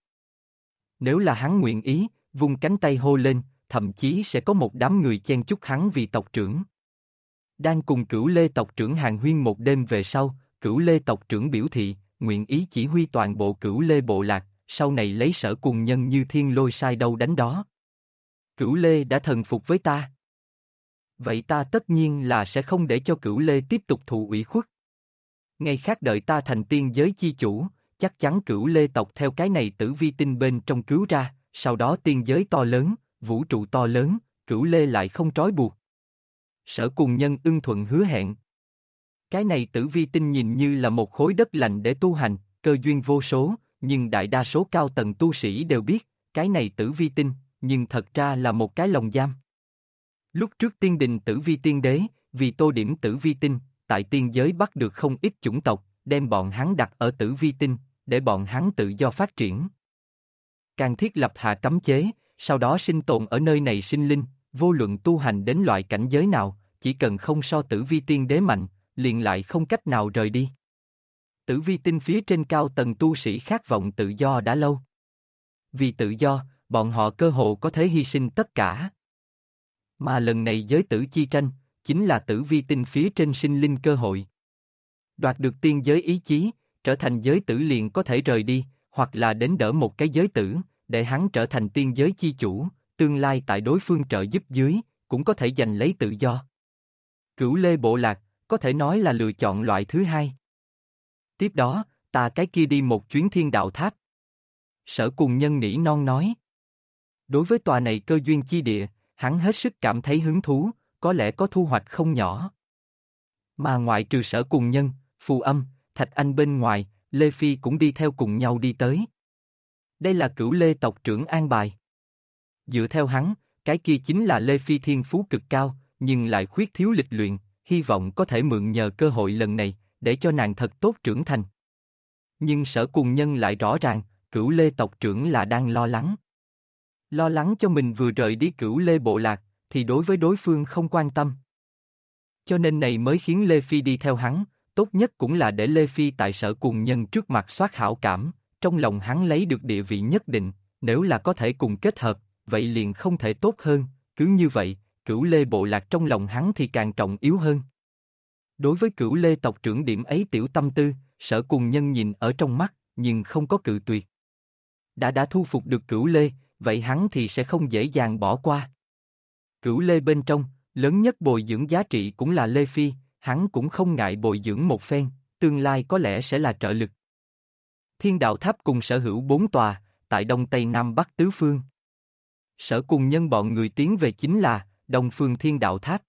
Nếu là hắn nguyện ý, vung cánh tay hô lên, thậm chí sẽ có một đám người chen chúc hắn vì tộc trưởng. Đang cùng Cửu Lê tộc trưởng hàn huyên một đêm về sau, Cửu Lê tộc trưởng biểu thị, nguyện ý chỉ huy toàn bộ Cửu Lê bộ lạc, sau này lấy Sở Cùng Nhân như thiên lôi sai đâu đánh đó. Cửu Lê đã thần phục với ta. Vậy ta tất nhiên là sẽ không để cho Cửu Lê tiếp tục thụ ủy khuất. Ngày khác đợi ta thành tiên giới chi chủ, chắc chắn Cửu Lê tộc theo cái này Tử Vi Tinh bên trong cứu ra, sau đó tiên giới to lớn, vũ trụ to lớn, Cửu Lê lại không trói buộc. Sở Cùng Nhân ưng thuận hứa hẹn. Cái này Tử Vi Tinh nhìn như là một khối đất lành để tu hành, cơ duyên vô số, nhưng đại đa số cao tầng tu sĩ đều biết, cái này Tử Vi Tinh, nhưng thật ra là một cái lồng giam. Lúc trước tiên đình Tử Vi Tiên Đế, vì tô điểm Tử Vi Tinh, tại tiên giới bắt được không ít chủng tộc, đem bọn hắn đặt ở Tử Vi Tinh, để bọn hắn tự do phát triển. Càng thiết lập hạ cấm chế, sau đó sinh tồn ở nơi này sinh linh, vô luận tu hành đến loại cảnh giới nào, chỉ cần không so Tử Vi Tiên Đế mạnh, liền lại không cách nào rời đi. Tử Vi Tinh phía trên cao tầng tu sĩ khát vọng tự do đã lâu. Vì tự do, bọn họ cơ hồ có thể hy sinh tất cả. Mà lần này giới tử chi tranh, chính là Tử Vi Tinh phía trên sinh linh cơ hội. Đoạt được tiên giới ý chí, trở thành giới tử liền có thể rời đi, hoặc là đến đỡ một cái giới tử, để hắn trở thành tiên giới chi chủ, tương lai tại đối phương trợ giúp dưới, cũng có thể giành lấy tự do. Cửu Lê bộ lạc, có thể nói là lựa chọn loại thứ hai. Tiếp đó, ta cái kia đi một chuyến Thiên Đạo Tháp. Sở Cùng Nhân nỉ non nói. Đối với tòa này cơ duyên chi địa, hắn hết sức cảm thấy hứng thú, có lẽ có thu hoạch không nhỏ. Mà ngoại trừ Sở Cùng Nhân, Phù Âm, Thạch Anh bên ngoài, Lê Phi cũng đi theo cùng nhau đi tới. Đây là Cửu Lê tộc trưởng an bài. Dựa theo hắn, cái kia chính là Lê Phi thiên phú cực cao, nhưng lại khuyết thiếu lịch luyện, hy vọng có thể mượn nhờ cơ hội lần này, để cho nàng thật tốt trưởng thành. Nhưng Sở Cùng Nhân lại rõ ràng, Cửu Lê tộc trưởng là đang lo lắng. Lo lắng cho mình vừa rời đi Cửu Lê bộ lạc, thì đối với đối phương không quan tâm. Cho nên này mới khiến Lê Phi đi theo hắn, tốt nhất cũng là để Lê Phi tại Sở Cùng Nhân trước mặt soát hảo cảm, trong lòng hắn lấy được địa vị nhất định, nếu là có thể cùng kết hợp, vậy liền không thể tốt hơn, cứ như vậy, Cửu Lê bộ lạc trong lòng hắn thì càng trọng yếu hơn. Đối với Cửu Lê tộc trưởng điểm ấy tiểu tâm tư, Sở Cùng Nhân nhìn ở trong mắt, nhưng không có cự tuyệt. Đã thu phục được Cửu Lê, vậy hắn thì sẽ không dễ dàng bỏ qua. Cửu Lê bên trong, lớn nhất bồi dưỡng giá trị cũng là Lê Phi, hắn cũng không ngại bồi dưỡng một phen, tương lai có lẽ sẽ là trợ lực. Thiên Đạo Tháp cùng sở hữu 4 tòa, tại Đông Tây Nam Bắc tứ phương. Sở cùng nhân bọn người tiến về chính là Đông Phương Thiên Đạo Tháp.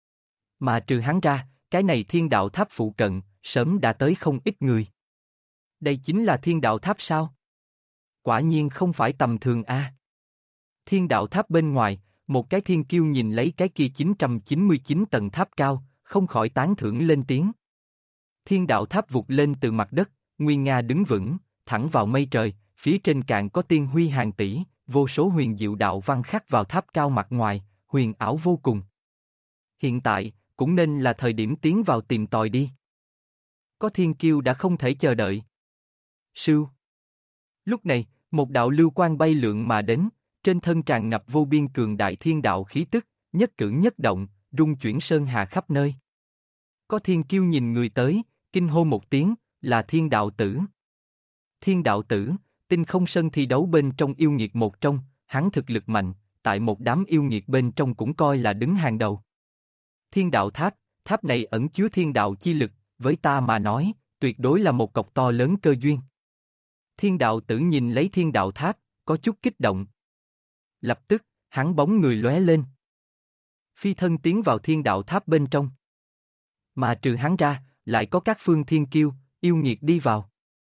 Mà trừ hắn ra, cái này Thiên Đạo Tháp phụ cận, sớm đã tới không ít người. Đây chính là Thiên Đạo Tháp sao? Quả nhiên không phải tầm thường a. Thiên Đạo Tháp bên ngoài, một cái thiên kiêu nhìn lấy cái kia 999 tầng tháp cao, không khỏi tán thưởng lên tiếng. Thiên Đạo Tháp vụt lên từ mặt đất, nguy nga đứng vững, thẳng vào mây trời, phía trên cạn có tiên huy hàng tỷ, vô số huyền diệu đạo văn khắc vào tháp cao mặt ngoài, huyền ảo vô cùng. Hiện tại, cũng nên là thời điểm tiến vào tìm tòi đi. Có thiên kiêu đã không thể chờ đợi. Sưu. Lúc này, một đạo lưu quang bay lượn mà đến, trên thân tràn ngập vô biên cường đại thiên đạo khí tức, nhất cử nhất động, rung chuyển sơn hà khắp nơi. Có thiên kiêu nhìn người tới, kinh hô một tiếng, là thiên đạo tử. Thiên đạo tử, tinh không sân thi đấu bên trong yêu nghiệt một trong, hắn thực lực mạnh, tại một đám yêu nghiệt bên trong cũng coi là đứng hàng đầu. Thiên đạo tháp, tháp này ẩn chứa thiên đạo chi lực, với ta mà nói, tuyệt đối là một cọc to lớn cơ duyên. Thiên đạo tử nhìn lấy thiên đạo tháp, có chút kích động. Lập tức, hắn bóng người lóe lên. Phi thân tiến vào thiên đạo tháp bên trong. Mà trừ hắn ra, lại có các phương thiên kiêu, yêu nghiệt đi vào.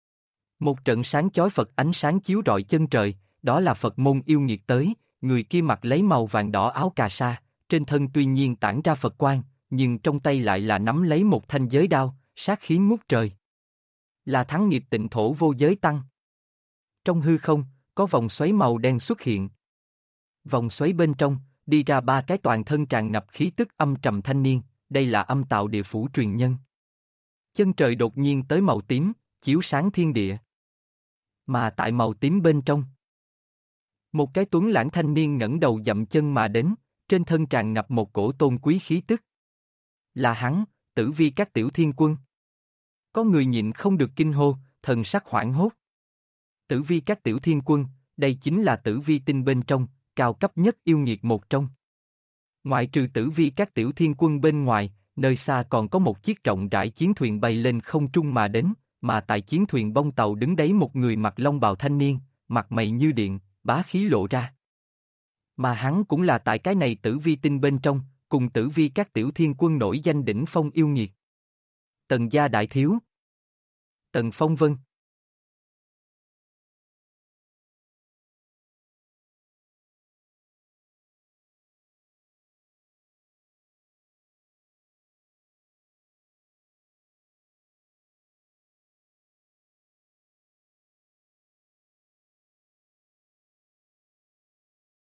Một trận sáng chói Phật ánh sáng chiếu rọi chân trời, đó là Phật môn yêu nghiệt tới, người kia mặc lấy màu vàng đỏ áo cà sa, trên thân tuy nhiên tản ra Phật quang, nhưng trong tay lại là nắm lấy một thanh giới đao, sát khí ngút trời. Là Thắng Nghiệp Tịnh Thổ Vô Giới Tăng. Trong hư không, có vòng xoáy màu đen xuất hiện. Vòng xoáy bên trong, đi ra 3 cái toàn thân tràn ngập khí tức âm trầm thanh niên, đây là Âm Tạo Địa Phủ truyền nhân. Chân trời đột nhiên tới màu tím, chiếu sáng thiên địa. Mà tại màu tím bên trong, một cái tuấn lãng thanh niên ngẩng đầu dậm chân mà đến, trên thân tràn ngập một cổ tôn quý khí tức. Là hắn, Tử Vi Các Tiểu Thiên Quân. Có người nhịn không được kinh hô, thần sắc hoảng hốt. Tử Vi Các Tiểu Thiên Quân, đây chính là Tử Vi tinh bên trong, cao cấp nhất yêu nghiệt một trong. Ngoại trừ Tử Vi Các Tiểu Thiên Quân bên ngoài, nơi xa còn có một chiếc rộng rãi chiến thuyền bay lên không trung mà đến, mà tại chiến thuyền bông tàu đứng đấy một người mặc long bào thanh niên, mặt mày như điện, bá khí lộ ra. Mà hắn cũng là tại cái này Tử Vi tinh bên trong, cùng Tử Vi Các Tiểu Thiên Quân nổi danh đỉnh phong yêu nghiệt. Tần gia đại thiếu. Tần Phong Vân.